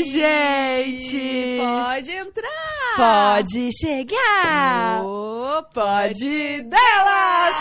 gente! Pode entrar! Pode chegar! Pode delas!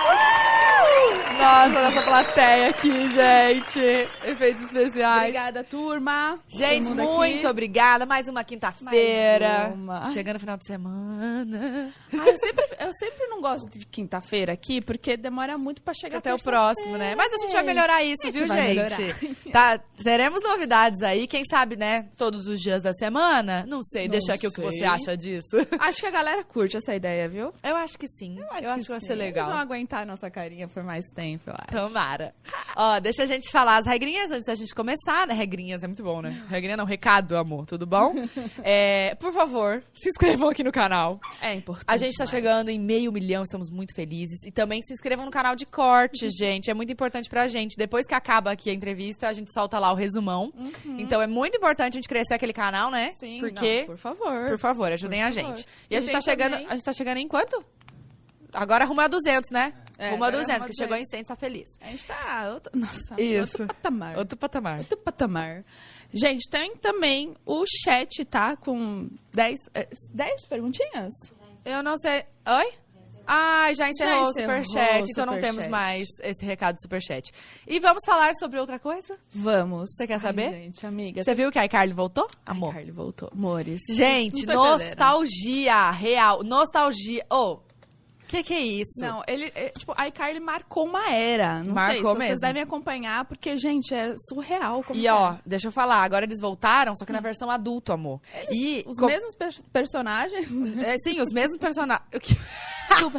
Nossa, nossa plateia aqui, gente. Efeitos especiais. Obrigada, turma. Gente, muito obrigada. Mais uma quinta-feira. Chegando no final de semana. Eu sempre não gosto de quinta-feira aqui, porque demora muito pra chegar até o próximo, né? Mas a gente vai melhorar isso, viu, gente? Tá, teremos novidades aí. Quem sabe, né? Todos os dias da semana. Não sei, deixa aqui o que você acha disso. Acho que a galera curte essa ideia, viu? Eu acho que sim. Eu acho que vai ser legal. Eles vão aguentar a nossa carinha por mais tempo, eu acho. Tomara. Ó, deixa a gente falar as regrinhas antes da gente começar, né? Regrinhas é muito bom, né? Regrinha não, recado, amor. Tudo bom? Por favor, se inscrevam aqui no canal. É importante. A gente tá chegando em 500 mil, estamos muito felizes. E também se inscrevam no canal de corte, gente. É muito importante pra gente. Depois que acaba aqui a entrevista, a gente solta lá o resumão. Então é muito importante a gente crescer aquele canal, né? Sim, porque, não, por favor, ajudem a gente. E a gente tá chegando, também... a gente tá chegando em quanto? Agora rumo a 200, né? Rumo a 200, que chegou em 100, tá feliz. A gente tá... Nossa, isso. Outro patamar. Gente, tem também o chat, tá? Com 10 perguntinhas? Eu não sei... Oi? Ah, já encerrou o superchat, então não temos mais esse recado do superchat. E vamos falar sobre outra coisa? Vamos. Você quer saber? Gente, amiga. Você viu que a iCarly voltou? Amor. A iCarly voltou. Amores. Gente, nostalgia real. Nostalgia. Que é isso? Não, a iCarly marcou uma era. Não sei se vocês devem acompanhar, porque, gente, é surreal. Deixa eu falar. Agora eles voltaram, só que na versão adulto, amor. Os mesmos personagens? Sim, os mesmos personagens. Desculpa.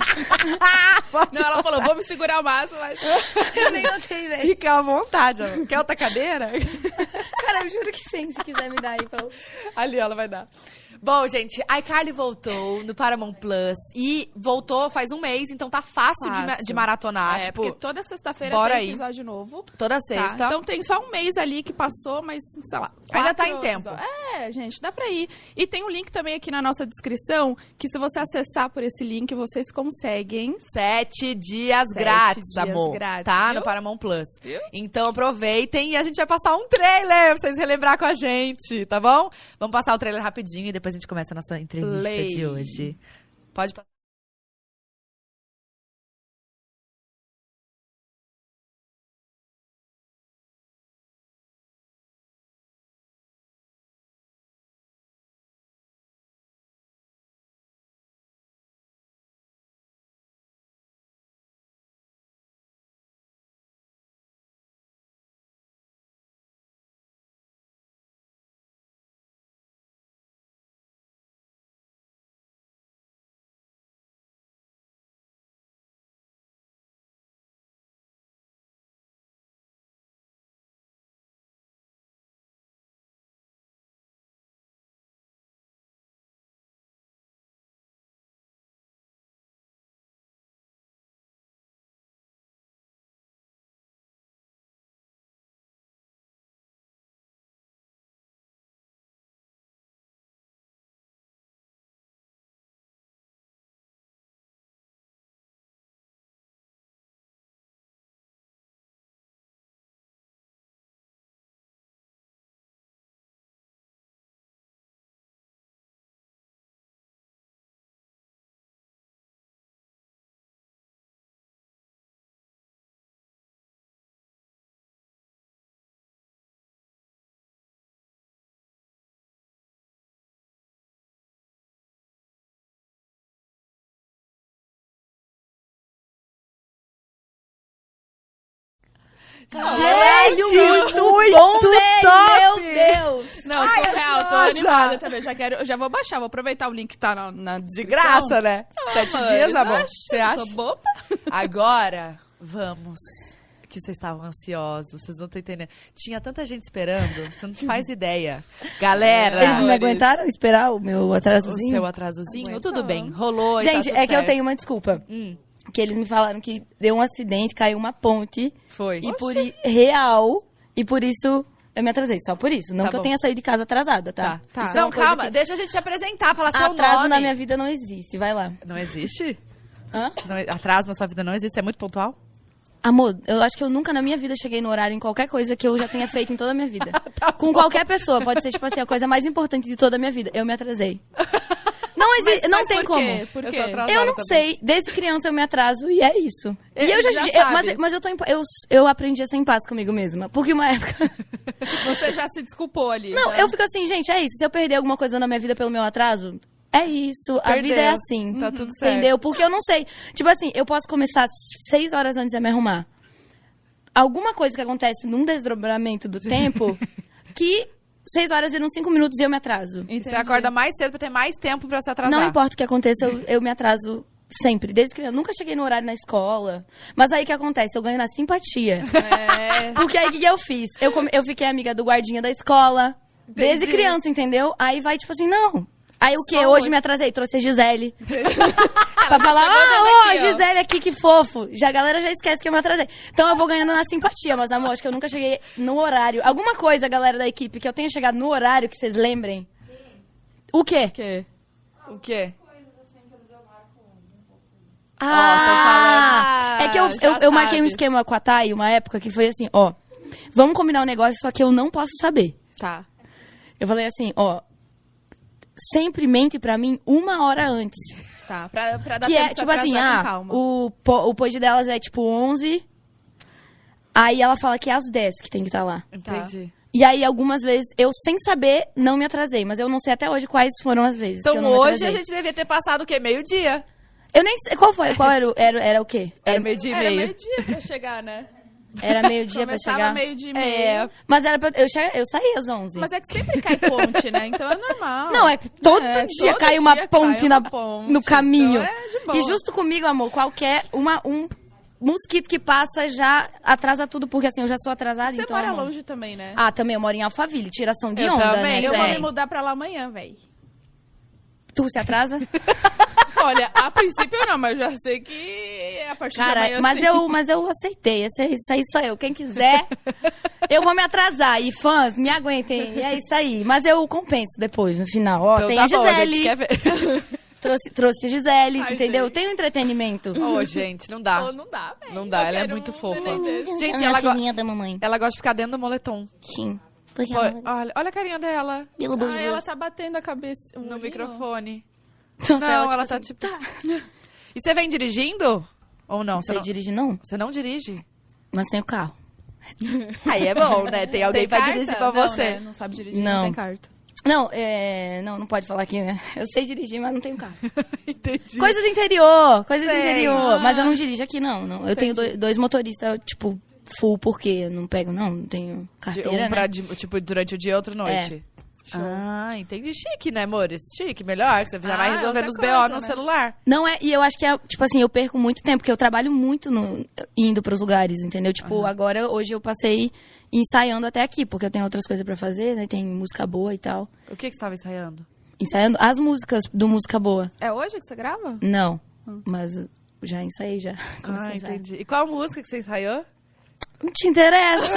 Não, ela falou, vou me segurar o máximo, mas... Eu nem notei, velho. Fica à vontade, amor. Quer outra cadeira? Cara, eu juro que sim, se quiser me dar aí. Ali, ela vai dar. Bom, gente, a iCarly voltou no Paramount Plus e voltou faz um mês, então tá fácil. De maratonar. Porque toda sexta-feira tem episódio novo. Toda sexta. Tá? Então tem só um mês ali que passou, mas, sei lá. Ainda tá em tempo. Gente, dá pra ir. E tem um link também aqui na nossa descrição, que se você acessar por esse link, vocês conseguem... 7 dias grátis, amor. Tá? Viu? No Paramount Plus. Viu? Então aproveitem e a gente vai passar um trailer pra vocês relembrar com a gente, tá bom? Vamos passar o trailer rapidinho e depois a gente começa a nossa entrevista de hoje. Pode passar. Gente, muito bom, top! Meu Deus! Não, surreal, tô animada também. Já vou baixar, vou aproveitar o link que tá na de graça, né? 7 dias, amor. Você acha? Sou boba. Agora, vamos. Que vocês estavam ansiosos, vocês não estão entendendo. Tinha tanta gente esperando, você não faz ideia. Galera... Eles não aguentaram esperar o meu atrasozinho? O seu atrasozinho? Tudo bem, rolou. Gente, e tá tudo que eu tenho uma desculpa. Que eles me falaram que deu um acidente, caiu uma ponte. Foi. E real. E por isso eu me atrasei. Só por isso. Não que eu tenha saído de casa atrasada, tá? Não, calma. Deixa a gente te apresentar, falar seu nome. Atraso na minha vida não existe. Vai lá. Não existe? Hã? Atraso na sua vida não existe? É muito pontual? Amor, eu acho que eu nunca na minha vida cheguei no horário em qualquer coisa que eu já tenha feito em toda a minha vida. Com qualquer pessoa. Pode ser, tipo assim, a coisa mais importante de toda a minha vida. Eu me atrasei. Não tem por quê? como. Por quê? Eu não sei. Desde criança eu me atraso e é isso. E eu mas eu aprendi a ser em paz comigo mesma. Porque uma época... Você já se desculpou ali. Não, né? eu fico assim, gente, é isso. Se eu perder alguma coisa na minha vida pelo meu atraso... É isso, a vida é assim. Tá tudo certo. Entendeu? Porque eu não sei. Tipo assim, eu posso começar 6 horas antes de me arrumar. Alguma coisa que acontece num desdobramento do tempo, que 6 horas viram 5 minutos e eu me atraso. Você acorda mais cedo pra ter mais tempo pra se atrasar. Não importa o que aconteça, eu me atraso sempre. Desde criança. Nunca cheguei no horário na escola. Mas aí o que acontece? Eu ganho na simpatia. Porque aí o que eu fiz? Eu fiquei amiga do guardinha da escola. Desde criança, entendeu? Aí vai tipo assim, não... Aí o quê? Hoje me atrasei, trouxe a Gisele. Pra falar, Gisele aqui, que fofo. A galera já esquece que eu me atrasei. Então eu vou ganhando na simpatia, mas amor, acho que eu nunca cheguei no horário. Alguma coisa, galera da equipe, que eu tenha chegado no horário que vocês lembrem? O quê? O quê? É que eu marquei um esquema com a Thay, uma época, que foi assim, ó. Vamos combinar um negócio, só que eu não posso saber. Tá. Eu falei assim, ó. Sempre mente pra mim 1 hora antes. Tá, pra dar Que tempo é, de tipo se assim, atrasar com calma. o pod delas é tipo 11. Aí ela fala que é às 10 que tem que estar lá. Entendi. E aí, algumas vezes, eu sem saber, não me atrasei. Mas eu não sei até hoje quais foram as vezes que eu Então não me hoje atrasei. a gente devia ter passado o quê? Meio-dia. Eu nem sei. Qual foi? Qual era o quê? Era meio-dia e Era meio. meio-dia pra chegar, né? Era meio-dia pra Começava chegar? meio-dia e meio. Mas era pra, eu saí às 11. Mas é que sempre cai ponte, né? Então é normal. Não, é que todo dia todo cai uma dia ponte, cai uma ponte. no caminho. Então é de boa. E justo comigo, amor, um mosquito que passa já atrasa tudo, porque assim, eu já sou atrasada, Você então... mora amor. longe também, né? Ah, também, eu moro em Alphaville, tiração de Eu onda, também, né? Eu vou véi? me mudar pra lá amanhã, véi. Tu se atrasa? Olha, a princípio não, mas eu já sei que a partir de Cara, amanhã mas eu aceitei, isso aí sou eu. Quem quiser, eu vou me atrasar. E fãs, me aguentem, e é isso aí. Mas eu compenso depois, no final. Ó, Então tem tá a bom, a Gisele, gente quer ver. trouxe a Gisele, Ai, entendeu? gente. Tem um entretenimento. Ô, gente, não dá. Pô, não dá, velho. Não dá, Eu ela é quero muito um fofa. neném desse. Gente, É a ela, filhinha da mamãe. ela gosta de ficar dentro do moletom. Sim. Pô, olha a carinha dela Ah, ela tá batendo a cabeça no microfone. Nossa, Não, ela tipo tá assim, tipo... E você vem dirigindo? Ou não? Não sei Você não, dirigir, não, você não dirige? mas tenho carro. Aí é bom, né? Tem alguém pra carta? dirigir pra Não, você. né? Não sabe dirigir, Não. não tem carta. Não, não pode falar aqui, né? Eu sei dirigir, mas não tenho carro. Entendi. Coisa do interior, coisa do Sei. interior. Mas eu não dirijo aqui, não. Eu tenho dois motoristas, tipo, full, porque eu não pego, não tenho carteira, né? Tipo, durante o dia e outro noite. Ah, entendi. Chique, né, amores? Chique, melhor. Você já vai resolvendo outra os BO coisa, no né? celular. Não é, e eu acho que é, tipo assim, eu perco muito tempo, porque eu trabalho muito indo pros lugares, entendeu? Tipo, agora, hoje eu passei ensaiando até aqui, porque eu tenho outras coisas pra fazer, né? Tem música boa e tal. O que você estava ensaiando? Ensaiando as músicas do Música Boa. É hoje que você grava? Não, mas já ensaiei já. Comecei a ensaiar. Entendi. E qual música que você ensaiou? Não te interessa!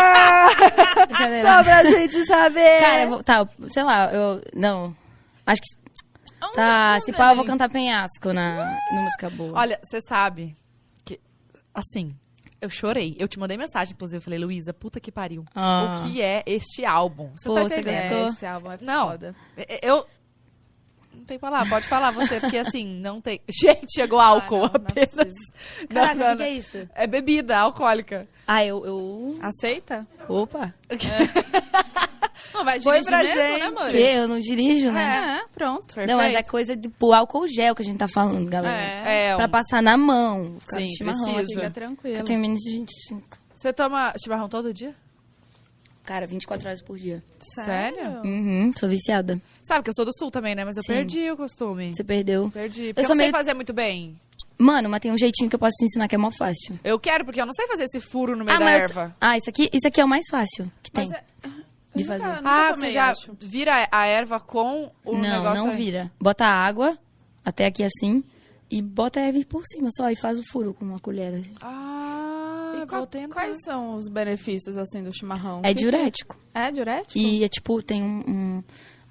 Só pra gente saber! Cara, sei lá, não. Acho que. Tá, se pá, eu vou cantar penhasco no Música Boa. Olha, você sabe que, assim, eu chorei. Eu te mandei mensagem, inclusive. Eu falei, Luísa, puta que pariu. Ah. O que é este álbum? Você Pô, tá você entendendo? gostou? Esse álbum é Não, foda. eu... Não tem palavra, pode falar você, porque assim, não tem... Gente, chegou álcool não apenas. precisa. Caraca, o que é isso? É bebida alcoólica. Ah, eu... Aceita? Opa! Não vai Foi dirigir pra mesmo, gente. né, amor? Que? Eu não dirijo, né? Pronto. Não, mas é coisa do álcool gel que a gente tá falando, galera. É, Pra passar na mão. Sim, chimarrão precisa. aqui. Fica tranquilo. Eu tenho menos de 25. Você toma chimarrão todo dia? Cara, 24 horas por dia. Sério? Uhum, sou viciada. Sabe que eu sou do sul também, né? Mas eu Sim. perdi o costume. Você perdeu. Perdi. Porque eu sou não sei meio- fazer muito bem. Mano, mas tem um jeitinho que eu posso te ensinar que é mó fácil. Eu quero, porque eu não sei fazer esse furo no meio da mas erva. isso aqui é o mais fácil que tem. Mas é- de nunca- fazer. nunca Ah, tomei, você já acho. vira a erva com o negócio Não aí? vira. Bota a água até aqui assim e bota a erva por cima só e faz o furo com uma colher. Assim. Ah, E vou tentar. quais são os benefícios, assim, do chimarrão? É O que diurético. É diurético? E é tipo, tem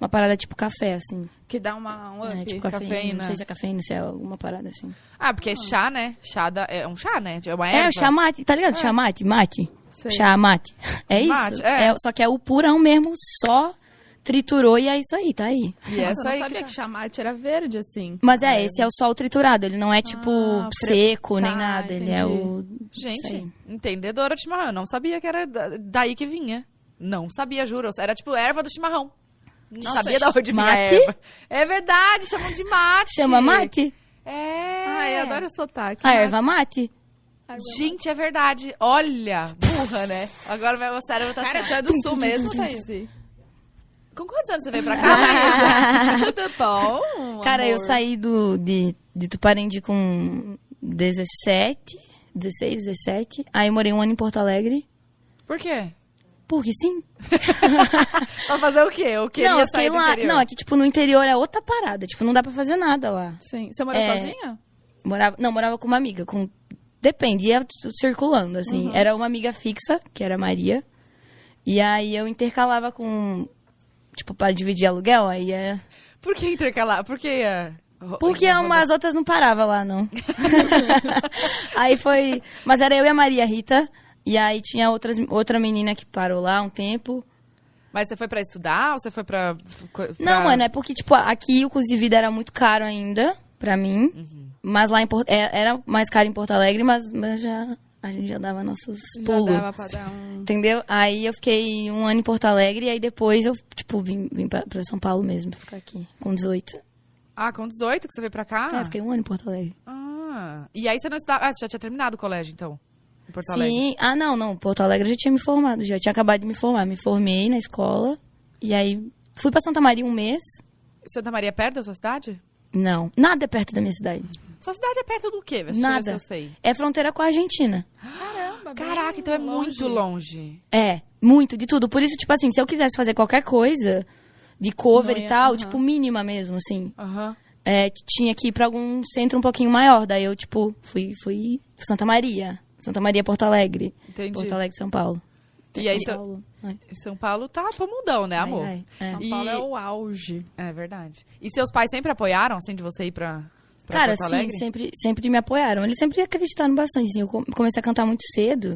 uma parada tipo café, assim. Que dá um up. É, tipo cafeína. Não sei se é cafeína, se é alguma parada assim. Ah, porque é chá, né? É um chá, né? É uma erva. É, o chá mate, tá ligado? Chá mate, mate. Sei. Chá mate. É isso. Mate, é. Só que é o purão mesmo, só triturou e é isso aí, tá aí. E Nossa, essa eu aí não sabia que chamate era verde, assim. Mas esse é o só o triturado, ele não é tipo seco nem tá, nada, ele é entendi. o... Gente, Sei. entendedora de chimarrão. Eu não sabia que era daí que vinha. Não sabia, juro. Era tipo erva do chimarrão. Não sabia de onde vinha a mate? erva. É verdade, chamam de mate. Chama mate? É. Ai, eu adoro o sotaque. A erva mate? Gente, é verdade. Olha, burra, né? Agora meu cérebro tá Cara, assim. tu é do sul mesmo, Thaís? Com quantos anos você veio pra cá, Maísa? Tudo bom, Cara, eu amor? saí de Tuparendi com 16, 17. Aí morei um ano em Porto Alegre. Por quê? Porque sim. Pra fazer o quê? Eu queria Não, eu sair fiquei do lá. interior. Não, aqui, tipo, no interior é outra parada. Tipo, não dá pra fazer nada lá. Sim. Você morou sozinha? Morava com uma amiga. Depende, ia circulando, assim. Era uma amiga fixa, que era a Maria. E aí eu intercalava com... Tipo, pra dividir aluguel, aí é... Por que intercalar? Porque umas outras não paravam lá, não. Aí foi... Mas era eu e a Maria Rita. E aí tinha outra menina que parou lá um tempo. Mas você foi pra estudar ou você foi pra... Não, mano, é porque, tipo, aqui o custo de vida era muito caro ainda, pra mim. Mas lá em era mais caro em Porto Alegre, mas a gente já dava nossos pulos. Já dava pra dar um... Entendeu? Aí eu fiquei um ano em Porto Alegre e aí depois eu, tipo, vim pra São Paulo mesmo, pra ficar aqui, com 18. Ah, com 18 que você veio pra cá? Eu fiquei um ano em Porto Alegre. Ah, e aí você não estava... Ah, você já tinha terminado o colégio, então? Em Porto Alegre? Sim. Ah, não. Porto Alegre eu já tinha me formado, já tinha acabado de me formar. Me formei na escola e aí fui pra Santa Maria um mês. Santa Maria é perto da sua cidade? Não, nada é perto da minha cidade. Sua cidade é perto do quê? Deixa eu ver se Nada. eu sei. É fronteira com a Argentina. Caramba, Caraca, então é muito longe. É, muito, de tudo. Por isso, tipo assim, se eu quisesse fazer qualquer coisa de cover Não ia, e tal, aham. tipo, mínima mesmo, assim. Aham. Tinha que ir pra algum centro um pouquinho maior. Daí eu, tipo, fui Santa Maria, Porto Alegre. Entendi. Porto Alegre, São Paulo. E aí, São Paulo. Ai. São Paulo tá mundão, né, amor? Ai. É. São Paulo é o auge. É verdade. E seus pais sempre apoiaram, assim, de você ir pra Cara, Porto sim, Alegre? sempre me apoiaram. Eles sempre acreditaram bastante, assim. Eu comecei a cantar muito cedo.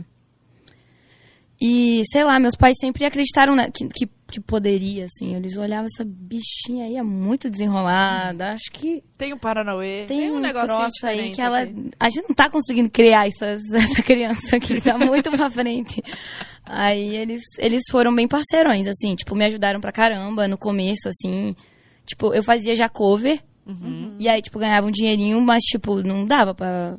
E, sei lá, meus pais sempre acreditaram que poderia, assim. Eles olhavam, essa bichinha aí é muito desenrolada. Acho que Tem o Paranauê. tem um negocinho troço aí diferente que ela... aqui. A gente não tá conseguindo criar essa criança aqui, tá muito pra frente. Aí eles foram bem parceirões, assim. Tipo, me ajudaram pra caramba no começo, assim. Tipo, eu fazia já cover. E aí, tipo, ganhava um dinheirinho, mas, tipo, não dava pra...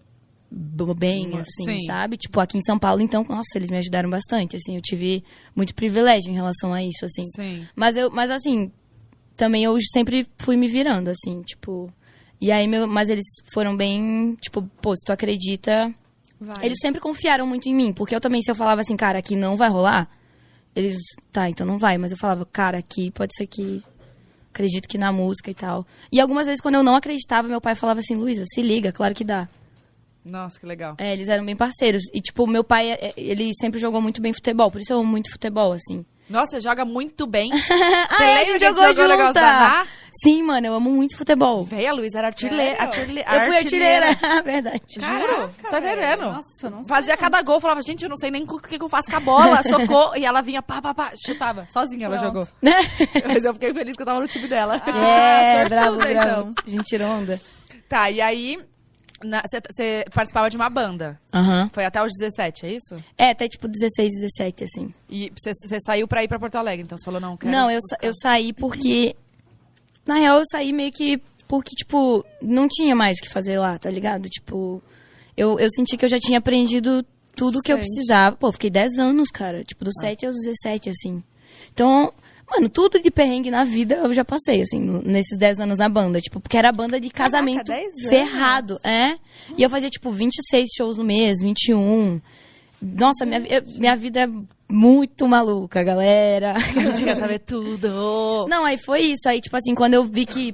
bem, assim, Sim. sabe? Tipo, aqui em São Paulo, então, nossa, eles me ajudaram bastante, assim. Eu tive muito privilégio em relação a isso, assim. Sim. Mas assim, também eu sempre fui me virando, assim, tipo... E aí, mas eles foram bem, tipo, pô, se tu acredita... Vai. Eles sempre confiaram muito em mim, porque eu também, se eu falava assim, cara, aqui não vai rolar, eles, tá, então não vai. Mas eu falava, cara, aqui pode ser que... Acredito que na música e tal. E algumas vezes, quando eu não acreditava, meu pai falava assim, Luísa, se liga, claro que dá. Nossa, que legal. Eles eram bem parceiros. E, tipo, meu pai, ele sempre jogou muito bem futebol. Por isso eu amo muito futebol, assim. Nossa, você joga muito bem. Você A lembra gente que a gente jogou jogou o negócio da junta. Naná? Sim, mano, eu amo muito futebol. Véia, a Luísa era artilheira. Eu fui artilheira, verdade. Juro? Tá velho. entendendo? Nossa, não sei Fazia cada gol, falava, gente, eu não sei nem o que eu faço com a bola. Socou, e ela vinha, pá, chutava. Sozinha ela Pronto. jogou. Mas eu fiquei feliz que eu tava no time dela. Bravo, sortuda, bravo. então. A gente tirou onda. Tá, e aí, você participava de uma banda. Aham. Foi até os 17, é isso? Até tipo 16, 17, assim. E você saiu pra ir pra Porto Alegre, então você falou, não, quero... Não, eu saí porque... Na real, eu saí meio que porque, tipo, não tinha mais o que fazer lá, tá ligado? Tipo, eu senti que eu já tinha aprendido tudo que eu precisava. Pô, fiquei 10 anos, cara. Tipo, dos 7 aos 17, assim. Então, mano, tudo de perrengue na vida eu já passei, assim, nesses 10 anos na banda. Tipo, porque era banda de casamento 10 anos? ferrado, E eu fazia, tipo, 26 shows no mês, 21. Nossa, minha vida é muito maluca, galera. A gente quer saber tudo. Não, aí foi isso. Aí, tipo assim, quando eu vi que...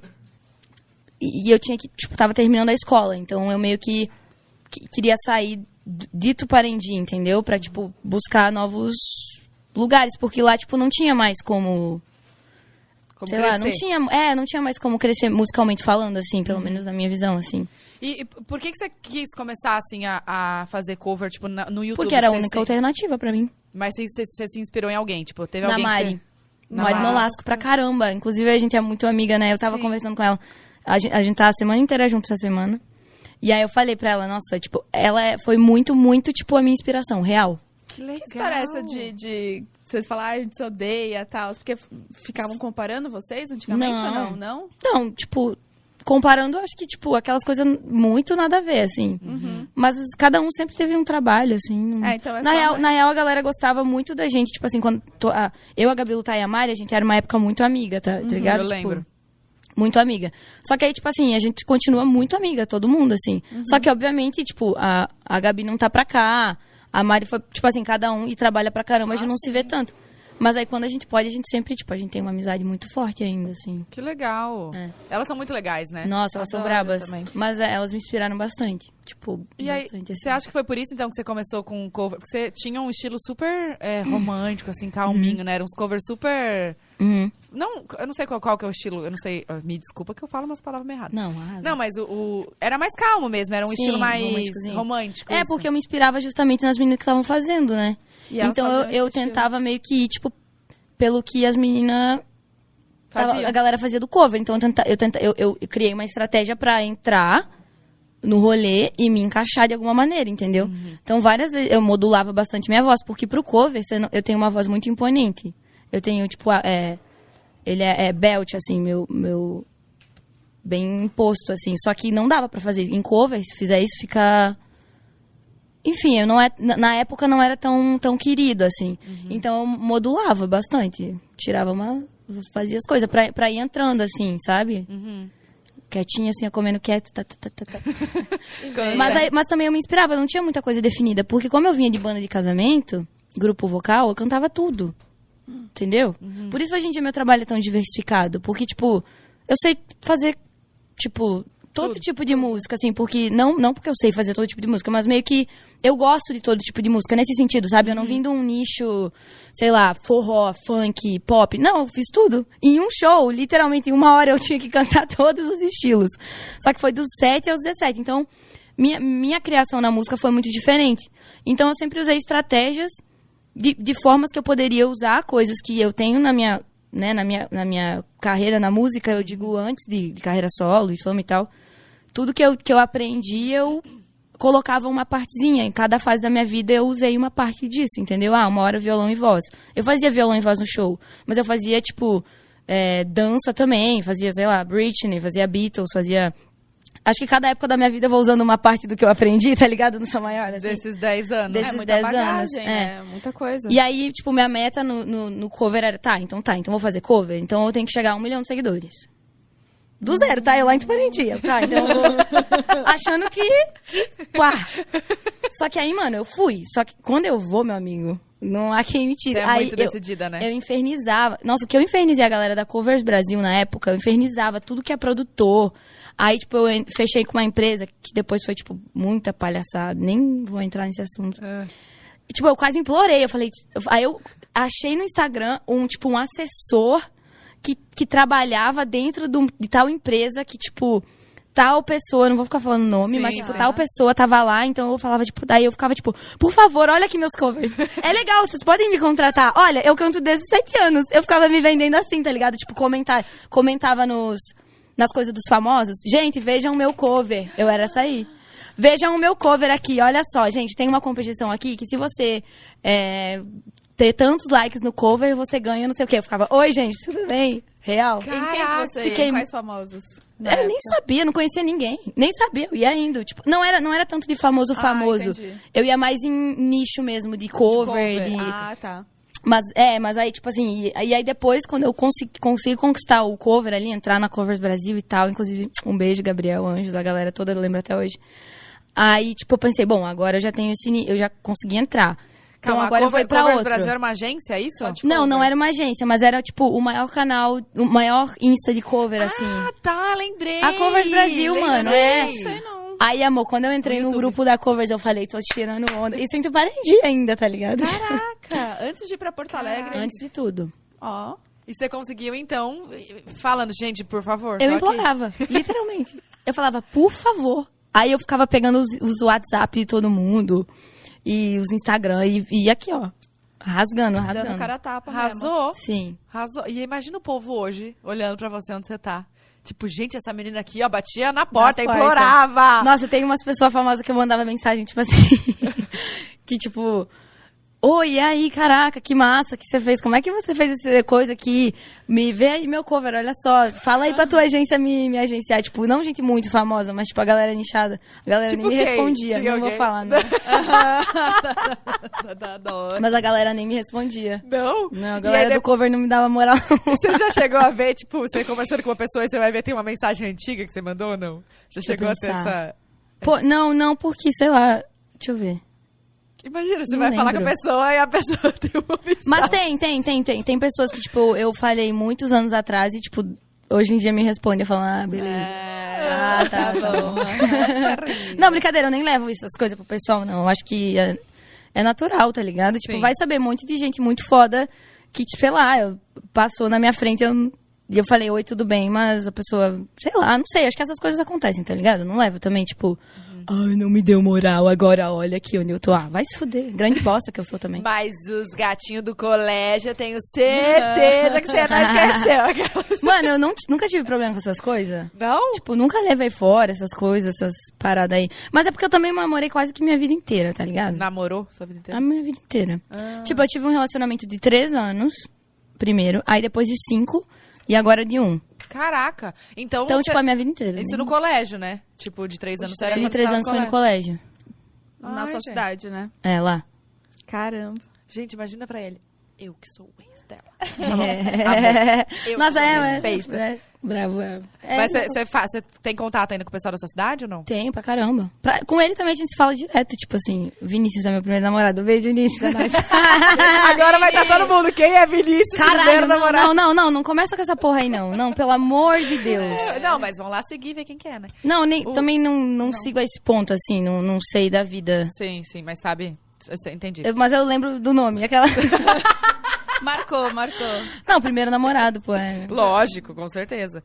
E eu tinha que... Tipo, tava terminando a escola. Então, eu meio que queria sair de Tuparendi, entendeu? Pra, tipo, buscar novos lugares. Porque lá, tipo, não tinha mais como Como sei crescer. lá, não tinha mais como crescer musicalmente falando, assim, pelo menos na minha visão, assim. E por que você quis começar, assim, a fazer cover, tipo, no YouTube? Porque era a Você única alternativa pra mim. Mas você se inspirou em alguém? Tipo, teve Na alguém Mari. que você... Mari Nolasco pra caramba. Inclusive, a gente é muito amiga, né? Eu tava conversando com ela. A gente tá a semana inteira junto essa semana. E aí eu falei pra ela, nossa, tipo, ela foi muito, muito, tipo, a minha inspiração, real. Que legal. Que história é essa de vocês falaram, a gente se odeia e tal? Porque ficavam comparando vocês antigamente ou não? Não? Não, tipo, comparando, acho que, tipo, aquelas coisas muito nada a ver, assim. Mas cada um sempre teve um trabalho, assim. Então é na real, a galera gostava muito da gente, tipo assim, quando eu, a Gabi, o Thay e a Mari, a gente era uma época muito amiga, tá ligado? Eu Tipo, lembro. muito amiga. Só que aí, tipo assim, a gente continua muito amiga, todo mundo, assim. Só que, obviamente, tipo, a Gabi não tá pra cá, a Mari foi, tipo assim, cada um e trabalha pra caramba, a gente não se vê tanto. Mas aí, quando a gente pode, a gente sempre, tipo, a gente tem uma amizade muito forte ainda, assim. Que legal. É. Elas são muito legais, né? Nossa, elas são Adoro brabas. também. Mas elas me inspiraram bastante. Tipo, E aí, bastante, assim. você acha que foi por isso, então, que você começou com cover? Porque você tinha um estilo super romântico, assim, calminho, né? Eram uns covers super... Uhum. Não, eu não sei qual que é o estilo, eu não sei... me desculpa que eu falo umas palavras meio erradas. Não, arrasa. Não, mas era mais calmo mesmo, era um Sim, estilo mais românticozinho. romântico. É, isso. porque eu me inspirava justamente nas meninas que estavam fazendo, né? E elas Então faziam eu esse estilo. tentava meio que ir, tipo, pelo que as meninas... Fazia. A galera fazia do cover. Então eu criei uma estratégia pra entrar no rolê e me encaixar de alguma maneira, entendeu? Então várias vezes eu modulava bastante minha voz, porque pro cover eu tenho uma voz muito imponente. Eu tenho, tipo, ele é belt, assim, meu bem imposto, assim. Só que não dava pra fazer. Em cover, se fizer isso, fica... Enfim, na época não era tão querido, assim. Então eu modulava bastante. Fazia as coisas pra ir entrando, assim, sabe? Quietinha, assim, comendo quieto. Mas também eu me inspirava, eu não tinha muita coisa definida. Porque como eu vinha de banda de casamento, grupo vocal, eu cantava tudo. Entendeu? Por isso hoje em dia meu trabalho é tão diversificado. Porque, tipo, eu sei fazer, tipo... Todo tipo de música, assim, porque... Não porque eu sei fazer todo tipo de música, mas meio que eu gosto de todo tipo de música, nesse sentido, sabe? Eu não vim de um nicho, sei lá, forró, funk, pop. Não, eu fiz tudo. Em um show, literalmente, em 1 hora eu tinha que cantar todos os estilos. Só que foi dos 7 aos 17. Então, minha criação na música foi muito diferente. Então, eu sempre usei estratégias de formas que eu poderia usar coisas que eu tenho na minha carreira na música, eu digo antes de carreira solo e fama e tal. Tudo que eu aprendi, eu colocava uma partezinha. Em cada fase da minha vida, eu usei uma parte disso, entendeu? 1 hora violão e voz. Eu fazia violão e voz no show, mas eu fazia, tipo, dança também. Fazia, sei lá, Britney, fazia Beatles, fazia... Acho que cada época da minha vida eu vou usando uma parte do que eu aprendi, tá ligado? No Sou Maior, assim. Desses 10 anos. Desses muita 10 bagagem, anos. né? Muita coisa. E aí, tipo, minha meta no cover era, então vou fazer cover, então eu tenho que chegar a 1 milhão de seguidores. Do zero, tá? Eu lá em Parintins. Tá, então eu vou achando que pá. Só que aí, mano, eu fui. Só que quando eu vou, meu amigo, não há quem me tire. Você é aí, muito decidida, né? Eu infernizava. Nossa, o que eu infernizei a galera da Covers Brasil na época, eu infernizava tudo que é produtor. Aí, tipo, eu fechei com uma empresa que depois foi, tipo, muita palhaçada. Nem vou entrar nesse assunto. E, tipo, eu quase implorei. Eu falei... Aí eu achei no Instagram um assessor que trabalhava dentro de tal empresa que, tipo... Tal pessoa, não vou ficar falando nome, Sim, mas, tipo, sim. tal pessoa tava lá, então eu falava, tipo, daí eu ficava, tipo, por favor, olha aqui meus covers. É legal, vocês podem me contratar. Olha, eu canto desde 7 anos. Eu ficava me vendendo assim, tá ligado? Tipo, comentava nas coisas dos famosos. Gente, vejam o meu cover. Eu era essa aí. Vejam o meu cover aqui, olha só. Gente, tem uma competição aqui que se você ter tantos likes no cover, você ganha não sei o quê. Eu ficava, oi, gente, tudo bem? Real. Em quem você fiquei- ia? Quais famosos? Eu nem sabia, não conhecia ninguém. Nem sabia, eu ia indo. Tipo, não era tanto de famoso. entendi. Eu ia mais em nicho mesmo, de cover. Ah, tá. Mas aí, tipo assim, e aí depois, quando eu consigo conquistar o cover ali, entrar na Covers Brasil e tal, inclusive, um beijo, Gabriel, Anjos, a galera toda lembra até hoje. Aí, tipo, eu pensei, bom, agora eu já tenho eu já consegui entrar. Então Calma, agora eu vou pra Covers outro. Brasil era uma agência, é isso? Não era uma agência, mas era, tipo, o maior canal, o maior Insta de cover, assim. Ah, tá, lembrei. A Covers Brasil, mano, Sei não. Aí, amor, quando eu entrei no grupo da Covers, eu falei, tô tirando onda. Isso ainda Parintins ainda, tá ligado? Caraca, antes de ir pra Porto Alegre. Antes de tudo. Ó. E você conseguiu, então, falando, gente, por favor. Eu tô implorava, literalmente. Eu falava, por favor. Aí eu ficava pegando os WhatsApp de todo mundo e os Instagram e aqui, ó, rasgando. Dando cara a tapa mesmo. Arrasou. Sim. Arrasou. E imagina o povo hoje, olhando pra você onde você tá. Tipo, gente, essa menina aqui, ó, batia na porta, implorava. Nossa, tem umas pessoas famosas que eu mandava mensagem, tipo assim, que tipo... Oi, e aí, caraca, que massa que você fez. Como é que você fez essa coisa aqui? Me vê aí meu cover, olha só. Fala aí pra tua agência me agenciar. Tipo, não gente muito famosa, mas tipo a galera nichada. A galera Tipo nem me quem? respondia. Tinha Não vou alguém? falar, não. Adoro. Mas a galera nem me respondia. Não? Não, a E galera aí, do cover não me dava moral. Você já chegou a ver, tipo, você conversando com uma pessoa e você vai ver, tem uma mensagem antiga que você mandou ou não? Já Deixa eu chegou a ter pensar. essa... Pô, não, porque, sei lá... Deixa eu ver. Imagina, você Não vai falar com a lembro. pessoa e a pessoa tem uma mensagem. Mas tem. Tem pessoas que, tipo, eu falei muitos anos atrás e, tipo, hoje em dia me respondem falando, beleza. Ah, tá bom. Não, brincadeira, eu nem levo essas coisas pro pessoal, não. Eu acho que é natural, tá ligado? Tipo, Sim. vai saber muito de gente muito foda que, tipo, sei lá, passou na minha frente e eu falei, oi, tudo bem, mas a pessoa, sei lá, não sei, acho que essas coisas acontecem, tá ligado? Eu não levo também, tipo, ai, não me deu moral, agora olha aqui onde eu tô. Ah, vai se fuder, grande bosta que eu sou também. Mas os gatinhos do colégio, eu tenho certeza que você não esqueceu. Mano, eu nunca tive problema com essas coisas. Não? Tipo, nunca levei fora essas coisas, essas paradas aí. Mas é porque eu também namorei quase que minha vida inteira, tá ligado? Namorou sua vida inteira? A minha vida inteira. Tipo, eu tive um relacionamento de 3 anos, primeiro, aí depois de 5 e agora de 1. Caraca. Então, Então, você... tipo, a minha vida inteira. Isso no colégio, né? Tipo, de 3 anos. você era De quando 3 você tava anos foi no colégio. Na Ai, sua gente. cidade, né? É, lá. Caramba. Gente, imagina pra ele. Eu que sou o ex dela. É. Eu Mas que é, respeito. bravo. Mas você tem contato ainda com o pessoal da sua cidade ou não? Tem, pra caramba. Com ele também a gente se fala direto, tipo assim, Vinícius é meu primeiro namorado. Beijo, Vinícius, é nóis. Agora vai estar todo mundo. Quem é Vinícius? Caralho, primeiro namorado? não começa com essa porra aí, não. Não, pelo amor de Deus. Não, mas vão lá seguir e ver quem que é, né? Não, também não sigo a esse ponto, assim, não sei da vida. Sim, mas sabe... Entendi. Mas eu lembro do nome, aquela... Marcou. Não, primeiro namorado, pô. Lógico, com certeza.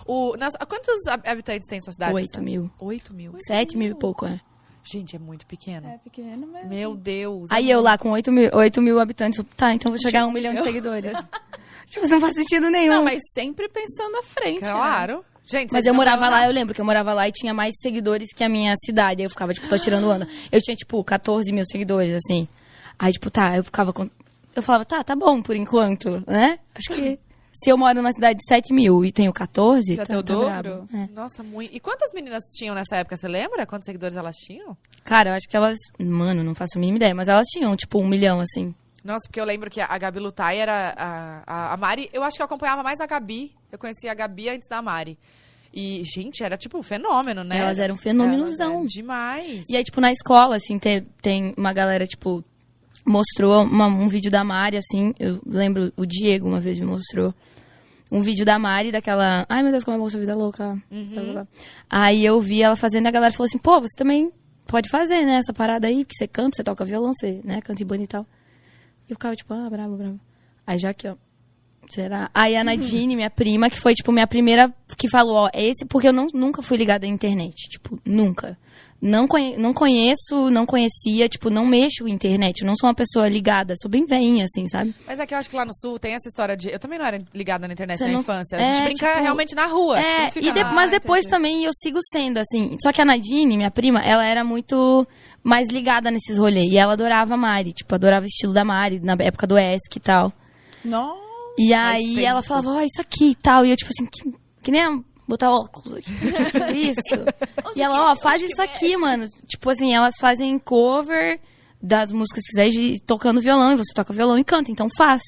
Quantos habitantes tem sua cidade? 8 mil. 8 mil? 7 mil e pouco, é. Gente, é muito pequeno. É pequeno mesmo. Meu Deus. Aí eu lá com 8 mil habitantes, tá, então vou chegar a 1 milhão de seguidores. Tipo, não faz sentido nenhum. Não, mas sempre pensando à frente. Né? Claro. Gente, Mas você eu tinha morava quantos lá, anos? eu lembro que eu morava lá e tinha mais seguidores que a minha cidade. Aí eu ficava, tipo, tô tirando onda. Eu tinha, tipo, 14 mil seguidores, assim. Aí, tipo, tá, eu falava, tá bom por enquanto, né? Acho que se eu moro numa cidade de 7 mil e tenho 14, Já tá, tem o tá dobro? brabo. É. Nossa, muito. E quantas meninas tinham nessa época, você lembra? Quantos seguidores elas tinham? Cara, eu acho que elas... Mano, não faço a mínima ideia, mas elas tinham, tipo, 1 milhão, assim. Nossa, porque eu lembro que a Gabi Lutai era a Mari. Eu acho que eu acompanhava mais a Gabi. Eu conhecia a Gabi antes da Mari. E, gente, era tipo um fenômeno, né? Elas eram fenômenozão. Elas eram demais. E aí, tipo, na escola, assim, tem uma galera, tipo... Mostrou um vídeo da Mari, assim. Eu lembro, o Diego uma vez me mostrou. Um vídeo da Mari, daquela... Ai, meu Deus, como é bom essa vida louca. Blá, blá, blá. Aí eu vi ela fazendo e a galera falou assim... Pô, você também pode fazer, né? Essa parada aí, que você canta, você toca violão, você, né? Canta e bonito e tal. E eu ficava, tipo, bravo. Aí já aqui, ó. Será? Aí a Nadine, minha prima, que foi, tipo, minha primeira... Que falou, ó, esse... Porque eu nunca fui ligada à internet. Tipo, nunca. Não conheço, não conhecia, tipo, não mexo com internet. Eu não sou uma pessoa ligada, sou bem veinha, assim, sabe? Mas é que eu acho que lá no Sul tem essa história de... Eu também não era ligada na internet Você na não- infância. A gente é, brinca tipo, realmente na rua. tipo, não fica lá. Mas depois entendi. também eu sigo sendo, assim. Só que a Nadine, minha prima, ela era muito mais ligada nesses rolês. E ela adorava a Mari, tipo, adorava o estilo da Mari, na época do ESC e tal. Nossa. E aí tempo. ela falava, ó, isso aqui e tal. E eu, tipo assim, que nem botar óculos aqui. Isso. E ela, ó, faz isso aqui, mano. Tipo assim, elas fazem cover das músicas que quiser tocando violão. E você toca violão e canta, então faz.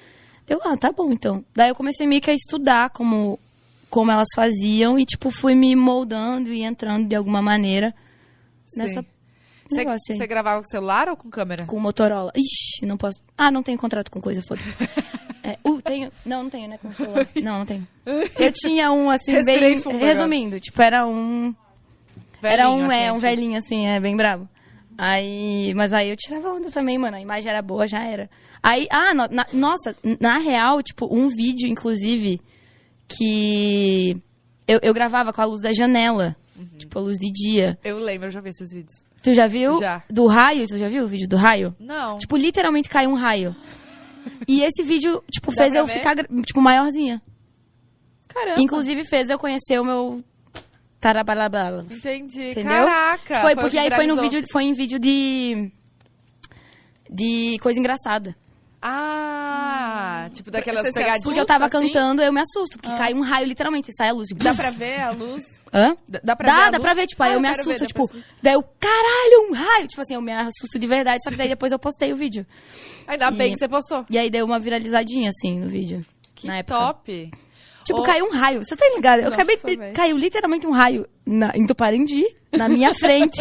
Eu, tá bom, então. Daí eu comecei meio que a estudar como elas faziam. E, tipo, fui me moldando e entrando de alguma maneira nessa negócio aí. Você gravava com celular ou com câmera? Com o Motorola. Ixi, não posso. Não tenho contrato com coisa, foda-se. Tenho. Não tenho, né? Com celular. Não tenho. Eu tinha um, assim, Respirei bem. fundo Resumindo, tipo, era um. Era um Velhinho, assim, velhinho, assim, bem brabo. Mas aí eu tirava onda também, mano. A imagem era boa, já era. Aí, nossa, na real, tipo, um vídeo, inclusive, que eu gravava com a luz da janela. Tipo, a luz de dia. Eu lembro, eu já vi esses vídeos. Tu já viu? Já. Do raio? Tu já viu o vídeo do raio? Não. Tipo, literalmente caiu um raio. E esse vídeo, tipo, fez eu ficar, tipo, maiorzinha. Caramba. Inclusive, fez eu conhecer o meu... Tarabalabala. Entendi. Entendeu? Caraca. Foi porque aí foi em vídeo de coisa engraçada. Tipo daquelas Você se pegadinhas. Porque eu tava assim? cantando, eu me assusto. Porque cai um raio, literalmente, e sai a luz. Tipo, Dá pra ver a luz? hã? Dá pra ver a Dá luz? pra ver, tipo, aí eu me quero ver assusto, tipo... depois. Daí eu, caralho, um raio! Tipo assim, eu me assusto de verdade, só que daí depois eu postei o vídeo. Ainda bem que você postou. E aí deu uma viralizadinha, assim, no vídeo. Que na época. top. Tipo, caiu um raio. Você tá ligado? Eu Nossa, acabei... véi. Caiu literalmente um raio em Tuparendi, na minha frente.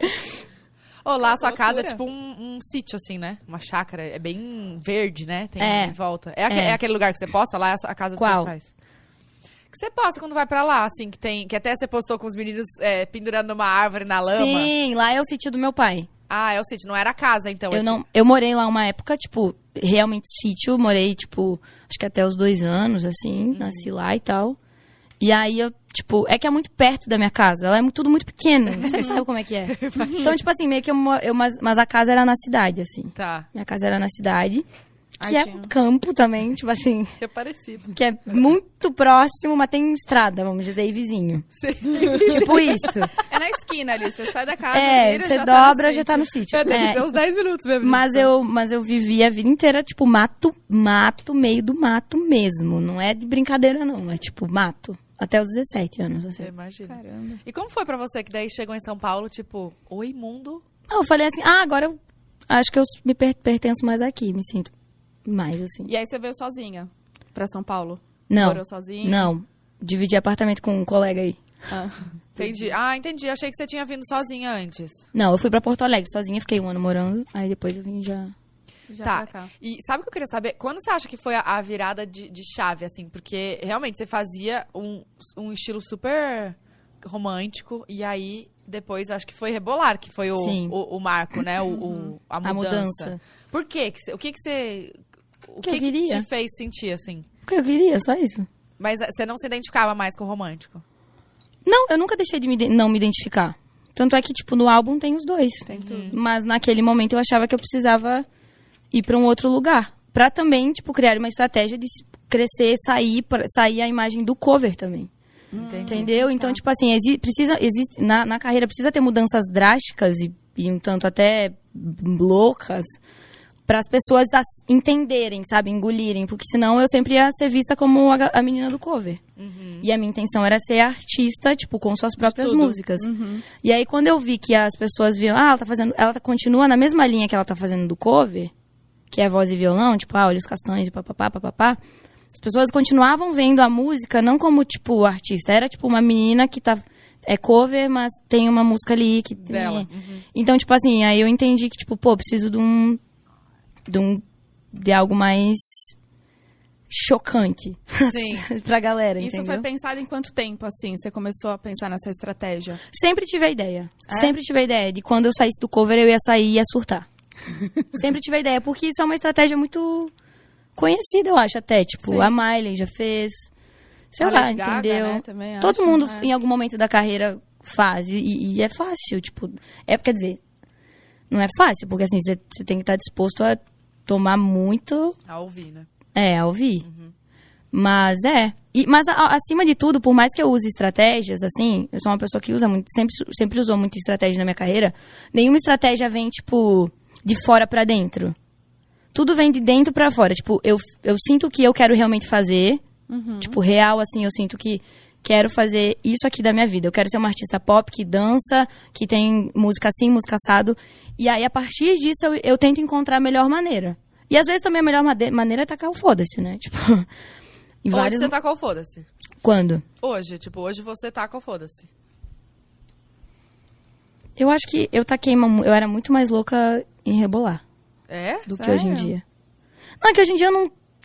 Lá, sua casa é loucura. tipo um sítio, assim, né? Uma chácara. É bem verde, né? Tem É. em volta. É aquele lugar que você posta lá? É a casa dos Qual? seus pais? Que você posta quando vai pra lá, assim, que até você postou com os meninos pendurando numa árvore na lama. Sim, lá é o sítio do meu pai. Ah, é o sítio, não era a casa, então. Eu morei lá uma época, tipo, realmente sítio. Morei, tipo, acho que até os 2 anos, assim. Nasci lá e tal. E aí eu, tipo, é que é muito perto da minha casa. Ela é tudo muito pequeno. Você sabe como é que é. Então, tipo assim, meio que mas a casa era na cidade, assim. Tá. Minha casa era na cidade. Que Ai, é tinha. campo também, tipo assim. É parecido. Que é muito próximo, mas tem estrada, vamos dizer, e vizinho. Tipo isso. É na esquina ali, você sai da casa, vira, Você já tá dobra, no já tá no sítio. Deve É. ser uns 10 minutos mesmo. Mas eu vivi a vida inteira, tipo, mato, meio do mato mesmo. Não é de brincadeira, não. É tipo, mato. Até os 17 anos, assim. Você imagina. Caramba. E como foi pra você que daí chegou em São Paulo, tipo, oi, mundo? Não, eu falei assim, agora eu acho que eu me pertenço mais aqui, me sinto mais, assim. E aí você veio sozinha pra São Paulo? Não, Morou sozinha? não. Dividi apartamento com um colega aí. Ah. Entendi. Entendi. Achei que você tinha vindo sozinha antes. Não, eu fui pra Porto Alegre sozinha, fiquei 1 ano morando. Aí depois eu vim já... Já Tá. pra cá. E sabe o que eu queria saber? Quando você acha que foi a virada de chave, assim? Porque realmente você fazia um estilo super romântico e aí depois eu acho que foi Rebolar, que foi Sim. o marco, né? A mudança. Por quê? O que você... O Que eu que queria. te fez sentir, assim? O que eu queria, só isso. Mas você não se identificava mais com o romântico? Não, eu nunca deixei de não me identificar. Tanto é que, tipo, no álbum tem os dois. Tem tudo. Mas naquele momento eu achava que eu precisava ir pra um outro lugar. Pra também, tipo, criar uma estratégia de crescer, sair a imagem do cover também. Entendi. Entendeu? Então, tipo assim, na carreira precisa ter mudanças drásticas e um tanto até loucas para as pessoas entenderem, sabe? Engolirem. Porque senão eu sempre ia ser vista como a menina do cover. E a minha intenção era ser artista, tipo, com suas próprias tudo. músicas. E aí, quando eu vi que as pessoas viam, ela continua na mesma linha que ela tá fazendo do cover, que é voz e violão, tipo, olhos castanhos, papapá, papapá. As pessoas continuavam vendo a música não como, tipo, artista. Era, tipo, uma menina que é cover, mas tem uma música ali que... Dela. Então, tipo assim, aí eu entendi que, tipo, preciso de algo mais chocante Sim. pra galera, Isso entendeu? foi pensado em quanto tempo, assim, você começou a pensar nessa estratégia? Sempre tive a ideia. Sempre tive a ideia de quando eu saísse do cover, eu ia sair e ia surtar. Sempre tive a ideia, porque isso é uma estratégia muito conhecida, eu acho, até. Tipo, Sim. a Miley já fez. Sei A lá, Lady Gaga, entendeu? né, também Todo acho, mundo, né? em algum momento da carreira, faz. E é fácil, tipo... Quer dizer, não é fácil, porque assim, você tem que estar disposto a tomar muito... A ouvir, né? a ouvir. Mas mas acima de tudo, por mais que eu use estratégias, assim, eu sou uma pessoa que usa muito, sempre usou muita estratégia na minha carreira, nenhuma estratégia vem, tipo, de fora pra dentro. Tudo vem de dentro pra fora. Tipo, eu sinto que eu quero realmente fazer, tipo, real, assim, eu sinto que quero fazer isso aqui da minha vida. Eu quero ser uma artista pop que dança, que tem música assim, música assado. E aí, a partir disso, eu tento encontrar a melhor maneira. E às vezes também a melhor maneira é tacar o foda-se, né? Tipo, em Hoje vários... você tacou o foda-se. Quando? Hoje, tipo, hoje você taca o foda-se. Eu acho que eu eu era muito mais louca em rebolar É? do que Sério? hoje em dia. Não, é que hoje em dia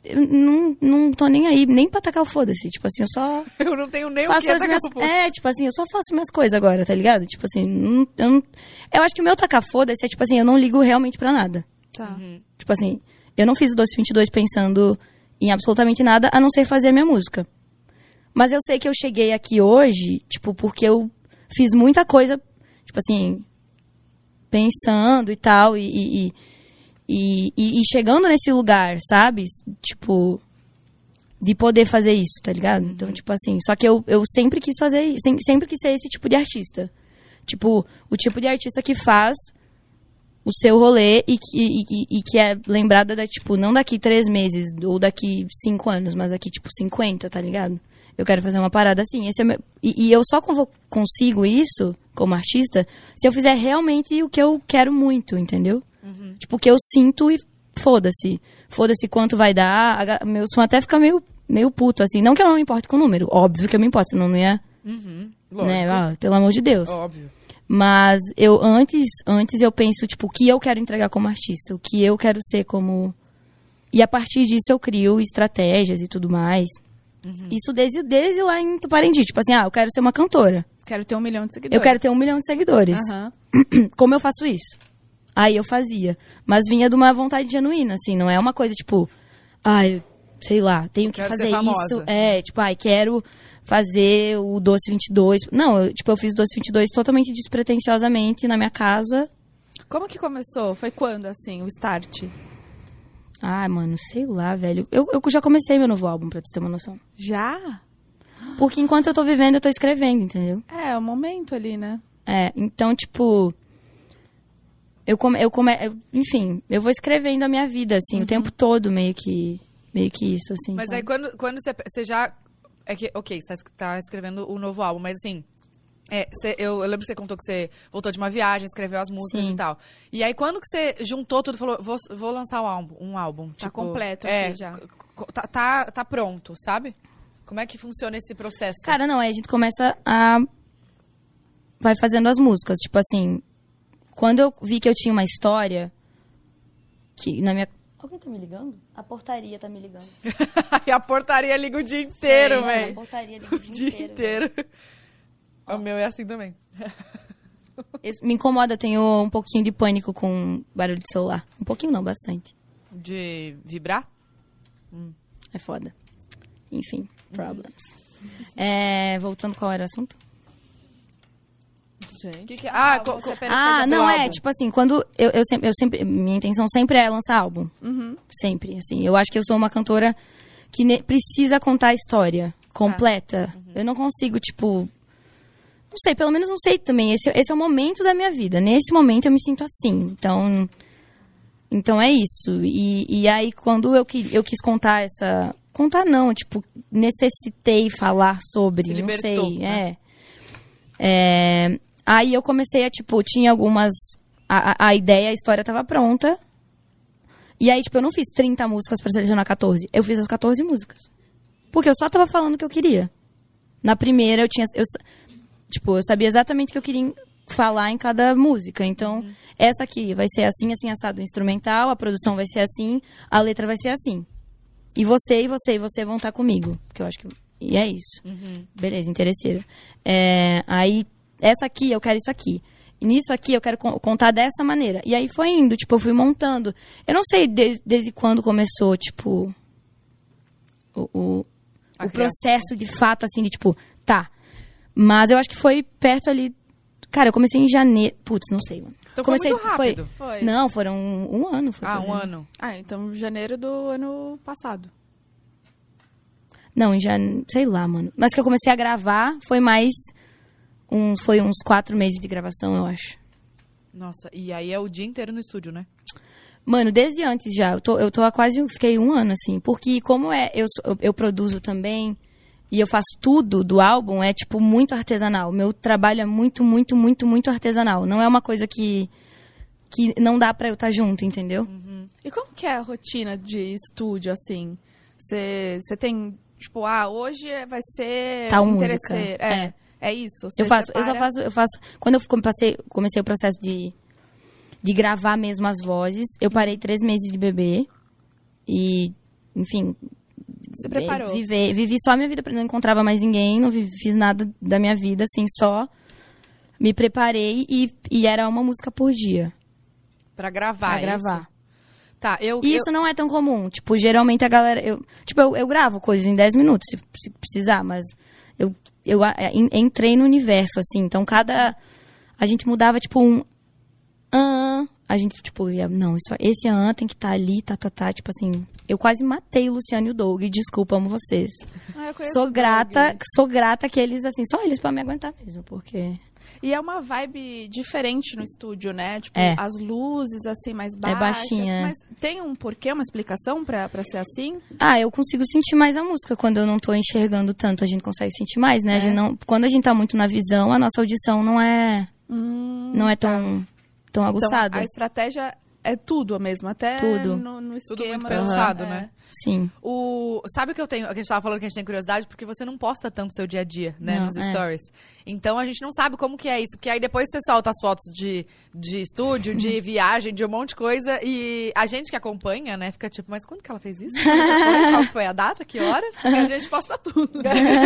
eu não tô nem aí, nem pra tacar o foda-se. Tipo assim, eu só... Eu não tenho nem o faço que as tacar minhas... o foda-se. É, tipo assim, eu só faço minhas coisas agora, tá ligado? Tipo assim, eu acho que o meu tacar foda-se é, tipo assim, eu não ligo realmente pra nada. Tá. Tipo assim, eu não fiz o Doce 22 pensando em absolutamente nada, a não ser fazer a minha música. Mas eu sei que eu cheguei aqui hoje, tipo, porque eu fiz muita coisa, tipo assim, pensando e tal, e chegando nesse lugar, sabe? Tipo, de poder fazer isso, tá ligado? Então, tipo assim, só que eu sempre quis fazer isso, sempre quis ser esse tipo de artista. Tipo, o tipo de artista que faz o seu rolê e que é lembrada, tipo, não daqui 3 meses ou daqui 5 anos, mas daqui, tipo, 50, tá ligado? Eu quero fazer uma parada assim. Esse é meu... e eu só consigo isso, como artista, se eu fizer realmente o que eu quero muito, entendeu? Tipo, o que eu sinto e foda-se. Foda-se quanto vai dar. Meus fãs até ficam meio puto, assim. Não que eu não me importe com o número. Óbvio que eu me importo, senão não ia... Né? Pelo amor de Deus. Óbvio. Mas eu antes eu penso, tipo, o que eu quero entregar como artista, o que eu quero ser como... E a partir disso eu crio estratégias e tudo mais. Isso desde lá em Tuparendi. Tipo assim, eu quero ser uma cantora. Quero ter 1 milhão de seguidores. Eu quero ter 1 milhão de seguidores. Como eu faço isso? Aí eu fazia. Mas vinha de uma vontade genuína, assim. Não é uma coisa, tipo... sei lá, tenho que Quero fazer ser famosa. isso. Tipo, quero... fazer o Doce 22. Não, eu fiz Doce 22 totalmente despretensiosamente na minha casa. Como que começou? Foi quando, assim, o start? Mano, sei lá, velho. Eu já comecei meu novo álbum, pra tu ter uma noção. Já? Porque enquanto eu tô vivendo, eu tô escrevendo, entendeu? É o momento ali, né? Então, tipo... enfim, eu vou escrevendo a minha vida, assim, o tempo todo, meio que isso, assim. Mas sabe? aí quando você já... É que, ok, você tá escrevendo o novo álbum, mas assim... eu lembro que você contou que você voltou de uma viagem, escreveu as músicas Sim. e tal. E aí, quando que você juntou tudo e falou, vou lançar um álbum? Tá tipo, completo aqui já. Tá pronto, sabe? Como é que funciona esse processo? Cara, não, aí a gente começa a... Vai fazendo as músicas, tipo assim... Quando eu vi que eu tinha uma história... Que na minha... Alguém tá me ligando? A portaria tá me ligando. E a portaria liga o dia inteiro, velho. A portaria liga o O dia inteiro. O meu é assim também. Isso me incomoda, eu tenho um pouquinho de pânico com barulho de celular. Um pouquinho não, bastante. De vibrar? É foda. Enfim, problems. Voltando, qual era o assunto? Gente. Tipo assim, quando eu sempre, minha intenção sempre é lançar álbum. Sempre, assim. Eu acho que eu sou uma cantora que precisa contar a história completa. Eu não consigo, tipo... Não sei, pelo menos não sei também. Esse é o momento da minha vida. Nesse momento eu me sinto assim. Então é isso. E aí, quando eu quis contar essa... Contar não, tipo, necessitei falar sobre, Se não libertou, sei. né? Aí eu comecei a, tipo, tinha algumas... A ideia, a história tava pronta. E aí, tipo, eu não fiz 30 músicas pra selecionar 14. Eu fiz as 14 músicas. Porque eu só tava falando o que eu queria. Na primeira, eu sabia exatamente o que eu queria falar em cada música. Então, essa aqui vai ser assim, assim, assado, instrumental. A produção vai ser assim. A letra vai ser assim. E você vão estar comigo. Porque eu acho que... E é isso. Beleza, interesseiro. Aí... Essa aqui, eu quero isso aqui. E nisso aqui, eu quero contar dessa maneira. E aí foi indo, tipo, eu fui montando. Eu não sei desde quando começou, tipo... O processo de fato, assim, de tipo... Tá. Mas eu acho que foi perto ali... Cara, eu comecei em janeiro... Putz, não sei, mano. Então foi muito rápido. Foi. Não, foram um ano. Um ano. Então janeiro do ano passado. Não, em janeiro... Sei lá, mano. Mas que eu comecei a gravar foi mais... Foi uns 4 meses de gravação, eu acho. Nossa, e aí é o dia inteiro no estúdio, né? Mano, desde antes já. Eu tô há quase... Fiquei 1 ano, assim. Porque como eu produzo também e eu faço tudo do álbum, é, tipo, muito artesanal. Meu trabalho é muito, muito, muito, muito artesanal. Não é uma coisa que não dá pra eu estar junto, entendeu? E como que é a rotina de estúdio, assim? Você tem, tipo, hoje vai ser... Tal interesseiro. música. É isso? Eu faço... Quando eu comecei o processo de gravar mesmo as vozes, eu parei 3 meses de bebê. E enfim... Se preparou. Vivi só a minha vida, não encontrava mais ninguém, não fiz nada da minha vida, assim, só me preparei e era uma música por dia. Pra gravar, gravar. Tá, Isso não é tão comum. Tipo, geralmente a galera... Eu gravo coisas em 10 minutos, se precisar, mas eu entrei no universo, assim. Então, a gente mudava, tipo, a gente, tipo, ia... Não, esse tem que estar ali, tipo assim... Eu quase matei o Luciano e o Doug, desculpa, amo vocês. Eu conheço sou grata que eles, assim, só eles pra me aguentar mesmo, porque... E é uma vibe diferente no estúdio, né? Tipo, as luzes, assim, mais baixas. Baixinha. Mas tem um porquê, uma explicação pra ser assim? Eu consigo sentir mais a música quando eu não tô enxergando tanto. A gente consegue sentir mais, né? Quando a gente tá muito na visão, a nossa audição não é tão aguçada. Então, a estratégia é tudo mesmo, até tudo. No esquema. Tudo muito pensado, né? Sim. Sabe o que eu tenho? Que a gente tava falando que a gente tem curiosidade, porque você não posta tanto o seu dia a dia, né? Nos stories. Então a gente não sabe como que é isso. Porque aí depois você solta as fotos de estúdio, de viagem, de um monte de coisa. E a gente que acompanha, né, fica tipo, mas quando que ela fez isso? Qual foi a data? Que horas? Porque a gente posta tudo.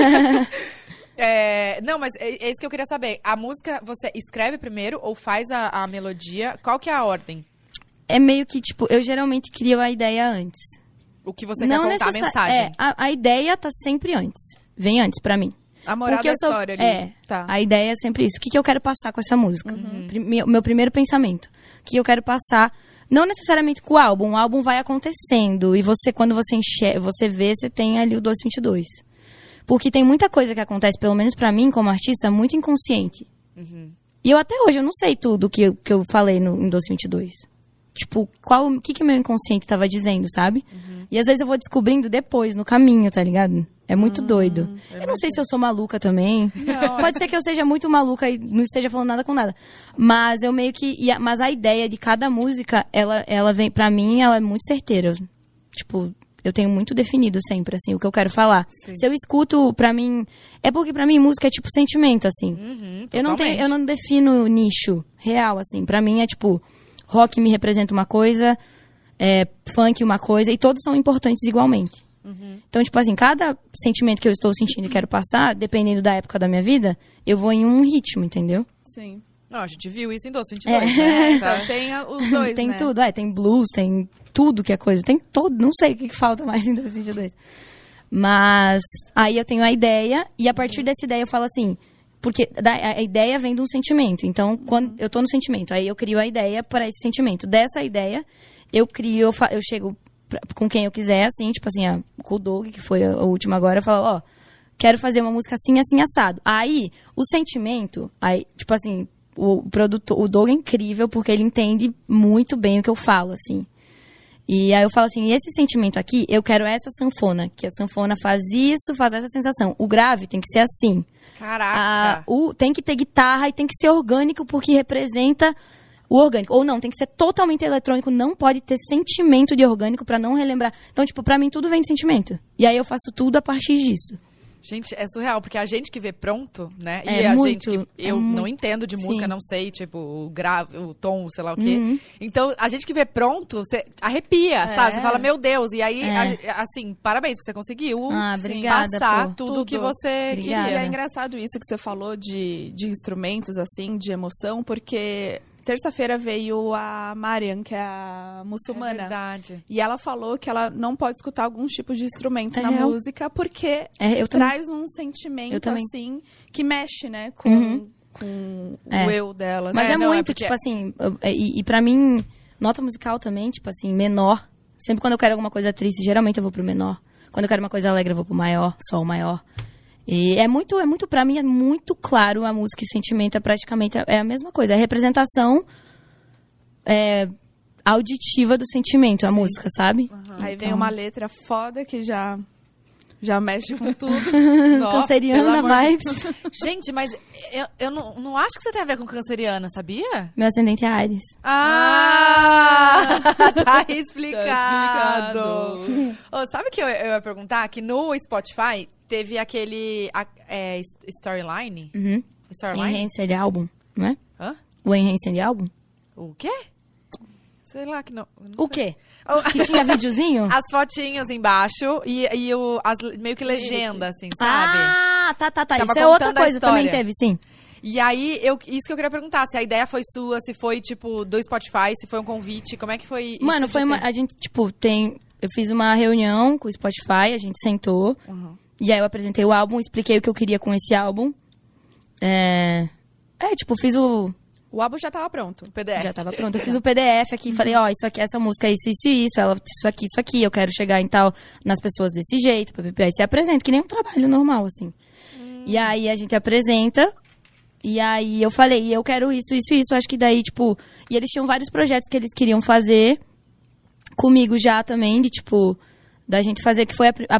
Não, mas é isso que eu queria saber. A música, você escreve primeiro ou faz a melodia? Qual que é a ordem? É meio que, tipo, eu geralmente crio a ideia antes. O que você quer contar, a mensagem. A ideia tá sempre antes. Vem antes pra mim. A moral da história ali. Tá. A ideia é sempre isso. O que eu quero passar com essa música? Meu primeiro pensamento. O que eu quero passar... Não necessariamente com o álbum vai acontecendo. E quando você enxerga, você vê, você tem ali o 1222. Porque tem muita coisa que acontece, pelo menos pra mim, como artista, muito inconsciente. E eu até hoje, eu não sei tudo que eu falei em 1222. Tipo, o que o meu inconsciente tava dizendo, sabe? E às vezes eu vou descobrindo depois, no caminho, tá ligado? É muito doido. Eu não sei se eu sou maluca também. Não, pode ser que eu seja muito maluca e não esteja falando nada com nada. Mas eu meio que... Mas a ideia de cada música, ela vem... Pra mim, ela é muito certeira. Tipo, eu tenho muito definido sempre, assim, o que eu quero falar. Sim. Se eu escuto, pra mim... É porque pra mim, música é tipo sentimento, assim. Eu não defino nicho real, assim. Pra mim é tipo... Rock me representa uma coisa, funk uma coisa, e todos são importantes igualmente. Então, tipo assim, cada sentimento que eu estou sentindo e quero passar, dependendo da época da minha vida, eu vou em um ritmo, entendeu? Sim. Não, a gente viu isso em 1222, né? Então tem os dois, tem né? Tudo, tem blues, tem tudo que é coisa. Tem todo, não sei o que falta mais em 1222. Mas aí eu tenho a ideia, e a partir dessa ideia eu falo assim... Porque a ideia vem de um sentimento. Então, quando eu tô no sentimento, aí eu crio a ideia para esse sentimento. Dessa ideia, eu chego com quem eu quiser, assim, tipo assim, com o Doug, que foi a última agora, eu falo, quero fazer uma música assim, assim, assado. Aí, o sentimento, aí, tipo assim, o Doug é incrível, porque ele entende muito bem o que eu falo, assim. E aí eu falo assim, esse sentimento aqui, eu quero essa sanfona, que a sanfona faz isso, faz essa sensação. O grave tem que ser assim. Caraca! Tem que ter guitarra e tem que ser orgânico, porque representa o orgânico. Ou não, tem que ser totalmente eletrônico, não pode ter sentimento de orgânico pra não relembrar. Então, tipo, pra mim tudo vem de sentimento. E aí eu faço tudo a partir disso. Gente, é surreal, porque a gente que vê pronto, né? É e a muito, gente que eu não entendo de música, sim. Não sei, tipo, o grave, o tom, sei lá o quê. Então, a gente que vê pronto, você arrepia, sabe? Você fala, meu Deus. E aí, assim, parabéns, você conseguiu obrigada, passar tudo que você obrigada. queria. E é engraçado isso que você falou de instrumentos, assim, de emoção, porque... Terça-feira veio a Mariam, que é a muçulmana. É verdade. E ela falou que ela não pode escutar alguns tipos de instrumentos na música, porque traz um sentimento, assim, que mexe, né, com o eu dela. Mas muito, porque... tipo assim, e pra mim, nota musical também, tipo assim, menor. Sempre quando eu quero alguma coisa triste, geralmente eu vou pro menor. Quando eu quero uma coisa alegre, eu vou pro maior, sol maior. E é muito, pra mim, é muito claro, a música e sentimento é praticamente a mesma coisa. É a representação auditiva do sentimento, a música, sabe? Aí vem uma letra foda que já mexe com tudo. Canceriana vibes. Gente, mas eu não acho que você tem a ver com canceriana, sabia? Meu ascendente é Áries. Tá explicado. Sabe o que eu ia perguntar? Que no Spotify teve aquele Storyline? Storyline? Enhanced álbum, não é? Hã? O Enhanced álbum? O quê? Sei lá que não o quê? Que tinha videozinho? As fotinhos embaixo e meio que legenda, assim, sabe? Tá. Isso é outra coisa, também teve, sim. E aí, isso que eu queria perguntar, se a ideia foi sua, se foi, tipo, do Spotify, se foi um convite, como é que foi isso? Mano, a gente, tipo, eu fiz uma reunião com o Spotify, a gente sentou, e aí eu apresentei o álbum, expliquei o que eu queria com esse álbum. Tipo, fiz o álbum já tava pronto. O PDF. Já tava pronto. Eu fiz o PDF aqui, falei, isso aqui, essa música, isso, ela, isso aqui, eu quero chegar em tal, nas pessoas desse jeito, aí você apresenta, que nem um trabalho normal, assim. E aí a gente apresenta, e aí eu falei, eu quero isso, acho que daí, tipo... E eles tinham vários projetos que eles queriam fazer comigo já também, de, tipo, da gente fazer, que foi o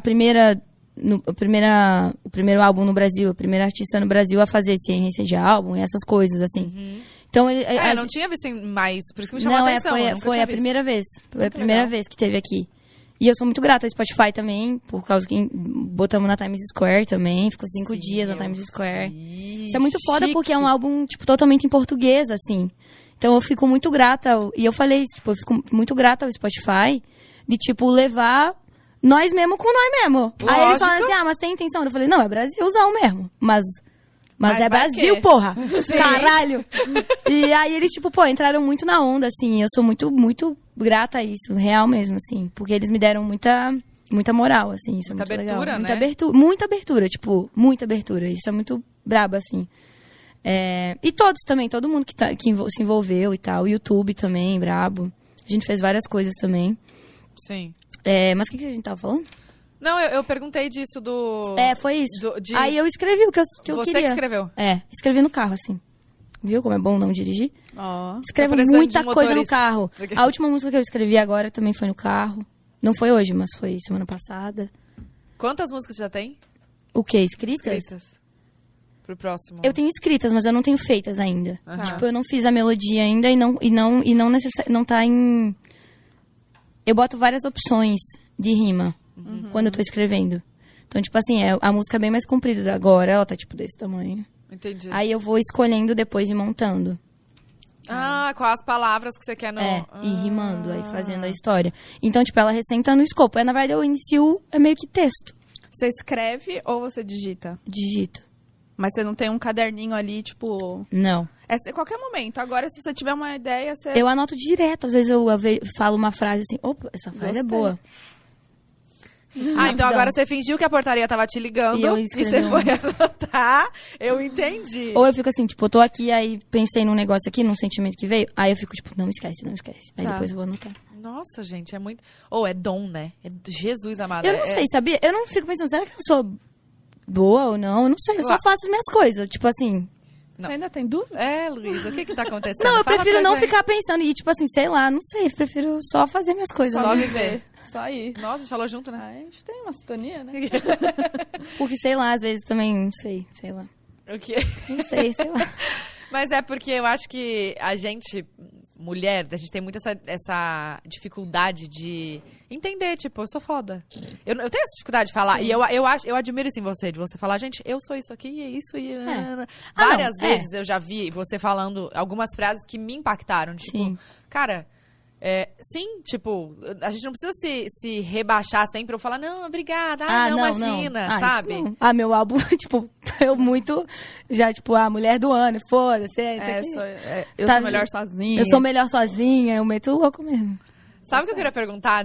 primeiro álbum no Brasil, a primeira artista no Brasil a fazer ciência de álbum e essas coisas, assim. Então, não tinha visto mais, por isso que me chamou a atenção. Foi a primeira vez. Foi a primeira vez que teve aqui. E eu sou muito grata ao Spotify também, por causa que botamos na Times Square também. Ficou 5 dias na Times Square. Isso é muito foda porque é um álbum, tipo, totalmente em português, assim. Então eu fico muito grata, e eu falei isso, tipo, eu fico muito grata ao Spotify de, tipo, levar nós mesmo com nós mesmo. Lógico. Aí eles falam assim, mas tem intenção? Eu falei, não, é Brasilzão mesmo. Mas é Brasil, porra! Sim. Caralho! E aí eles, tipo, entraram muito na onda, assim. Eu sou muito, muito grata a isso, real mesmo, assim. Porque eles me deram muita moral, assim. Isso muita é muito abertura, legal. né? Muita abertura, tipo, muita abertura. Isso é muito brabo, assim. E todos também, todo mundo que se envolveu e tal. O YouTube também, brabo. A gente fez várias coisas também. Sim. Mas o que a gente tava falando? Não, eu perguntei disso do... foi isso. Aí eu escrevi o que eu queria. Você que escreveu? Escrevi no carro, assim. Viu como é bom não dirigir? Oh. Escrevo muita coisa no carro. A última música que eu escrevi agora também foi no carro. Não foi hoje, mas foi semana passada. Quantas músicas já tem? O quê? Escritas? Pro próximo. Eu tenho escritas, mas eu não tenho feitas ainda. Tipo, eu não fiz a melodia ainda e não tá em... Eu boto várias opções de rima quando eu tô escrevendo. Então, tipo assim, a música é bem mais comprida agora. Ela tá, tipo, desse tamanho. Entendi. Aí eu vou escolhendo depois e montando. Com as palavras que você quer no... E rimando, aí fazendo a história. Então, tipo, ela recém tá no escopo. Na verdade, eu inicio, é meio que texto. Você escreve ou você digita? Digito. Mas você não tem um caderninho ali, tipo... Não. Qualquer momento. Agora, se você tiver uma ideia, você... Eu anoto direto. Às vezes eu falo uma frase assim, opa, essa frase é boa. Então agora você fingiu que a portaria tava te ligando e você foi anotar. Eu entendi. Ou eu fico assim, tipo, eu tô aqui, aí pensei num negócio aqui, num sentimento que veio, aí eu fico tipo, não esquece. Aí depois eu vou anotar. Nossa, gente, é muito... é dom, né? É Jesus amado. Eu não sei, sabia? Eu não fico pensando, será que eu sou boa ou não? Eu não sei, eu só faço as minhas coisas, tipo assim... Não. Você ainda tem dúvida? Luísa, o que tá acontecendo? Não, eu prefiro não ficar pensando e, tipo assim, sei lá, não sei. Prefiro só fazer minhas coisas. Só viver. Só ir. Nossa, a gente falou junto, né? A gente tem uma sintonia, né? Porque, sei lá, às vezes também, não sei lá. O quê? Não sei lá. Mas é porque eu acho que a gente, mulher, a gente tem muito essa dificuldade de entender, tipo, eu sou foda. Eu tenho essa dificuldade de falar. Sim. E eu admiro isso em você, de você falar, gente, eu sou isso aqui, isso e... Várias vezes eu já vi você falando algumas frases que me impactaram. Tipo, sim. Cara, sim, tipo, a gente não precisa se rebaixar sempre ou falar, não, obrigada, não, imagina, sabe? Não. Meu álbum, tipo, eu muito, já, tipo, a mulher do ano, foda-se. Eu sou melhor sozinha. Eu sou melhor sozinha, eu meto louco mesmo. Sabe o que eu queria perguntar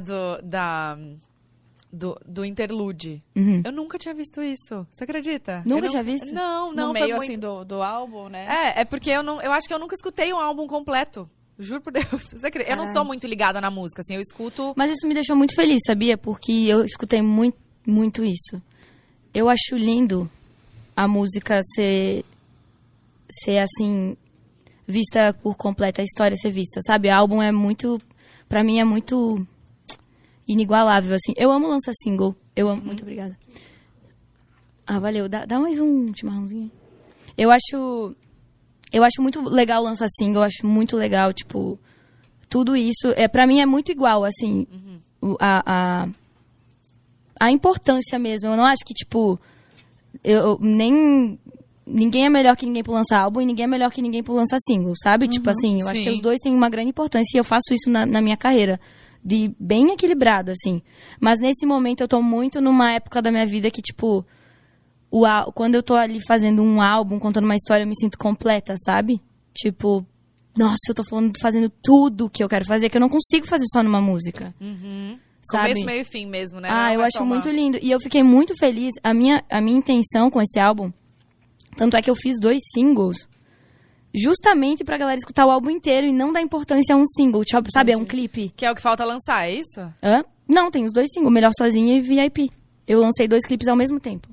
do interlude? Eu nunca tinha visto isso. Você acredita? Nunca tinha visto? Não. No meio, assim, do álbum, né? É porque eu acho que eu nunca escutei um álbum completo. Juro por Deus. Você acredita? Eu não sou muito ligada na música, assim, eu escuto... Mas isso me deixou muito feliz, sabia? Porque eu escutei muito, muito isso. Eu acho lindo a música ser assim, vista por completa, a história ser vista, sabe? O álbum é muito... Pra mim é muito inigualável, assim. Eu amo lançar single. Eu amo. Muito obrigada. Valeu. Dá mais um chimarrãozinho. Eu acho muito legal lançar single. Eu acho muito legal, tipo... Tudo isso. Pra mim é muito igual, assim. A importância mesmo. Eu não acho que, tipo... Eu nem ninguém é melhor que ninguém por lançar álbum e ninguém é melhor que ninguém por lançar single, sabe? Tipo assim, eu acho que os dois têm uma grande importância e eu faço isso na minha carreira. De bem equilibrado, assim. Mas nesse momento eu tô muito numa época da minha vida que, tipo... Quando eu tô ali fazendo um álbum, contando uma história, eu me sinto completa, sabe? Tipo... Nossa, eu tô fazendo tudo que eu quero fazer, que eu não consigo fazer só numa música. Sabe? Começo, meio e fim mesmo, né? Eu acho muito lindo. E eu fiquei muito feliz. A minha intenção com esse álbum, tanto é que eu fiz 2 singles, justamente pra galera escutar o álbum inteiro e não dar importância a um single, tipo, sabe? É um clipe. Que é o que falta lançar, é isso? Não, tem os 2 singles, Melhor Sozinha e VIP. Eu lancei 2 clipes ao mesmo tempo.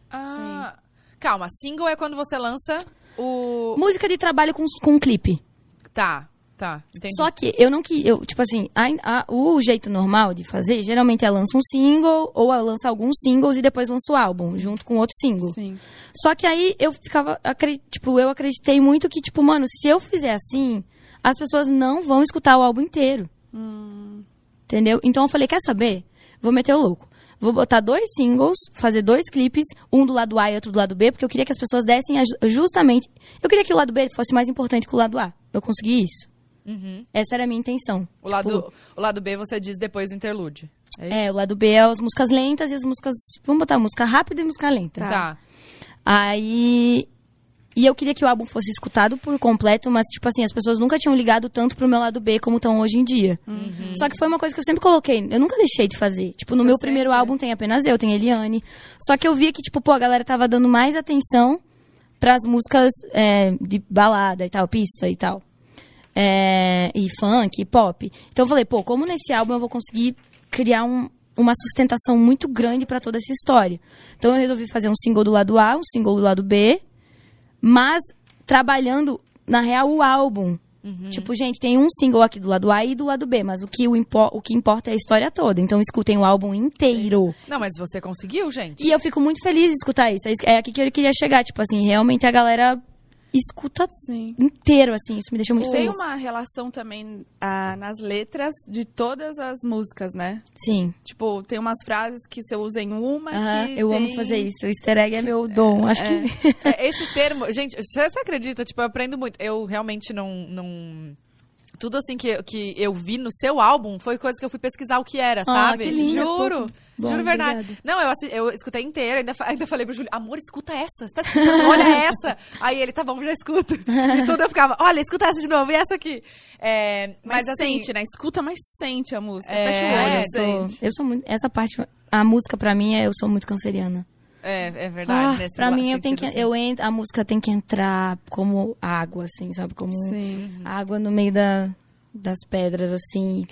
Calma, single é quando você lança o... Música de trabalho com clipe. Tá, entendi. Só que eu não quis, tipo assim, o jeito normal de fazer, geralmente é lança um single, ou lança alguns singles e depois lança o álbum, junto com outro single. Sim. Só que aí eu eu acreditei muito que, tipo, mano, se eu fizer assim, as pessoas não vão escutar o álbum inteiro. Entendeu? Então eu falei, quer saber? Vou meter o louco. Vou botar 2 singles, fazer 2 clipes, um do lado A e outro do lado B, porque eu queria que as pessoas dessem justamente... Eu queria que o lado B fosse mais importante que o lado A. Eu consegui isso. Essa era a minha intenção. O lado B você diz depois do interlude. O lado B é as músicas lentas e as músicas... Vamos botar música rápida e música lenta. Tá. Aí... E eu queria que o álbum fosse escutado por completo, mas, tipo assim, as pessoas nunca tinham ligado tanto pro meu lado B como estão hoje em dia. Só que foi uma coisa que eu sempre coloquei. Eu nunca deixei de fazer. Tipo, no meu primeiro álbum tem apenas eu, tem Eliane. Só que eu via que, tipo, a galera tava dando mais atenção pras músicas de balada e tal, pista e tal. E funk, pop. Então eu falei, como nesse álbum eu vou conseguir criar uma sustentação muito grande pra toda essa história. Então eu resolvi fazer um single do lado A, um single do lado B, mas trabalhando, na real, o álbum. Tipo, gente, tem um single aqui do lado A e do lado B, mas o que importa é a história toda. Então escutem o álbum inteiro. Não, mas você conseguiu, gente. E eu fico muito feliz de escutar isso. É aqui que eu queria chegar. Tipo assim, realmente a galera escuta inteiro, assim. Isso me deixa muito feliz. Tem uma relação também nas letras de todas as músicas, né? Sim. Tipo, tem umas frases que você usa em uma que eu amo fazer isso. O easter egg é meu dom. Acho que... Esse termo... Gente, você acredita? Tipo, eu aprendo muito. Eu realmente não... Tudo assim que eu vi no seu álbum foi coisa que eu fui pesquisar o que era, sabe? Que lindo. Juro. Bom, Juro verdade. obrigada. Não, eu escutei inteiro, ainda falei pro Júlio, amor, escuta essa. Você tá escutando? Olha essa. Aí ele, tá bom, já escuto. E tudo eu ficava, olha, escuta essa de novo, e essa aqui. Mas assim, sente, né? Escuta, mas sente a música. Fecha o olho, eu sou muito... Essa parte, a música pra mim, eu sou muito canceriana. É verdade. Pra mim, a música tem que entrar como água, assim, sabe? Como água no meio das pedras, assim,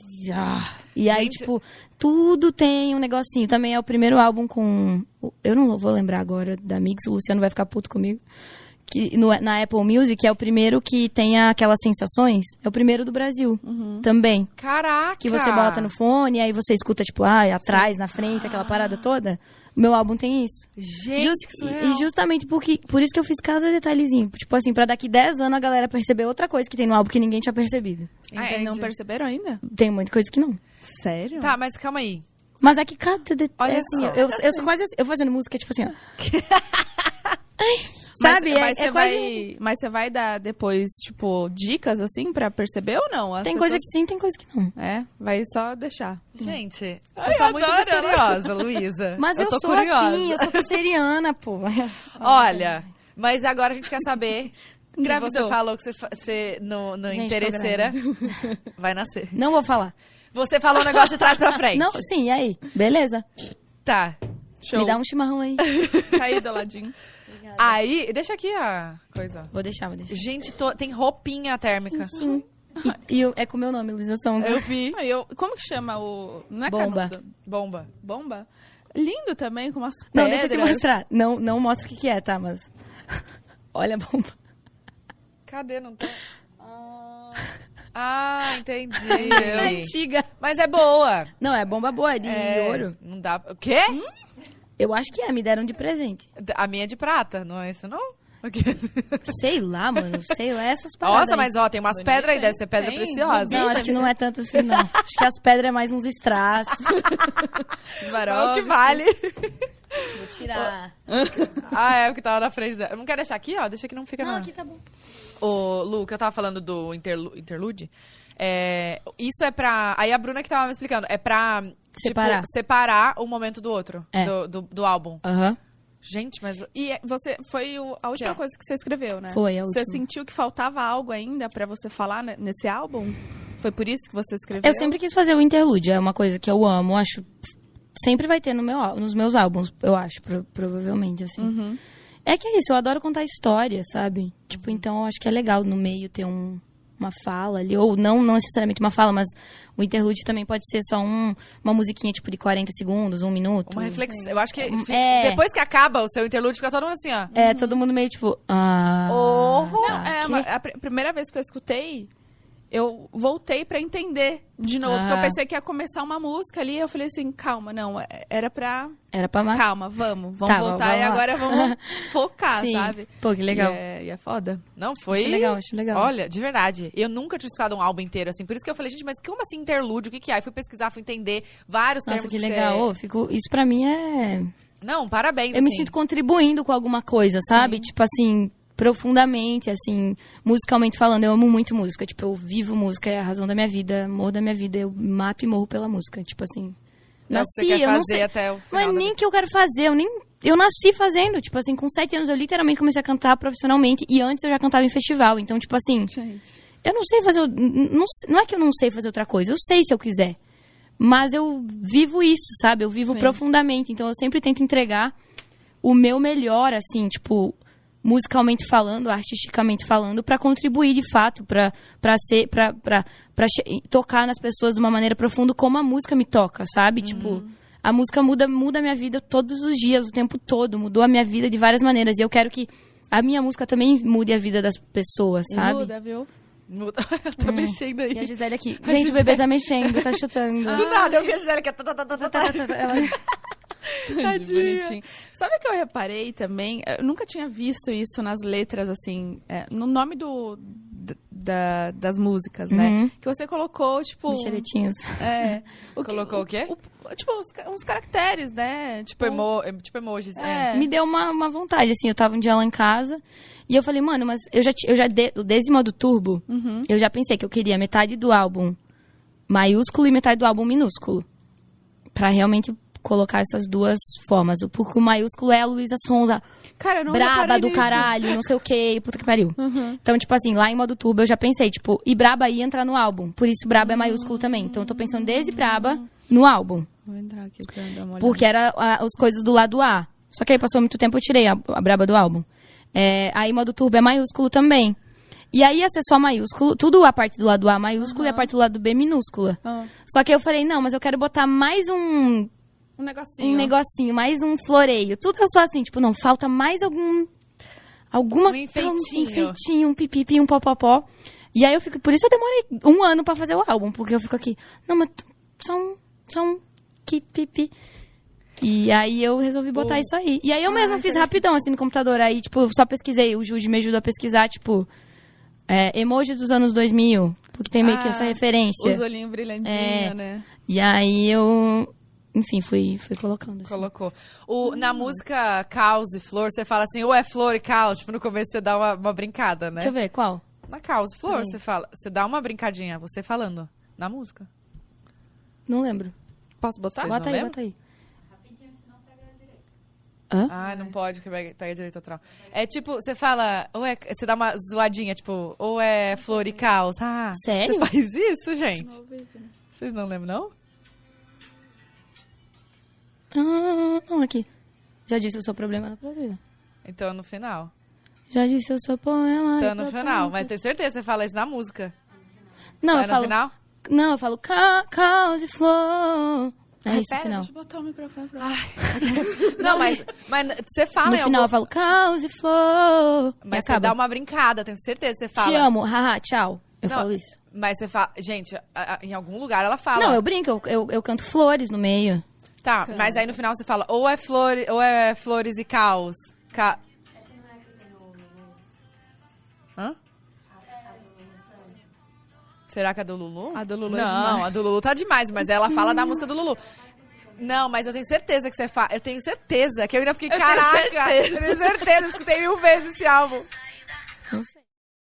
E aí, tipo, tudo tem um negocinho. Também é o primeiro álbum com... Eu não vou lembrar agora da Mix, o Luciano vai ficar puto comigo. Que na Apple Music é o primeiro que tem aquelas sensações. É o primeiro do Brasil, também. Caraca! Que você bota no fone, aí você escuta, tipo, atrás, na frente, aquela parada toda. Meu álbum tem isso. Gente, e justamente por isso que eu fiz cada detalhezinho. Tipo assim, pra daqui 10 anos a galera perceber outra coisa que tem no álbum que ninguém tinha percebido. Não perceberam ainda? Tem muita coisa que não. Sério? Tá, mas calma aí. Mas é que cada detalhe... Olha assim, só. eu sou quase... Eu fazendo música, tipo assim, ó... Sabe? Mas você vai dar depois, tipo, dicas, assim, pra perceber ou não? Tem coisa que sim, tem coisa que não. Vai só deixar. Gente, você tá muito misteriosa, Luísa. Mas eu tô sou curiosa. assim, eu sou canceriana, pô. Olha, mas agora a gente quer saber... Engravidou. Que você falou que você no Gente, Interesseira vai nascer. Não vou falar. Você falou um negócio de trás pra frente. Não, sim, e aí? Beleza. Tá. Show. Me dá um chimarrão aí. Caí do ladinho. Aí, deixa aqui a coisa. Vou deixar. Gente, tem roupinha térmica. Sim. E é com o meu nome, Luísa Songa. Eu vi. Como que chama o... Não é Bomba. Canudo? Bomba? Lindo também, com umas pedras. Não, deixa eu te mostrar. Não mostra o que é, tá? Mas... Olha a bomba. Cadê? Não tem... entendi. É antiga. Mas é boa. Não, é bomba boa, é de ouro. Não dá... O quê? Eu acho que me deram de presente. A minha é de prata, não é isso, não? Sei lá, mano. Sei lá, essas paradas. Nossa, mas tem umas pedras aí, deve ser pedra preciosa. Não, acho que não é tanto assim, não. Acho que as pedras é mais uns strass. Varol que vale. Vou tirar. É o que tava na frente dela. Não quer deixar aqui, ó? Deixa que não fica Não, nada. aqui tá bom. Ô, Lu, que eu tava falando do interlude, isso é pra... Aí a Bruna que tava me explicando, é pra separar um momento do outro, do álbum. Aham. Gente, mas... E foi a última coisa que você escreveu, né? Foi a última. Você sentiu que faltava algo ainda pra você falar nesse álbum? Foi por isso que você escreveu? Eu sempre quis fazer o interlude, é uma coisa que eu amo, acho... Sempre vai ter nos meus álbuns, eu acho, provavelmente, assim. Uhum. É que é isso, eu adoro contar história, sabe? Tipo, então eu acho que é legal no meio ter uma fala ali, ou não necessariamente uma fala, mas o interlude também pode ser só uma musiquinha, tipo, de 40 segundos, 1 minuto. Uma reflexão. Eu acho que depois que acaba o seu interlude, fica todo mundo assim, ó. Todo mundo meio, tipo... A primeira vez que eu escutei, eu voltei pra entender de novo, porque eu pensei que ia começar uma música ali, eu falei assim, calma, não, era pra calma, vamos voltar e agora vamos focar, sim. Sabe? Pô, que legal. E é foda. Não, foi... Acho legal. Olha, de verdade, eu nunca tinha escutado um álbum inteiro, assim, por isso que eu falei, gente, mas como assim interlúdio, o que é? Aí fui pesquisar, fui entender vários termos. Nossa, que legal. Isso pra mim é... Não, parabéns, Eu me sinto contribuindo com alguma coisa, sabe? Sim. Tipo assim... profundamente, assim, musicalmente falando, eu amo muito música, tipo, eu vivo música, é a razão da minha vida, amor da minha vida, eu mato e morro pela música, tipo assim, nasci, eu não sei, até o final não é nem que eu quero fazer, eu nasci fazendo, tipo assim, com 7 anos eu literalmente comecei a cantar profissionalmente, e antes eu já cantava em festival, então, tipo assim, eu não sei fazer, não é que eu não sei fazer outra coisa, eu sei se eu quiser, mas eu vivo isso, sabe, eu vivo profundamente, então eu sempre tento entregar o meu melhor, assim, tipo... musicalmente falando, artisticamente falando, pra contribuir de fato, pra tocar nas pessoas de uma maneira profunda como a música me toca, sabe? Tipo, a música muda a minha vida todos os dias, o tempo todo, mudou a minha vida de várias maneiras. E eu quero que a minha música também mude a vida das pessoas, sabe? Muda, viu? Muda. Tá mexendo aí. E a Gisele aqui. Gente, o bebê tá mexendo, tá chutando. Do nada, eu vi a Gisele que Tadinha. Sabe o que eu reparei também? Eu nunca tinha visto isso nas letras, assim, no nome das músicas, né? Que você colocou, tipo... Bicharetinhos. Colocou o quê? Tipo, uns caracteres, né? Tipo emojis. Me deu uma vontade, assim, eu tava um dia lá em casa e eu falei, mano, mas desde modo turbo, eu já pensei que eu queria metade do álbum maiúsculo e metade do álbum minúsculo. Pra realmente... colocar essas duas formas. Porque o maiúsculo é a Luísa Sonza, cara, eu não braba do caralho, não sei o que, puta que pariu. Então, tipo assim, lá em modo turbo eu já pensei, tipo, e braba ia entrar no álbum. Por isso braba é maiúsculo também. Então eu tô pensando desde braba no álbum. Vou entrar aqui pra dar uma olhada. Porque era as coisas do lado A. Só que aí passou muito tempo, eu tirei a braba do álbum. Aí modo turbo é maiúsculo também. E aí ia ser só maiúsculo, tudo a parte do lado A maiúsculo e a parte do lado B minúscula. Só que eu falei, não, mas eu quero botar mais um negocinho, mais um floreio. Tudo eu sou assim, tipo, não, falta mais alguma... Um enfeitinho, um pipipi, um popopó. E aí eu fico... Por isso eu demorei 1 ano pra fazer o álbum, porque eu fico aqui... Não, mas só um pipipi. E aí eu resolvi botar isso aí. E aí eu mesma fiz rapidão, assim, no computador. Aí, tipo, só pesquisei. O Jude me ajudou a pesquisar, tipo... emojis dos anos 2000. Porque tem meio que essa referência. Os olhinhos brilhantinhos, né? E aí eu... Enfim, fui colocando. Assim. Colocou. Na música Caos e Flor, você fala assim, ou é flor e caos. Tipo, no começo você dá uma brincada, né? Deixa eu ver, qual? Na Caos e Flor, você dá uma brincadinha, você falando, na música. Não lembro. Posso botar? Bota aí. Rapidinho, senão pega direito. Não pode, que pega direito outra. É tipo, você fala, você dá uma zoadinha, tipo, ou é flor e caos. Sério? Você faz isso, gente? Vocês não lembram, não? Não, aqui. Já disse o seu problema na praia. Então, no final. Já disse o seu poema. Então, no final. Mas tenho certeza que você fala isso na música. Não, eu falo... no final? Não, eu falo caos e flor. É isso, no final. Deixa eu botar o microfone pra Não, mas você fala... No final eu falo caos e flor. Mas você dá uma brincada, tenho certeza que você fala. Te amo, haha, tchau. Eu falo isso. Mas você fala... Gente, em algum lugar ela fala. Não, eu brinco, eu canto flores no meio. Tá, mas aí no final você fala ou é flores e caos. Hã? Será que é do Lulu? A do Lulu não, a do Lulu tá demais, mas ela fala da música do Lulu. Não, mas eu tenho certeza que você faz. Eu tenho certeza que eu ainda fiquei, caraca, eu tenho certeza, escutei 1000 vezes esse álbum. Não sei.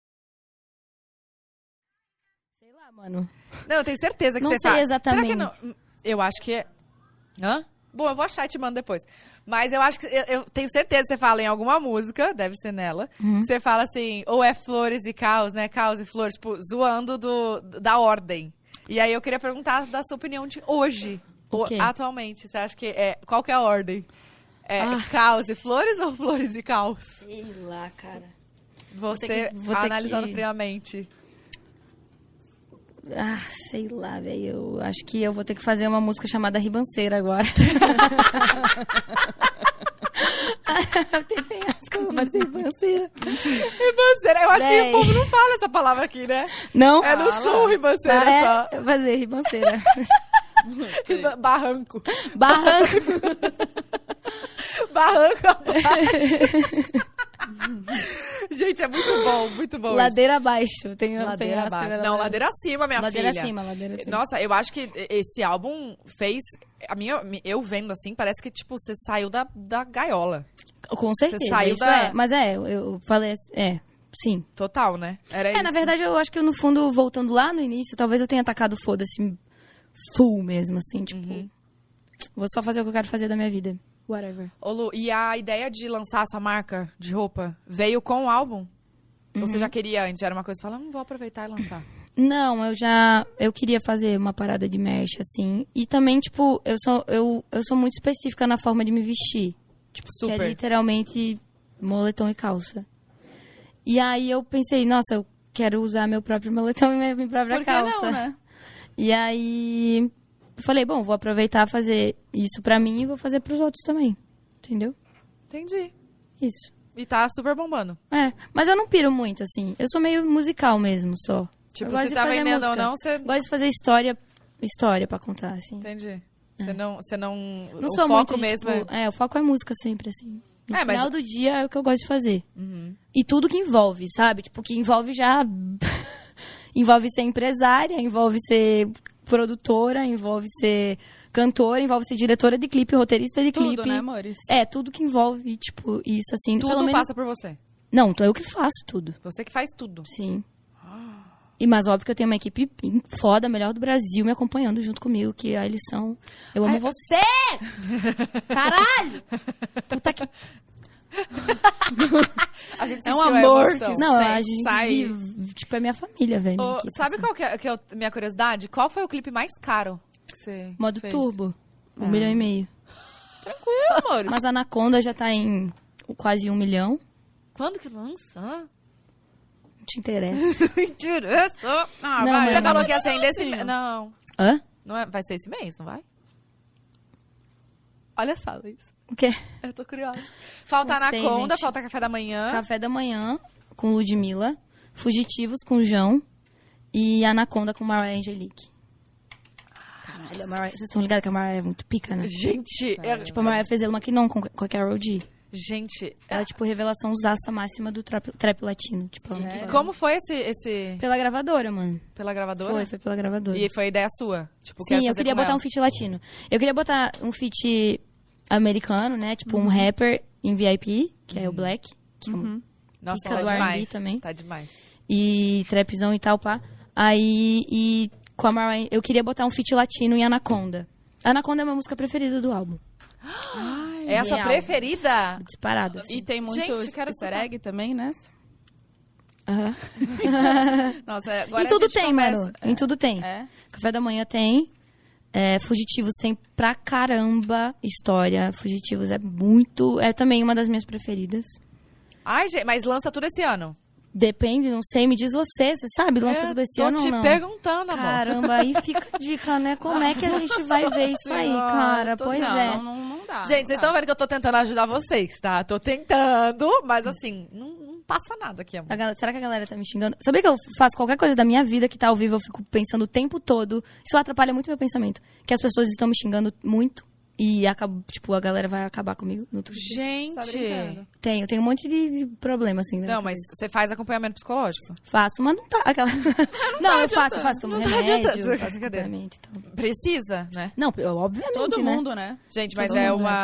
Sei lá, mano. Não, eu tenho certeza que não você sei faz. Exatamente. Será que não? Eu acho que... Hã? Bom, eu vou achar e te mando depois. Mas eu acho que... Eu tenho certeza que você fala em alguma música, deve ser nela, que você fala assim, ou é flores e caos, né? Caos e flores, tipo, zoando da ordem. E aí eu queria perguntar da sua opinião de hoje, atualmente. Você acha que qual que é a ordem? Caos e flores ou flores e caos? Sei lá, cara. Você analisando friamente. Sei lá, velho. Eu acho que eu vou ter que fazer uma música chamada Ribanceira agora. Tem penhasco, eu vou fazer Ribanceira. Ribanceira, eu acho que o povo não fala essa palavra aqui, né? Não? É no sul, Ribanceira só. Eu vou fazer Ribanceira. Barranco. Barranco abaixo. Gente, é muito bom. Ladeira abaixo. Ladeira abaixo. Não, ladeira acima, minha filha. Ladeira acima. Nossa, eu acho que esse álbum fez... eu vendo assim, parece que, tipo, você saiu da gaiola. Com certeza. Você saiu Mas eu falei... Sim. Total, né? Era isso. Na verdade, eu acho que no fundo, voltando lá no início, talvez eu tenha atacado foda-se full mesmo, assim, tipo... Vou só fazer o que eu quero fazer da minha vida. Whatever. Ô Lu, e a ideia de lançar a sua marca de roupa veio com o álbum? Ou você já queria antes? Era uma coisa que você falava, vou aproveitar e lançar. Não, eu queria fazer uma parada de merch, assim. E também, tipo, eu sou muito específica na forma de me vestir. Tipo, super. Que é literalmente moletom e calça. E aí eu pensei, nossa, eu quero usar meu próprio moletom e minha própria calça. Por que não, né? E aí... Eu falei, bom, vou aproveitar fazer isso pra mim e vou fazer pros outros também. Entendeu? Entendi. Isso. E tá super bombando. Mas eu não piro muito, assim. Eu sou meio musical mesmo, só. Tipo, você tá vendendo ou não, você... Gosto de fazer história pra contar, assim. Entendi. Você não... Não o sou foco muito mesmo tipo, o foco é música sempre, assim. No final do dia é o que eu gosto de fazer. E tudo que envolve, sabe? Tipo, que envolve já... envolve ser empresária, envolve ser... produtora, envolve ser cantora, envolve ser diretora de clipe, roteirista de clipe. Tudo, né, amores? Tudo que envolve, tipo, isso, assim. Tudo pelo menos... passa por você? Não, eu que faço tudo. Você que faz tudo? Sim. Mas óbvio que eu tenho uma equipe foda, a melhor do Brasil, me acompanhando junto comigo, que eles são... Eu amo você! Caralho! Puta que... A gente é um amor que não, a gente vive, tipo, é minha família, velho. Sabe qual que é a minha curiosidade? Qual foi o clipe mais caro que você Modo fez? Turbo. 1,5 milhão. Tranquilo, amor. Mas a Anaconda já tá em quase 1 milhão. Quando que lança? Não te interessa. Não interessa. Você falou que ia ser ainda esse mês. Não. Hã? Não vai ser esse mês, não vai? Olha só, Luiz. O quê? Eu tô curiosa. Falta Anaconda, falta Café da Manhã. Café da Manhã com Ludmilla. Fugitivos com João. E Anaconda com Mariah Angelique. Caralho, a Mariah... Vocês estão ligados que a Mariah é muito pica, né? Gente... Tipo, a Mariah fez uma que não com a Carol G. Gente... Ela é, tipo, revelação zaça máxima do trap latino. Tipo, como foi esse... Pela gravadora, mano. Pela gravadora? Foi pela gravadora. E foi ideia sua? Tipo, sim, eu queria botar um feat latino. Eu queria botar um feat americano, né? Tipo, um rapper em VIP, que é o Black. Que é um Nossa, tá demais. Também. Tá demais. E trapzão e tal, pá. Aí, com a Mariah, eu queria botar um feat latino em Anaconda. Anaconda é a minha música preferida do álbum. Ai, é a sua preferida? Disparada, assim. E tem muito easter egg também, né? Aham. Nossa, agora em tudo tem, mano. Em tudo tem. É? Café da Manhã tem. Fugitivos tem pra caramba história. Fugitivos é muito... É também uma das minhas preferidas. Ai, gente, mas lança tudo esse ano? Depende, não sei. Me diz você sabe? Lança tudo esse ano ou não? Tô te perguntando, amor. Caramba, aí fica a dica, né? Como é que a gente vai ver isso aí, cara? Pois é. Não dá. Gente, vocês estão vendo que eu tô tentando ajudar vocês, tá? Tô tentando, mas assim, não passa nada aqui, amor. Será que a galera tá me xingando? Sabia que eu faço qualquer coisa da minha vida que tá ao vivo, eu fico pensando o tempo todo. Isso atrapalha muito meu pensamento. Que as pessoas estão me xingando muito E tipo, a galera vai acabar comigo no Twitter. Gente! Tenho um monte de problema, assim. Não, mas você faz acompanhamento psicológico? Faço, mas não tá. Não, eu faço, tomo remédio, faço acompanhamento e tal. Precisa, né? Não, obviamente, todo mundo, né? Gente, mas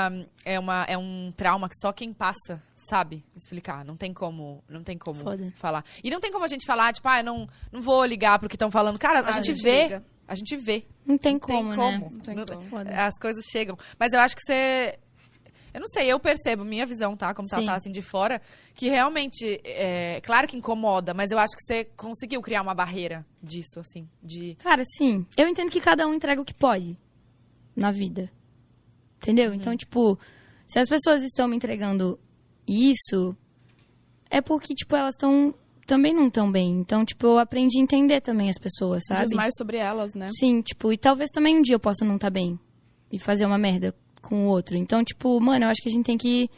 é um trauma que só quem passa sabe explicar. Não tem como falar. E não tem como a gente falar, tipo, eu não vou ligar pro que estão falando. Cara, a gente vê. Liga. A gente vê. Não tem como, né? Não tem como. As coisas chegam. Mas eu acho que você... Eu não sei, eu percebo, minha visão, tá? Como tá assim de fora, que realmente, claro que incomoda, mas eu acho que você conseguiu criar uma barreira disso, assim, Cara, sim. Eu entendo que cada um entrega o que pode na vida. Entendeu? Então, tipo, se as pessoas estão me entregando isso, é porque, tipo, elas também não estão bem. Então, tipo, eu aprendi a entender também as pessoas, sabe? Diz mais sobre elas, né? Sim, tipo, e talvez também um dia eu possa não estar bem e fazer uma merda com o outro. Então, tipo, mano, eu acho que a gente tem que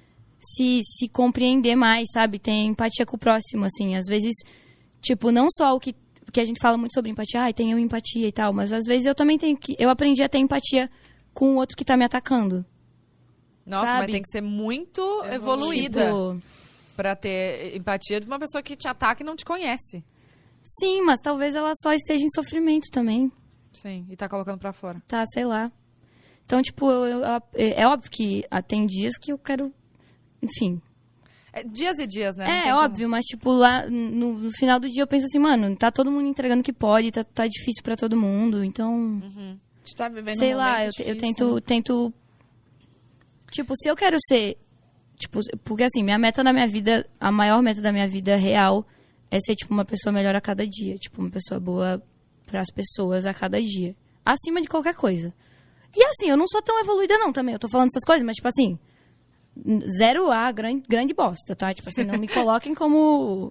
se compreender mais, sabe? Ter empatia com o próximo, assim. Às vezes, tipo, não só o que a gente fala muito sobre empatia, tenho empatia e tal, mas às vezes eu também eu aprendi a ter empatia com o outro que tá me atacando. Nossa, sabe? Mas tem que ser muito evoluída. Tipo, pra ter empatia de uma pessoa que te ataca e não te conhece. Sim, mas talvez ela só esteja em sofrimento também. Sim, e tá colocando pra fora. Tá, sei lá. Então, tipo, é óbvio que tem dias que eu quero... Enfim. Dias e dias, né? É óbvio, mas, tipo, lá no final do dia eu penso assim, mano, tá todo mundo entregando o que pode, tá difícil pra todo mundo, então... A gente tá vivendo sei lá, eu tento... Tipo, se eu quero ser... Tipo, porque assim, minha meta na minha vida, a maior meta da minha vida real é ser, tipo, uma pessoa melhor a cada dia. Tipo, uma pessoa boa pras pessoas a cada dia. Acima de qualquer coisa. E assim, eu não sou tão evoluída não também. Eu tô falando essas coisas, mas tipo assim, 0A, grande bosta, tá? Tipo assim, não me coloquem como...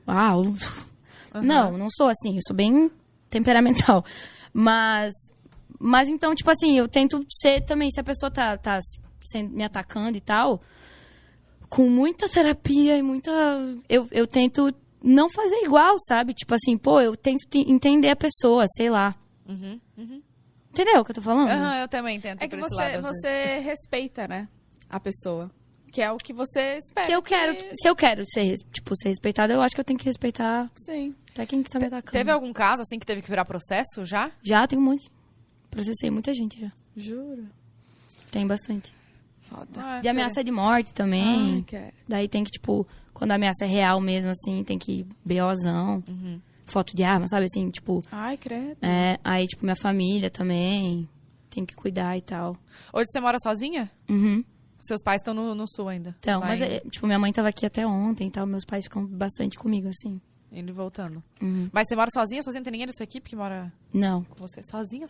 Não sou assim. Eu sou bem temperamental. Mas então, tipo assim, eu tento ser também, se a pessoa tá me atacando e tal... Com muita terapia e muita... Eu tento não fazer igual, sabe? Tipo assim, eu tento entender a pessoa, sei lá. Entendeu o que eu tô falando? Eu também tento. É que você respeita, né? A pessoa. Que é o que você espera. Se eu quero ser respeitada, eu acho que eu tenho que respeitar... Sim. Até quem que tá me atacando. Teve algum caso, assim, que teve que virar processo já? Já, tem um monte. Processei muita gente já. Juro? Tem bastante. Foda. De ameaça de morte também. Ai, daí tem que, tipo, quando a ameaça é real mesmo, assim, tem que BOzão. Foto de arma, sabe, assim, tipo... Ai, credo. Aí, tipo, minha família também tem que cuidar e tal. Hoje você mora sozinha? Seus pais estão no sul ainda? Então, mas, tipo, minha mãe tava aqui até ontem e tal, meus pais ficam bastante comigo, assim. Indo e voltando. Mas você mora sozinha? Sozinha? Não tem ninguém da sua equipe que mora... Não. Com você? Sozinha?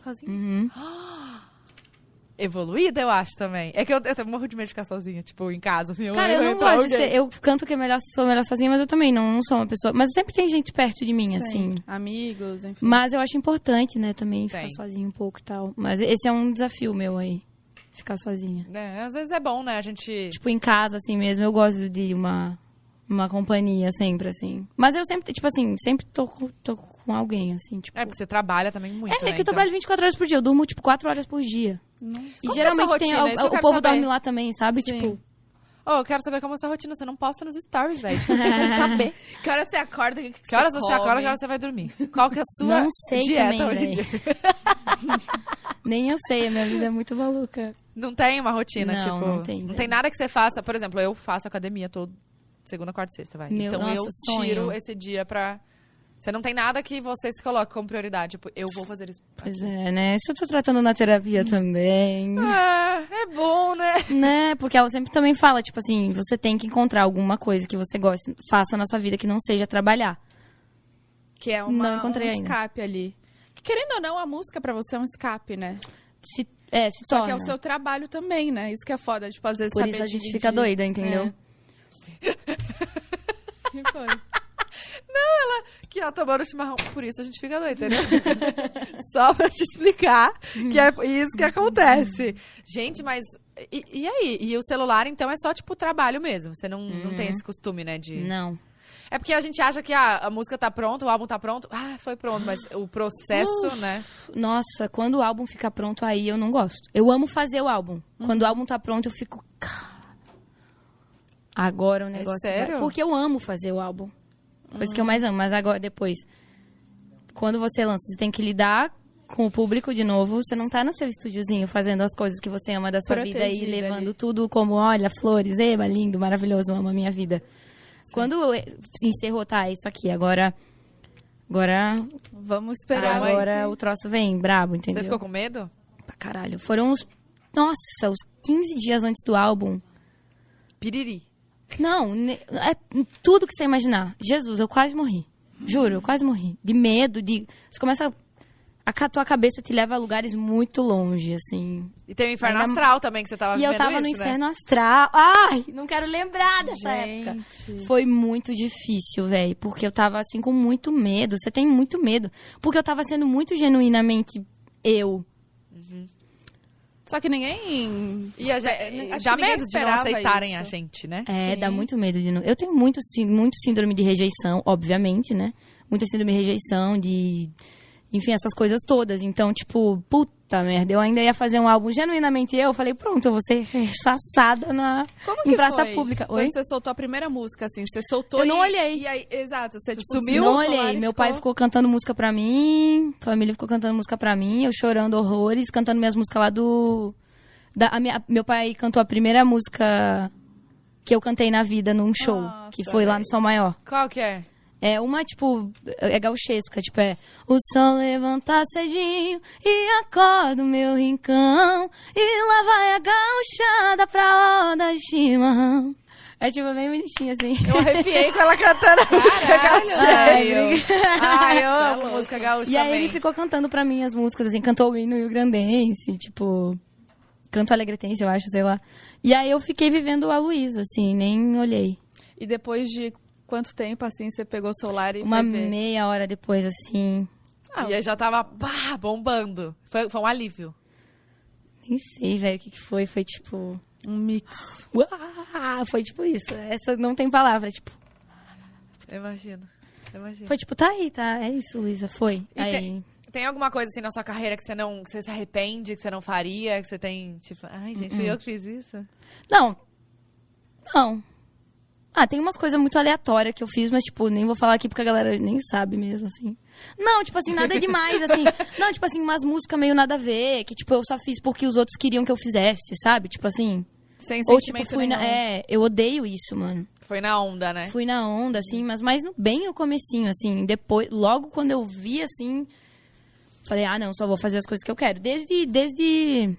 Evoluída, eu acho, também. É que eu morro de medo de ficar sozinha, tipo, em casa, assim. Cara, eu não gosto de ser... Eu canto que sou melhor sozinha, mas eu também não sou uma pessoa... Mas sempre tem gente perto de mim, assim. Amigos, enfim. Mas eu acho importante, né, também ficar sozinha um pouco e tal. Mas esse é um desafio meu aí, ficar sozinha. Às vezes é bom, né, a gente... Tipo, em casa, assim mesmo, eu gosto de uma companhia sempre, assim. Mas eu sempre, tipo assim, sempre tô com alguém, assim, tipo... porque você trabalha também muito, né? É que eu trabalho 24 horas por dia, eu durmo, tipo, 4 horas por dia. Nossa. E geralmente tem o povo dorme lá também, sabe? Sim. Tipo... eu quero saber como é essa rotina. Você não posta nos stories, velho. Eu quero saber. Que hora você acorda? Que horas você acorda, que horas você vai dormir? Qual que é a sua não sei dieta também, hoje em dia? Nem eu sei, a minha vida é muito maluca. Não tem uma rotina, não, tipo... Não tem. Não tem nada que você faça... Por exemplo, eu faço academia todo segunda, quarta e sexta, vai. Então eu tiro esse dia pra... Você não tem nada que você se coloque como prioridade. Tipo, eu vou fazer isso. Pois é, né? Isso eu tô tratando na terapia também. É bom, né? Né? Porque ela sempre também fala, tipo assim, você tem que encontrar alguma coisa que você goste, faça na sua vida que não seja trabalhar. Que é um escape ali. Que, querendo ou não, a música pra você é um escape, né? Se Só torna. que é o seu trabalho também, né? Isso que é foda, tipo, às vezes por isso a gente fica doida, entendeu? Que coisa. Não, que ela tomando chimarrão. Por isso a gente fica doida, entendeu? Só pra te explicar que é isso que acontece. Gente, mas... E aí? E o celular, então, é só, tipo, trabalho mesmo? Você não tem esse costume, né? Não. É porque a gente acha que a música tá pronta, o álbum tá pronto. Ah, foi pronto, mas o processo, né? Nossa, quando o álbum fica pronto, aí eu não gosto. Eu amo fazer o álbum. Quando o álbum tá pronto, eu fico... Agora o negócio... sério? Porque eu amo fazer o álbum. Coisa que eu mais amo. Mas agora, depois, quando você lança, você tem que lidar com o público de novo. Você não tá no seu estúdiozinho fazendo as coisas que você ama da sua vida e levando tudo como, olha, flores, eba, lindo, maravilhoso, amo a minha vida. Sim. Quando encerrou, tá, isso aqui, agora vamos esperar. Agora o troço vem, brabo, entendeu? Você ficou com medo? Pra caralho. Foram os 15 dias antes do álbum. Piriri. Não, é tudo que você imaginar. Jesus, eu quase morri. Juro, eu quase morri. De medo, Você começa a tua cabeça te leva a lugares muito longe, assim. E tem o Inferno Astral também, que você tava vivendo. E eu tava no Inferno Astral. Ai, não quero lembrar dessa época. Foi muito difícil, velho. Porque eu tava, assim, com muito medo. Você tem muito medo. Porque eu tava sendo muito genuinamente eu. Só que ninguém... Dá medo de não aceitarem a gente, né? Sim. Dá muito medo de não... Eu tenho muito síndrome de rejeição, obviamente, né? Muita síndrome de rejeição, enfim, essas coisas todas. Então, tipo, puta merda, eu ainda ia fazer um álbum genuinamente eu. Falei, pronto, eu vou ser rechaçada em praça pública. Quando você soltou a primeira música, assim, você soltou eu não olhei. E aí, exato, você tipo, sumiu. Não olhei. Meu pai ficou cantando música pra mim, a família ficou cantando música pra mim, eu chorando horrores, cantando minhas músicas lá meu pai cantou a primeira música que eu cantei na vida num show, que foi lá no Sol Maior. Qual que é? É uma, tipo, é gauchesca, tipo, o sol levanta cedinho e acorda o meu rincão e lá vai a gauchada pra roda de chimarrão. É, tipo, bem bonitinha, assim. Eu arrepiei com ela cantando a música gaúcha. Eu amo música gaúcha E aí também. ele ficou cantando pra mim as músicas, assim, cantou o hino rio-grandense, tipo, canto alegretense, eu acho, sei lá. E aí eu fiquei vivendo a Luísa, assim, nem olhei. E depois de... Quanto tempo, assim, você pegou o celular e Uma foi ver? meia hora depois, assim. E aí já tava bombando. Foi um alívio. Nem sei, velho, o que foi. Foi tipo... Um mix. Uau, foi tipo isso. Essa não tem palavra, tipo... Eu imagino. Foi tipo, tá aí, tá. É isso, Luísa, foi. E aí... Tem alguma coisa, assim, na sua carreira que você se arrepende, que você não faria, que você tem, tipo... Ai, gente, fui eu que fiz isso? Não. Tem umas coisas muito aleatórias que eu fiz, mas, tipo, nem vou falar aqui porque a galera nem sabe mesmo, assim. Não, tipo assim, nada demais, assim. Não, tipo assim, umas músicas meio nada a ver, que, tipo, eu só fiz porque os outros queriam que eu fizesse, sabe? Tipo assim... Sem Ou, sentimento tipo, eu odeio isso, mano. Foi na onda, né? Fui na onda, assim, mas bem no comecinho, assim. Depois, logo quando eu vi, assim... Falei, não, só vou fazer as coisas que eu quero. Desde...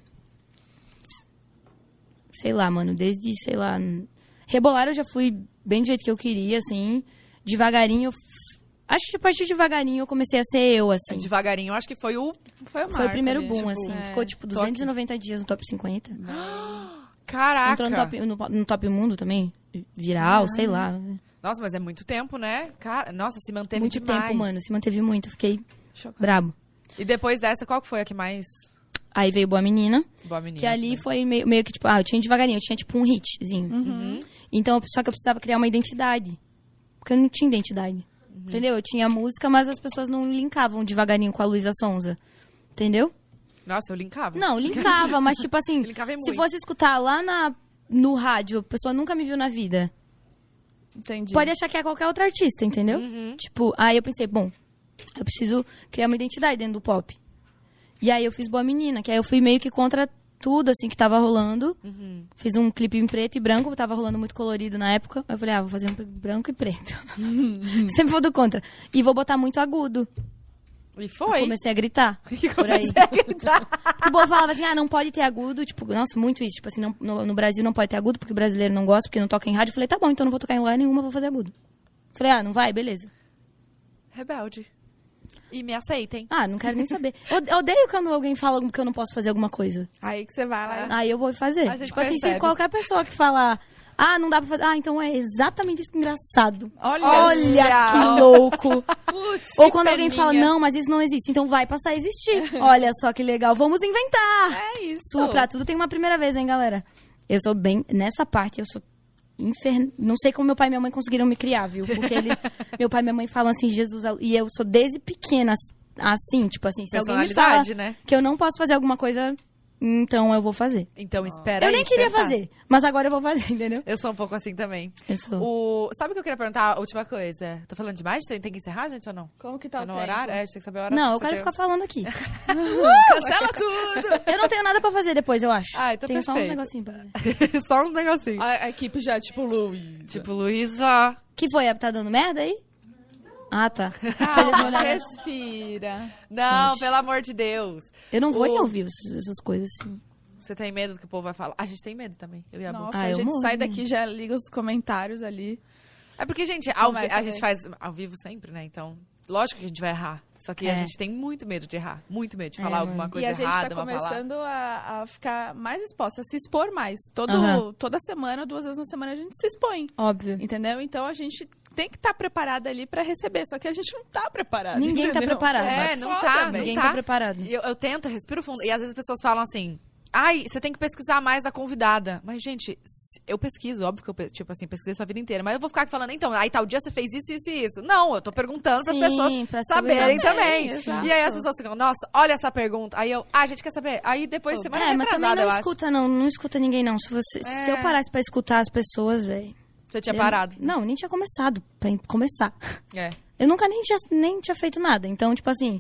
Sei lá, mano, sei lá... Rebolar eu já fui bem do jeito que eu queria, assim. Devagarinho. Acho que a partir de devagarinho eu comecei a ser eu, assim. Devagarinho, acho que foi o primeiro ali, boom, tipo, assim. Ficou, tipo, 290 dias no top 50. Caraca! Entrou no top mundo também. Viral, sei lá. Nossa, mas é muito tempo, né? Cara, nossa, se manteve muito demais. Muito tempo, mano. Se manteve muito. Fiquei brabo. E depois dessa, qual que foi a que mais... Aí veio Boa Menina. Boa Menina. Que ali foi meio que, tipo, eu tinha devagarinho. Eu tinha, tipo, um hitzinho. Então, só que eu precisava criar uma identidade. Porque eu não tinha identidade. Entendeu? Eu tinha música, mas as pessoas não linkavam devagarinho com a Luísa Sonza. Entendeu? Nossa, eu linkava. Não, linkava, mas, tipo assim, se fosse escutar lá no rádio, a pessoa nunca me viu na vida. Entendi. Pode achar que é qualquer outro artista, entendeu? Tipo, aí eu pensei, bom, eu preciso criar uma identidade dentro do pop. E aí eu fiz Boa Menina, que aí eu fui meio que contra tudo, assim, que tava rolando. Fiz um clipe em preto e branco, tava rolando muito colorido na época. Eu falei, vou fazer um branco e preto. Sempre vou do contra. E vou botar muito agudo. E foi. Eu comecei a gritar por aí. O povo falava assim, não pode ter agudo. Tipo, nossa, muito isso. Tipo assim, no Brasil não pode ter agudo, porque o brasileiro não gosta, porque não toca em rádio. Eu falei, tá bom, então não vou tocar em lugar nenhuma, vou fazer agudo. Falei, não vai? Beleza. Rebelde. E me aceitem. Não quero nem saber. Eu odeio quando alguém fala que eu não posso fazer alguma coisa. Aí que você vai lá. Aí eu vou fazer. A gente tipo assim, se percebe. qualquer pessoa que falar, não dá pra fazer. Então é exatamente isso que é engraçado. Olha que louco. Putz, Ou quando alguém fala, não, mas isso não existe. Então vai passar a existir. Olha só que legal, vamos inventar. É isso. Pra tudo tem uma primeira vez, hein, galera? Eu sou bem... Nessa parte, eu sou Não sei como meu pai e minha mãe conseguiram me criar, viu? Porque meu pai e minha mãe falam assim, Jesus... E eu sou desde pequena assim, tipo assim... Se alguém me fala né? que eu não posso fazer alguma coisa... Então eu vou fazer. Então espera Eu aí, nem queria fazer, mas agora eu vou fazer, entendeu? Eu sou um pouco assim também. Eu sou. Sabe o que eu queria perguntar? A última coisa. Tô falando demais? Tem que encerrar, gente, ou não? Como que tá o no tempo? horário? Tem que saber a hora. Não, eu quero ficar falando aqui. Cancela tudo! Eu não tenho nada pra fazer depois, eu acho. Então tenho perfeito. só uns negocinhos pra fazer. Só uns negocinhos. A equipe já, tipo, Luísa. Tipo, Luísa. Que foi? Tá dando merda aí? Ah, tá. Respira. Não, Gente. pelo amor de Deus. Eu não vou nem ouvir essas coisas assim. Você tem medo do que o povo vai falar? A gente tem medo também. Eu e a Bu. Nossa, Ah, a eu gente morro, sai né? daqui já liga os comentários ali. É porque, gente, Começa a a gente ver. faz ao vivo sempre, né? Então, lógico que a gente vai errar. Só que a É. gente tem muito medo de errar. Muito medo de falar alguma mano. coisa E a gente errada, tá uma palavra. começando a ficar mais exposta, a se expor mais. Toda semana, 2 vezes na semana, a gente se expõe. Óbvio. Entendeu? Então a gente tem que estar preparada ali pra receber. Só que a gente não tá preparado. Ninguém tá entendeu? preparado. Não foda, tá, velho. não Ninguém tá. tá preparado. Eu tento, respiro fundo. E às vezes as pessoas falam assim... Ai, você tem que pesquisar mais da convidada. Mas, gente, eu pesquiso, óbvio que eu, pesquisei sua vida inteira. Mas eu vou ficar aqui falando, então, aí tal dia você fez isso, isso e isso. Não, eu tô perguntando pras Sim, pessoas pra saber saberem também, também. exato. E aí as pessoas ficam, nossa, olha essa pergunta. Aí eu, a gente quer saber. Aí depois, semana Mas também retrasada, não eu acho. escuta, não escuta ninguém, não. Se eu parasse pra escutar as pessoas, velho... Você tinha parado. Não, nem tinha começado pra começar. É. Eu nunca nem tinha feito nada. Então, tipo assim,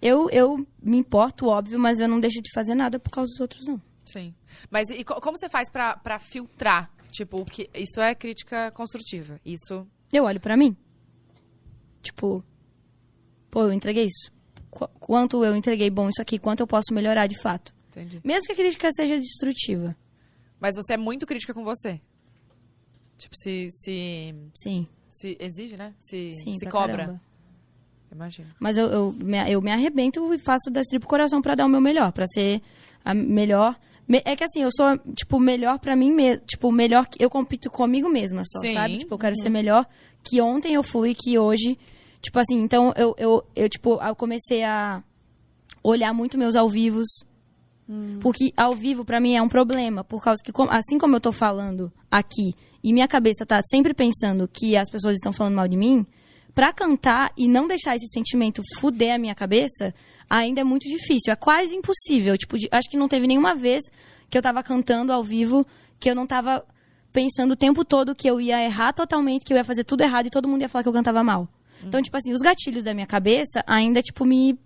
eu me importo, óbvio, mas eu não deixo de fazer nada por causa dos outros, não. Sim. Mas e como você faz pra filtrar? Tipo, isso é crítica construtiva. Isso... Eu olho pra mim. Tipo, pô, eu entreguei isso. Quanto eu entreguei bom isso aqui, quanto eu posso melhorar de fato. Entendi. Mesmo que a crítica seja destrutiva. Mas você é muito crítica com você. Tipo, se Sim, exige, né? Se pra cobra. caramba. Imagina. Mas eu me arrebento e faço da tripa coração pra dar o meu melhor, pra ser a melhor. É que assim, eu sou, tipo, melhor pra mim mesmo. Tipo, melhor que eu compito comigo mesma só, Sim. sabe? Tipo, eu quero ser melhor que ontem eu fui, que hoje. Tipo assim, então eu comecei a olhar muito meus ao vivos. Porque ao vivo, pra mim, é um problema. Por causa que, assim como eu tô falando aqui, e minha cabeça tá sempre pensando que as pessoas estão falando mal de mim, pra cantar e não deixar esse sentimento fuder a minha cabeça, ainda é muito difícil. É quase impossível. Tipo, acho que não teve nenhuma vez que eu tava cantando ao vivo que eu não tava pensando o tempo todo que eu ia errar totalmente, que eu ia fazer tudo errado e todo mundo ia falar que eu cantava mal. Então, tipo assim, os gatilhos da minha cabeça ainda, tipo, me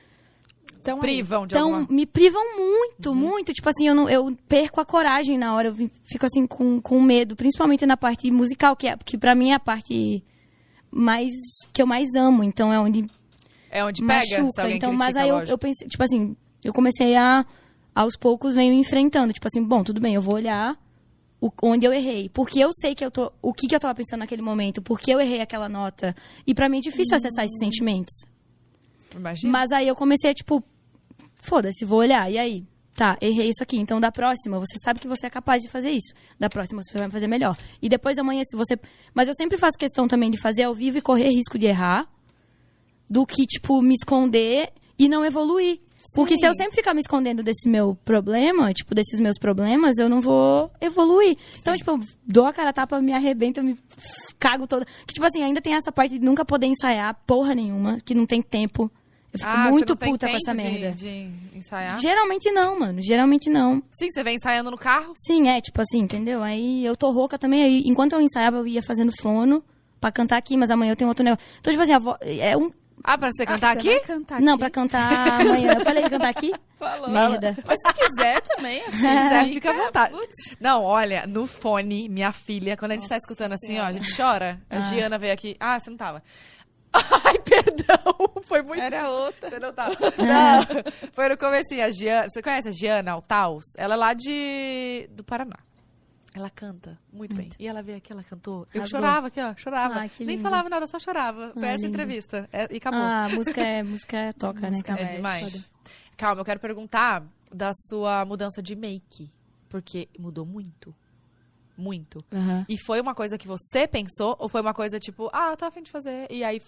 Privam de alguma... me privam muito, muito. Tipo assim, eu perco a coragem na hora. Eu fico assim com medo. Principalmente na parte musical, que pra mim é a parte que eu mais amo. Então é onde pega, machuca. se alguém Então, critica, mas aí eu pensei, tipo assim, eu comecei aos poucos, venho enfrentando. Tipo assim, bom, tudo bem, eu vou olhar onde eu errei. Porque eu sei o que eu tava pensando naquele momento. Porque eu errei aquela nota. E pra mim é difícil acessar esses sentimentos. Imagina. Mas aí eu comecei a, tipo, foda-se, vou olhar. E aí? Tá, errei isso aqui. Então, da próxima, você sabe que você é capaz de fazer isso. Da próxima, você vai fazer melhor. E depois, amanhã, se você... Mas eu sempre faço questão também de fazer ao vivo e correr risco de errar. Do que, tipo, me esconder e não evoluir. Sim. Porque se eu sempre ficar me escondendo desse meu problema, tipo, desses meus problemas, eu não vou evoluir. Sim. Então, tipo, eu dou a cara a tapa, me arrebento, eu me cago toda. Que, tipo assim, ainda tem essa parte de nunca poder ensaiar porra nenhuma, que não tem tempo. Eu fico muito puta com essa merda. De ensaiar? Geralmente não, mano. Geralmente não. Sim, você vem ensaiando no carro? Sim, tipo assim, entendeu? Aí eu tô rouca também. Aí, enquanto eu ensaiava, eu ia fazendo fono pra cantar aqui, mas amanhã eu tenho outro negócio. Então, tipo assim, é um... Ah, pra você cantar aqui? Você vai cantar Não, aqui? pra cantar amanhã. Eu falei que ia cantar aqui? Falou. Merda. Mas se quiser também, assim, Fica à vontade. Não, olha, no fone, minha filha, quando a gente tá escutando assim, ó, a gente chora. A Giana veio aqui. Ah, você não tava. Ai, perdão. Foi muito... Era outra. Você não tava. Não, foi no comecinho. A Giana... Você conhece a Giana Altaus? Ela é lá do Paraná. Ela canta muito bem. E ela veio aqui, ela cantou. Eu Rasgou. chorava aqui, ó. Chorava. Ai, que Nem lindo. falava nada, eu só chorava. Foi essa lindo. entrevista. E acabou. Ah, música toca, né? Calma. É demais. Foda. Calma, eu quero perguntar da sua mudança de make. Porque mudou muito. Muito. Aham. E foi uma coisa que você pensou? Ou foi uma coisa tipo, eu tô a fim de fazer. E aí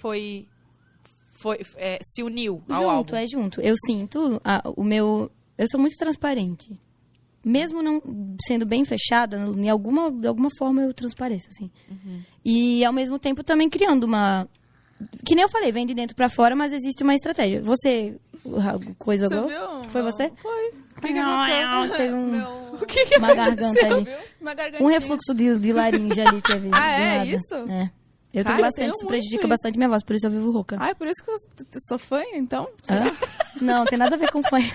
se uniu ao álbum? Junto. Eu sinto o meu... Eu sou muito transparente. mesmo não sendo bem fechada, de alguma forma eu transpareço, assim. E, ao mesmo tempo, também criando uma... Que nem eu falei, vem de dentro pra fora, mas existe uma estratégia. Você... Coisa Você viu? viu? Foi você? Foi. O que aconteceu? Teve O que uma garganta ali. Uma gargantinha. Um refluxo de laringe ali teve. É isso? É. Eu tenho Cara, bastante, isso prejudica bastante minha voz, por isso eu vivo rouca. É por isso que eu sou fã, então? Não, tem nada a ver com fã.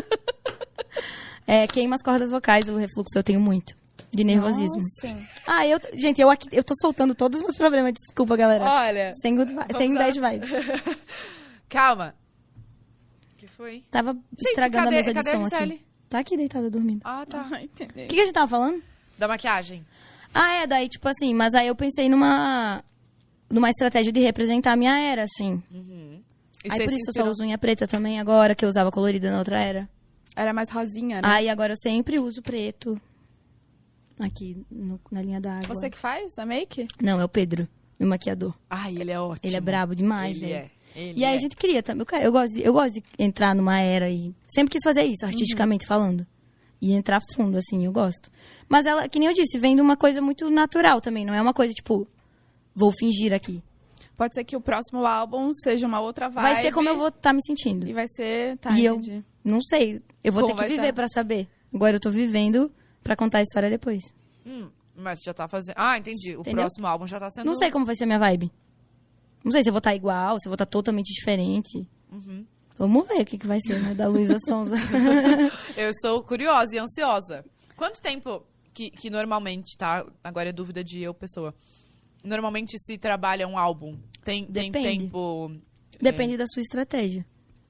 Queima as cordas vocais, o refluxo eu tenho muito. De nervosismo. Nossa. Gente, eu tô soltando todos os meus problemas. Desculpa, galera. Olha. Sem bad vibes. Calma. O que foi? Tava estragando a mesa de cadê som a Gisele? aqui. Tá aqui deitada dormindo. Ah, tá. Entendi. O que a gente tava falando? Da maquiagem. Daí, tipo assim, mas aí eu pensei numa estratégia de representar a minha era, assim. E Aí você por se isso eu inspirou? só uso unha preta também agora, que eu usava colorida na outra era. Era mais rosinha, né? Aí agora eu sempre uso preto. Aqui, na linha da água. Você que faz a make? Não, é o Pedro, meu maquiador. Ai, ele é ótimo. Ele é brabo demais, Ele velho. é. E aí a gente cria também. Eu gosto de entrar numa era e... Sempre quis fazer isso, artisticamente falando. E entrar fundo, assim, eu gosto. Mas ela, que nem eu disse, vem de uma coisa muito natural também. Não é uma coisa, tipo, vou fingir aqui. Pode ser que o próximo álbum seja uma outra vibe. Vai ser como eu vou estar me sentindo. E vai ser... Tá, E entendi. eu não sei. Eu vou Como ter que vai viver tá? pra saber. Agora eu tô vivendo pra contar a história depois. Mas já tá fazendo... Ah, entendi. O Entendeu? próximo álbum já tá sendo... Não sei como vai ser a minha vibe. Não sei se eu vou estar igual, se eu vou estar totalmente diferente. Vamos ver o que vai ser, né? Da Luísa Sonza. Eu estou curiosa e ansiosa. Quanto tempo que normalmente, tá? Agora é dúvida de eu, pessoa. Normalmente se trabalha um álbum? Tem tempo... Depende da sua estratégia.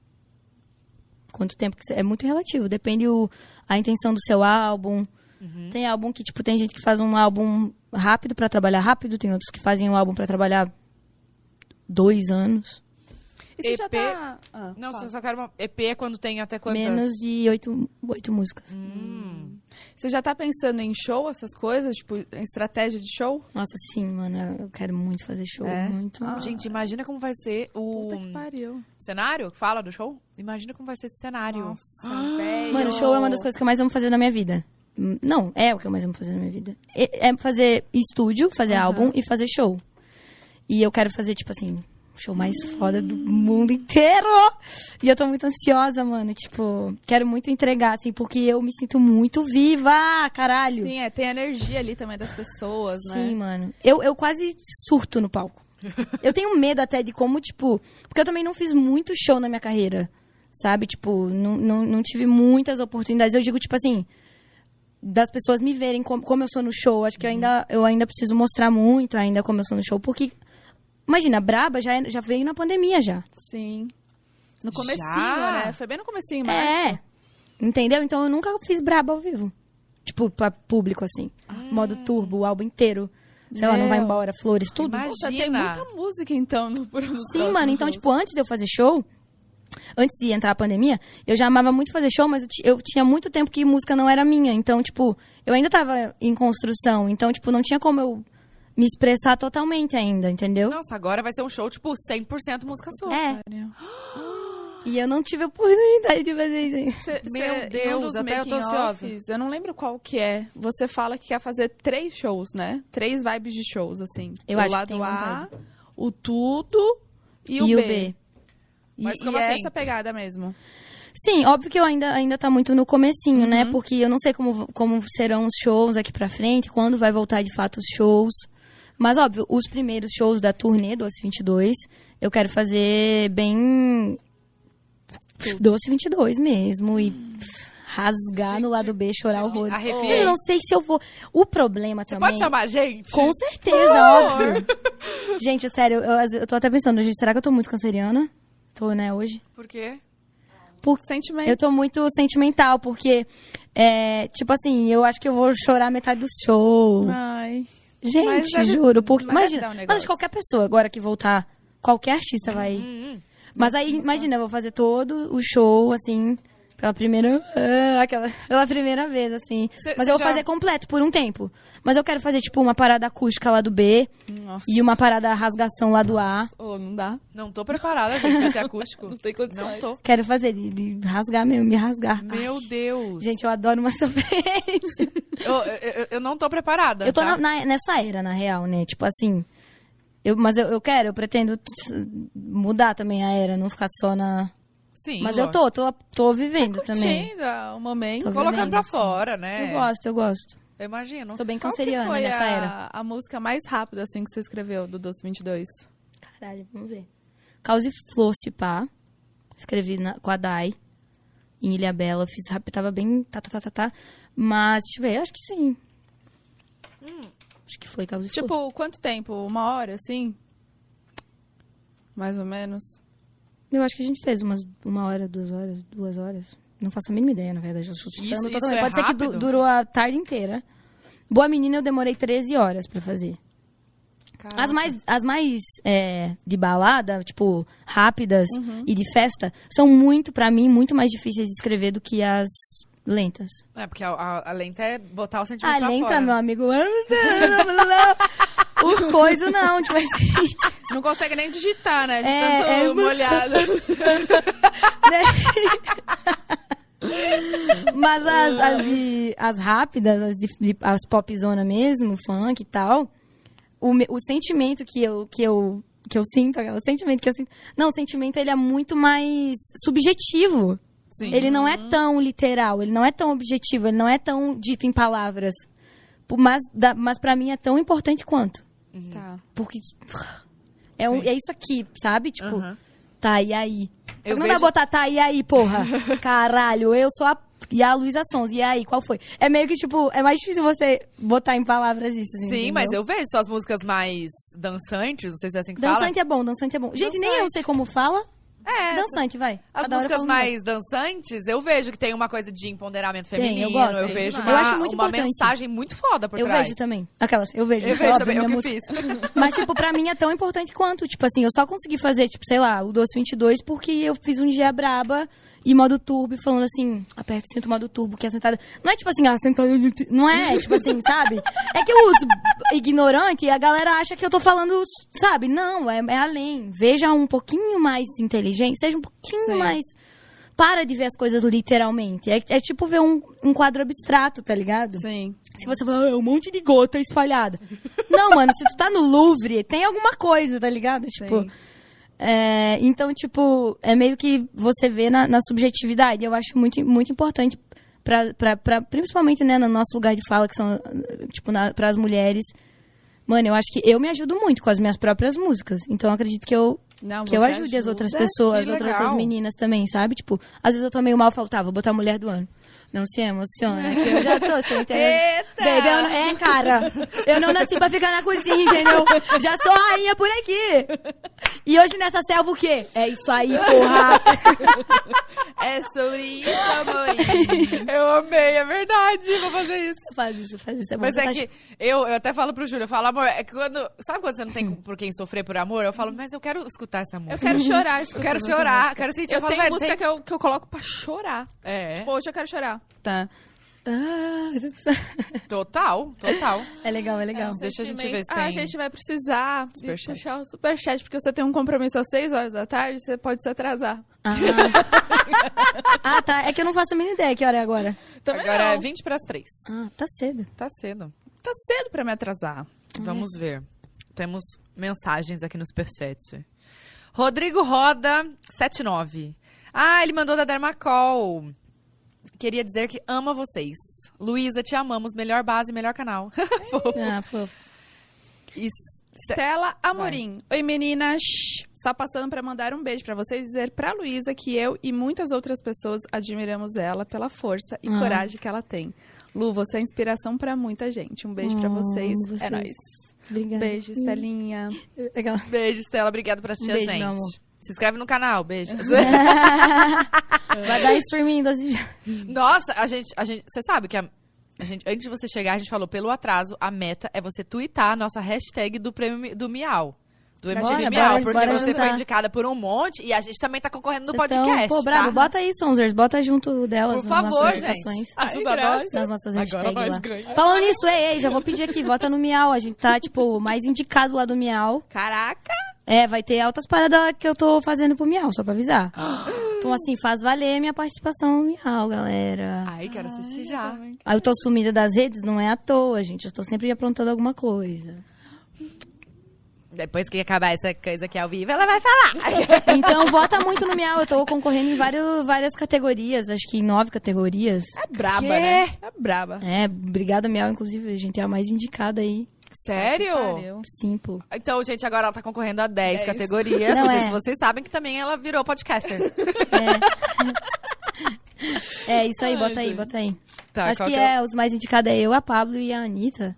Quanto tempo que você... É muito relativo. Depende a intenção do seu álbum. Tem álbum que, tipo, tem gente que faz um álbum rápido pra trabalhar rápido. Tem outros que fazem um álbum pra trabalhar 2 anos. E você já EP? tá... Não, só quero uma... EP é quando tem até quantas? Menos de 8 músicas. Você já tá pensando em show, essas coisas? Tipo, em estratégia de show? Nossa, sim, mano. Eu quero muito fazer show. É? Muito. Gente, imagina como vai ser o Puta que pariu. cenário que fala do show. Imagina como vai ser esse cenário. Nossa, velho. Mano, show é uma das coisas que eu mais amo fazer na minha vida. Não, é o que eu mais amo fazer na minha vida. É fazer estúdio, fazer álbum e fazer show. E eu quero fazer, tipo assim, o show mais foda do mundo inteiro. E eu tô muito ansiosa, mano. Tipo, quero muito entregar, assim, porque eu me sinto muito viva, caralho. Sim, tem energia ali também das pessoas, né? Sim, mano. Eu quase surto no palco. Eu tenho medo até de como, tipo... Porque eu também não fiz muito show na minha carreira, sabe? Tipo, não tive muitas oportunidades. Eu digo, tipo assim... Das pessoas me verem como eu sou no show. Acho que eu ainda preciso mostrar muito ainda como eu sou no show. Porque, imagina, Braba já veio na pandemia já. Sim. No comecinho, Já? né? Foi bem no comecinho, março. Entendeu? Então eu nunca fiz Braba ao vivo. Tipo, pra público, assim. Modo turbo, o álbum inteiro. Sei lá, não vai embora, flores, tudo. Imagina. Puta, tem muita música, então, no Sim, mano. Então, tipo, antes de eu fazer show... Antes de entrar a pandemia, eu já amava muito fazer show, mas eu tinha muito tempo que música não era minha. Então, tipo, eu ainda tava em construção. Então, tipo, não tinha como eu me expressar totalmente ainda, entendeu? Nossa, agora vai ser um show, tipo, 100% música sua. E eu não tive a oportunidade de fazer isso. Meu Deus, até eu tô ansiosa. Eu não lembro qual que é. Você fala que quer fazer 3 shows, né? 3 vibes de shows, assim. Eu o acho que lado tem A, vontade. o tudo e o B. Mas E como é assim? essa pegada mesmo. Sim, óbvio que eu ainda tá muito no comecinho, né? Porque eu não sei como serão os shows aqui pra frente, quando vai voltar de fato os shows. Mas, óbvio, os primeiros shows da turnê Doce 22, eu quero fazer bem Doce 22 mesmo. E rasgar no lado B, chorar horrores. Arrepiei. Eu não sei se eu vou... O problema também... Pode chamar a gente? Com certeza, óbvio. Gente, sério, eu tô até pensando, gente, será que eu tô muito canceriana? Tô, né, hoje? Por quê? Sentimento. Eu tô muito sentimental, porque, tipo assim, eu acho que eu vou chorar metade do show. Ai. Gente, Mas deve- juro, porque, mas deve imagina, dar um mas negócio. de qualquer pessoa agora que voltar, qualquer artista vai... Mas aí, imagina, eu vou fazer todo o show, assim, Pela primeira vez, assim. Mas eu vou fazer completo por um tempo. Mas eu quero fazer, tipo, uma parada acústica lá do B. Nossa. E uma parada rasgação lá do A. Não dá. Não tô preparada, gente, pra ser acústico. Não tem condições. Não tô. Quero fazer, de rasgar mesmo, me rasgar. Meu Deus. Gente, eu adoro uma sofrência. Eu não tô preparada. Eu tô tá? nessa era, na real, né? Tipo assim... eu pretendo mudar também a era, não ficar só na... Sim. Mas eu tô vivendo também. Curtindo o momento. Colocando pra fora, né? Eu gosto. Eu imagino. Tô bem Qual canceriana que foi nessa era. a música mais rápida, assim, que você escreveu do Doce 22? Caralho, vamos ver. Causa e Flor, se pá. Escrevi com a Dai. Em Ilhabela. Fiz rápido, tava bem... Mas, deixa eu ver, acho que sim. Acho que foi Causa e Flor. Tipo, quanto tempo? 1 hora, assim? Mais ou menos? Eu acho que a gente fez umas 1 hora, 2 horas, 2 horas. Não faço a mínima ideia, na verdade. Isso é Pode ser que durou a tarde inteira. Boa Menina eu demorei 13 horas pra fazer. Caraca. As mais de balada, tipo, rápidas e de festa, são muito, pra mim, muito mais difíceis de escrever do que as lentas. É, porque a lenta é botar o sentimento pra lenta, fora. meu amigo... O coisa não, tipo assim... Não consegue nem digitar, né? De tanto molhado. Mas as rápidas, as popzona mesmo, funk e tal, o sentimento que eu sinto, o sentimento que eu sinto... Não, o sentimento ele é muito mais subjetivo. Sim. Ele não é tão literal, ele não é tão objetivo, ele não é tão dito em palavras. Mas pra mim é tão importante quanto. Tá. Porque é isso aqui, sabe? Tipo, tá, e aí? Eu Não dá pra botar tá, e aí, porra? Caralho, eu sou a Luísa Sons, e aí, qual foi? É meio que, tipo, é mais difícil você botar em palavras isso, assim, Sim, entendeu? mas eu vejo suas músicas mais dançantes, não sei se é assim que Dançante fala. Dançante é bom. Gente, nem eu sei como fala. É. Dançante, vai. As Cada hora eu músicas falo mais dançantes, eu vejo que tem uma coisa de empoderamento feminino. eu gosto. Eu vejo Eu acho muito uma importante. mensagem muito foda por Eu trás. vejo também. Eu vejo. Eu vejo Óbvio, também, é o minha que eu música. fiz. Mas, tipo, pra mim é tão importante quanto. Tipo assim, eu só consegui fazer, tipo, sei lá, o Doce 22 porque eu fiz um dia braba e modo turbo, falando assim, aperto o cinto modo turbo, que a sentada... Não é tipo assim, a sentada... Não é, tipo assim, sabe? É que eu uso ignorante e a galera acha que eu tô falando, sabe? Não, é além. Veja um pouquinho mais inteligente, seja um pouquinho mais... Para de ver as coisas literalmente. É tipo ver um quadro abstrato, tá ligado? Sim. Se você falar, é um monte de gota espalhada. Não, mano, se tu tá no Louvre, tem alguma coisa, tá ligado? Tipo... então, tipo, é meio que você vê na subjetividade. Eu acho muito, muito importante, principalmente, né, no nosso lugar de fala, que são, tipo, pras mulheres. Mano, eu acho que eu me ajudo muito com as minhas próprias músicas. Então, eu acredito que eu ajude as outras pessoas, outras meninas também, sabe? Tipo, às vezes eu tô meio mal, vou botar Mulher do Ano. Não se emociona, que eu já tô sem entender. Baby, cara, eu não nasci pra ficar na cozinha, entendeu? Já sou rainha por aqui. E hoje nessa selva o quê? É isso aí, porra. É sobre isso, amorinho. Eu amei, é verdade, vou fazer isso. Faz isso, é bom. Mas é que eu até falo pro Júlio, eu falo, amor, é que sabe quando você não tem por quem sofrer por amor? Eu falo, mas eu quero escutar essa música. Eu quero chorar. Eu quero chorar, quero sentir. Eu tenho música que eu coloco pra chorar. É. Tipo, hoje eu quero chorar. Tá. Total. É legal. Deixa a gente ver se tem... a gente vai precisar puxar o superchat, porque você tem um compromisso às 6 horas da tarde, você pode se atrasar. Tá. É que eu não faço a mínima ideia que hora é agora. Também agora não. é 20 para as 3. Tá cedo. Tá cedo. Tá cedo pra me atrasar. Vamos ver. Temos mensagens aqui no superchat. Rodrigo Roda, 79. Ele mandou da Dermacol. Queria dizer que ama vocês. Luísa, te amamos. Melhor base, melhor canal. Fofo. Fofo. Stella Amorim. Oi, meninas. Só passando pra mandar um beijo pra vocês e dizer pra Luísa que eu e muitas outras pessoas admiramos ela pela força e coragem que ela tem. Lu, você é inspiração pra muita gente. Um beijo pra vocês. É nóis. Obrigada. Beijo, Estelinha. Beijo, Stella. Obrigada por assistir a gente. Meu amor. Se inscreve no canal. Beijo. Vai dar streaming. Nossa, a gente... Você sabe que antes de você chegar, a gente falou, pelo atraso, a meta é você tuitar a nossa hashtag do prêmio do Miau. do MTV Miau, porque você foi indicada por um monte e a gente também tá concorrendo no podcast. Pô, bravo, tá? Bota aí, Sonzers, bota junto delas. Por favor, gente. Ajuda nós. Nas nossas hashtags lá. Falando nisso, ei, já vou pedir aqui, vota no Miau. A gente tá, tipo, mais indicado lá do Miau. Caraca! Vai ter altas paradas que eu tô fazendo pro Miau, só pra avisar. Então, assim, faz valer a minha participação no Miau, galera. Ai, quero assistir já. Aí eu tô sumida das redes, não é à toa, gente. Eu tô sempre aprontando alguma coisa. Depois que acabar essa coisa aqui ao vivo, ela vai falar. Então, vota muito no Miau. Eu tô concorrendo em várias categorias. Acho que em 9 categorias. É braba, né? É braba. Obrigada, Miau. Inclusive, a gente é a mais indicada aí. Sério? Sim, pô. Então, gente, agora ela tá concorrendo a 10 categorias. Não sei se vocês sabem que também ela virou podcaster. Isso aí, bota aí. Tá, acho que os mais indicados é eu, a Pablo e a Anitta.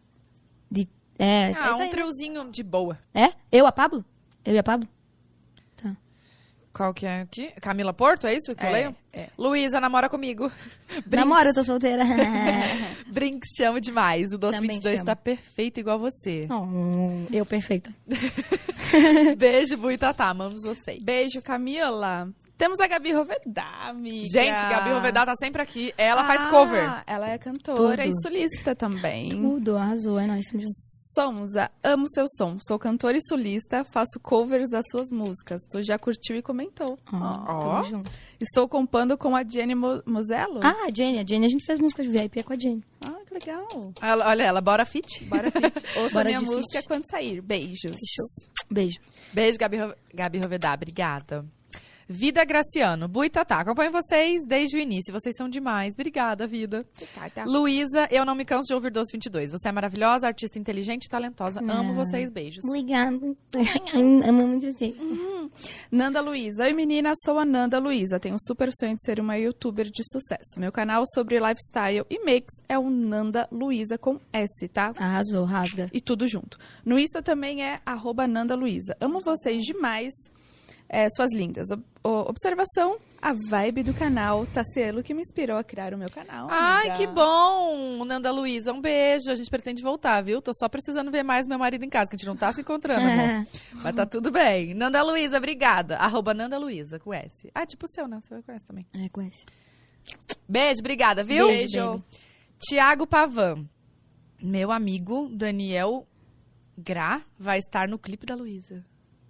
Um triozinho de boa. Eu, a Pablo? Eu e a Pablo? Tá. Qual que é aqui? Camila Porto, é isso que eu leio? Luísa, namora comigo. Namora, eu tô solteira. Brinks, chamo demais. O Doce 22 tá perfeito igual você. Eu perfeita. Beijo, Bu e Tatá, amamos vocês. Beijo, Camila. Temos a Gabi Rovedá, amiga. Gente, Gabi Rovedá tá sempre aqui. Ela faz cover. Ela é cantora e solista também. Tudo, arrasou, é nóis. Sonza, amo seu som. Sou cantora e solista, faço covers das suas músicas. Tu já curtiu e comentou. Tamo junto. Estou compondo com a Jenny Musello. A Jenny, a gente fez música de VIP com a Jenny. Que legal. Olha ela, bora fit. Bora fit. Ouça minha música quando sair. Beijos. Fechou. Beijo. Beijo, Gabi Rovedá. Obrigada. Vida Graciano, Bu e Tatá, acompanho vocês desde o início, vocês são demais. Obrigada, Vida. Luísa, eu não me canso de ouvir Doce 22. Você é maravilhosa, artista inteligente e talentosa. Amo vocês, beijos. Obrigada. Amo muito você. Nanda Luísa. Oi, menina, sou a Nanda Luísa. Tenho um super sonho de ser uma youtuber de sucesso. Meu canal sobre lifestyle e makes é o Nanda Luísa com S, tá? Arrasou, rasga. E tudo junto. No Insta também é @NandaLuísa. Amo vocês demais. Suas lindas. Observação, a vibe do canal tá sendo o que me inspirou a criar o meu canal. Ai, que bom, Nanda Luísa. Um beijo. A gente pretende voltar, viu? Tô só precisando ver mais meu marido em casa, que a gente não tá se encontrando, amor. Mas tá tudo bem. Nanda Luísa, obrigada. @Nanda Luísa, com S. Tipo o seu, né? O seu é com S também. Com S. Beijo, obrigada, viu? Beijo. Tiago Pavan. Meu amigo Daniel Gra vai estar no clipe da Luísa.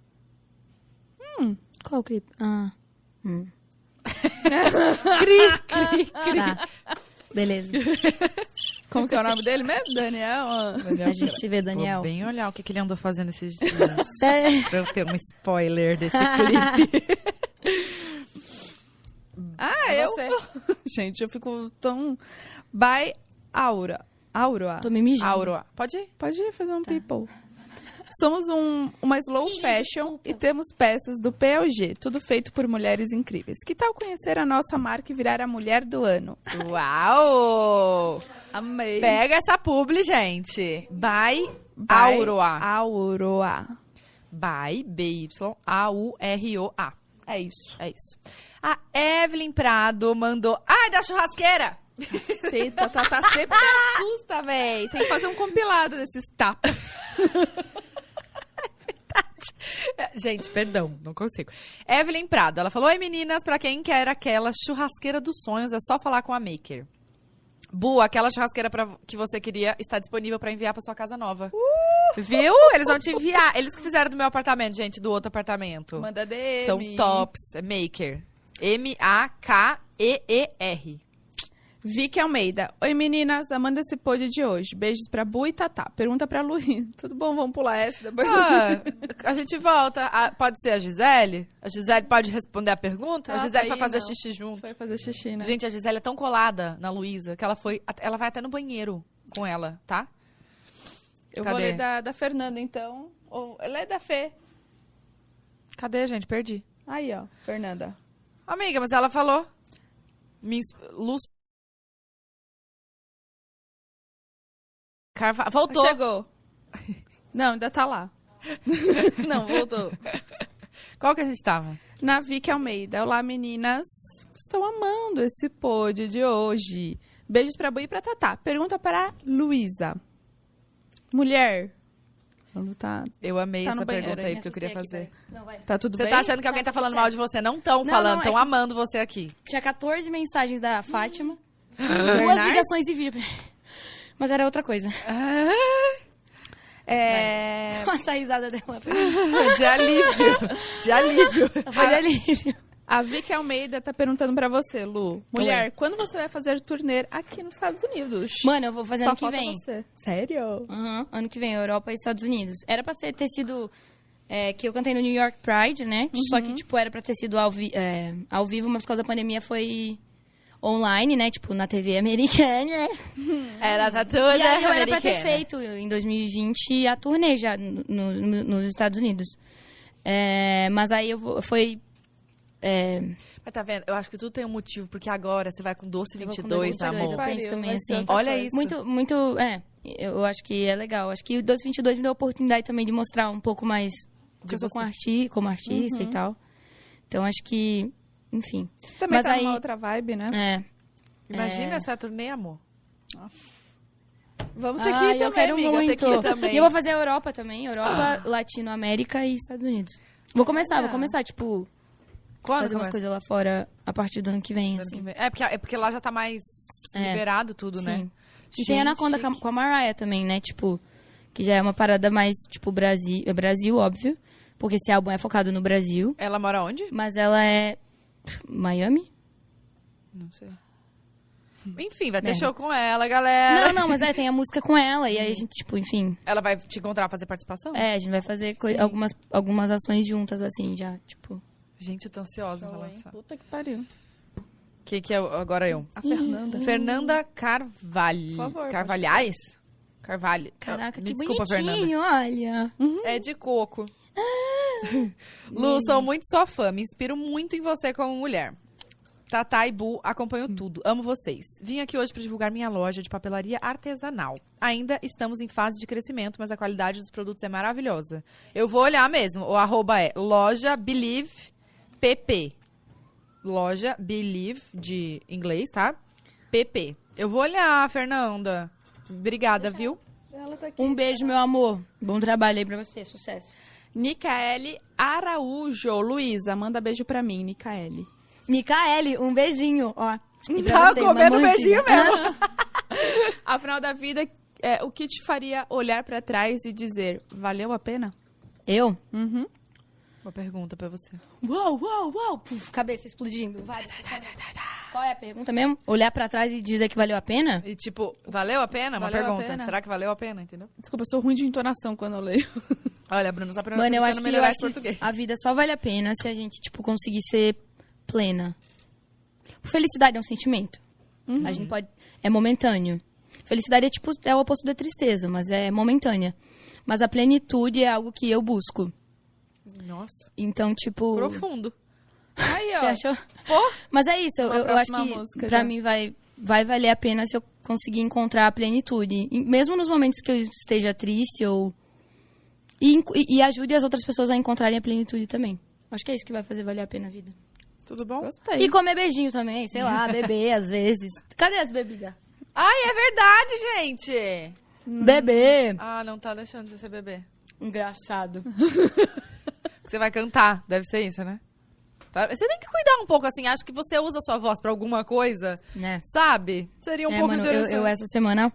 Qual o clipe? Tá. Beleza. Como que é o nome dele mesmo? Daniel? A gente se vê, Daniel. Vou bem olhar o que ele andou fazendo esses dias. Pra eu ter um spoiler desse clipe. Gente, eu fico tão... By Aura. Tô me mijando. Aura. Pode ir? Pode ir fazer um people. Somos uma slow fashion e temos peças do PLG, tudo feito por mulheres incríveis. Que tal conhecer a nossa marca e virar a mulher do ano? Uau! Amei. Pega essa publi, gente. By Auroa. Auroa. By BYAUROA. É isso. A Evelyn Prado mandou... Ai, da churrasqueira! Você tá sempre assusta, véi. Tem que fazer um compilado desses tapas. Gente, perdão, não consigo. Evelyn Prado, ela falou: oi meninas, pra quem quer aquela churrasqueira dos sonhos, é só falar com a Maker. Bu, aquela churrasqueira que você queria está disponível pra enviar pra sua casa nova. Viu? Eles vão te enviar. Eles que fizeram do meu apartamento, gente, do outro apartamento. Manda DM. São tops. É Maker. MAKEER. Vicky Almeida. Oi, meninas. Amanda esse pod de hoje. Beijos pra Bu e Tatá. Pergunta pra Luísa. Tudo bom? Vamos pular essa depois? A gente volta. Pode ser a Gisele? A Gisele pode responder a pergunta? A Gisele vai fazer xixi junto. Vai fazer xixi, né? Gente, a Gisele é tão colada na Luísa que ela vai até no banheiro com ela, tá? Eu vou ler da Fernanda, então. Ela é da Fê. Cadê, gente? Perdi. Aí, ó. Fernanda. Amiga, mas ela falou. Luz. Voltou. Chegou. Não, ainda tá lá. Não, voltou. Qual que a gente tava? Na Vicky Almeida. Olá, meninas. Estou amando esse pod de hoje. Beijos pra Bu e pra Tatá. Pergunta para Luísa. Mulher, Eu amei essa pergunta aí, porque eu queria fazer. Não, tá tudo bem? Você tá achando que alguém tá falando mal de você? Não estão falando, estão amando você aqui. Tinha 14 mensagens da Fátima. 2 ligações de vídeo. Mas era outra coisa. Nossa, a risada dela. De alívio. Foi de alívio. A Vicky Almeida tá perguntando pra você, Lu. Mulher, quando você vai fazer turnê aqui nos Estados Unidos? Mano, eu vou fazer Só ano que vem. Você. Sério? Ano que vem, Europa e Estados Unidos. Era pra ter sido... que eu cantei no New York Pride, né? Só que, tipo, era pra ter sido ao vivo, mas por causa da pandemia foi online, né? Tipo, na TV americana. Ela tá toda E aí eu era pra americana. ter feito, em 2020, a turnê já nos Estados Unidos. Mas aí foi... Mas tá vendo? Eu acho que tudo tem um motivo, porque agora você vai com Doce 22, amor. Eu penso também assim. Olha isso. Muito, eu acho que é legal. Acho que o Doce 22 me deu a oportunidade também de mostrar um pouco mais que eu sou como artista e tal. Então acho que, enfim. Você também mas tá aí, numa outra vibe, né? Imagina essa turnê, amor. Vamos ter que ir também, eu quero amiga, muito. ter que ir também. E eu vou fazer a Europa também. Europa, Latinoamérica e Estados Unidos. Vou começar, tipo... Quando fazer umas coisas lá fora a partir do ano que vem, assim. Porque lá já tá mais liberado tudo, né? E tem Anaconda com a Mariah também, né? Tipo, que já é uma parada mais, tipo, Brasil, óbvio. Porque esse álbum é focado no Brasil. Ela mora onde? Mas ela é... Miami? Não sei. Enfim, vai ter show com ela, galera. Não, mas tem a música com ela. E aí a gente, tipo, enfim... Ela vai te encontrar, fazer participação? A gente vai fazer algumas ações juntas, assim, já, tipo... Gente, eu tô ansiosa em relação. Puta que pariu. Que é agora eu? A Fernanda. Fernanda Carvalho. Por favor. Carvalhais? Carvalho. Caraca, que desculpa, bonitinho, olha. É de coco. Lu, sou muito sua fã. Me inspiro muito em você como mulher. Tatá e Bu, acompanho tudo. Amo vocês. Vim aqui hoje para divulgar minha loja de papelaria artesanal. Ainda estamos em fase de crescimento, mas a qualidade dos produtos é maravilhosa. Eu vou olhar mesmo. O arroba é loja Believe PP. Loja Believe, de inglês, tá? PP. Eu vou olhar, Fernanda. Obrigada, viu? Ela tá aqui. Um beijo, meu amor. Bom trabalho aí pra você. Sucesso. Nicaele Araújo. Luísa, manda beijo pra mim, Nicaele. Nicaele, um beijinho, ó. Tava comendo beijinho mesmo. Afinal da vida, o que te faria olhar pra trás e dizer, valeu a pena? Eu? Uhum. Uma pergunta pra você. Uau. Puf, cabeça explodindo. Vai. Qual é a pergunta mesmo? Olhar pra trás e dizer que valeu a pena? E tipo, valeu a pena? Uma Valeu a pergunta. pena? Será que valeu a pena, entendeu? Desculpa, eu sou ruim de entonação quando eu leio. Olha, Bruno, só pra Mano, eu acho melhorar esse que português. a vida só vale a pena se a gente, tipo, conseguir ser plena. Felicidade é um sentimento. A gente pode... É momentâneo. Felicidade é, tipo, é o oposto da tristeza, mas é momentânea. Mas a plenitude é algo que eu busco. Nossa. Então, tipo... Profundo. Aí, ó. Você achou? Pô. Mas é isso, eu acho próxima que música pra já. mim vai valer a pena se eu conseguir encontrar a plenitude. E mesmo nos momentos que eu esteja triste ou... E ajude as outras pessoas a encontrarem a plenitude também. Acho que é isso que vai fazer valer a pena a vida. Tudo bom? Gostei. E comer beijinho também, sei lá, beber às vezes. Cadê as bebidas? Ai, é verdade, gente! Beber. Ah, não tá deixando de você beber. Engraçado. Você vai cantar, deve ser isso, né? Você tem que cuidar um pouco, assim. Acho que você usa a sua voz pra alguma coisa, Né? sabe? Seria um pouco mano, interessante. eu essa semana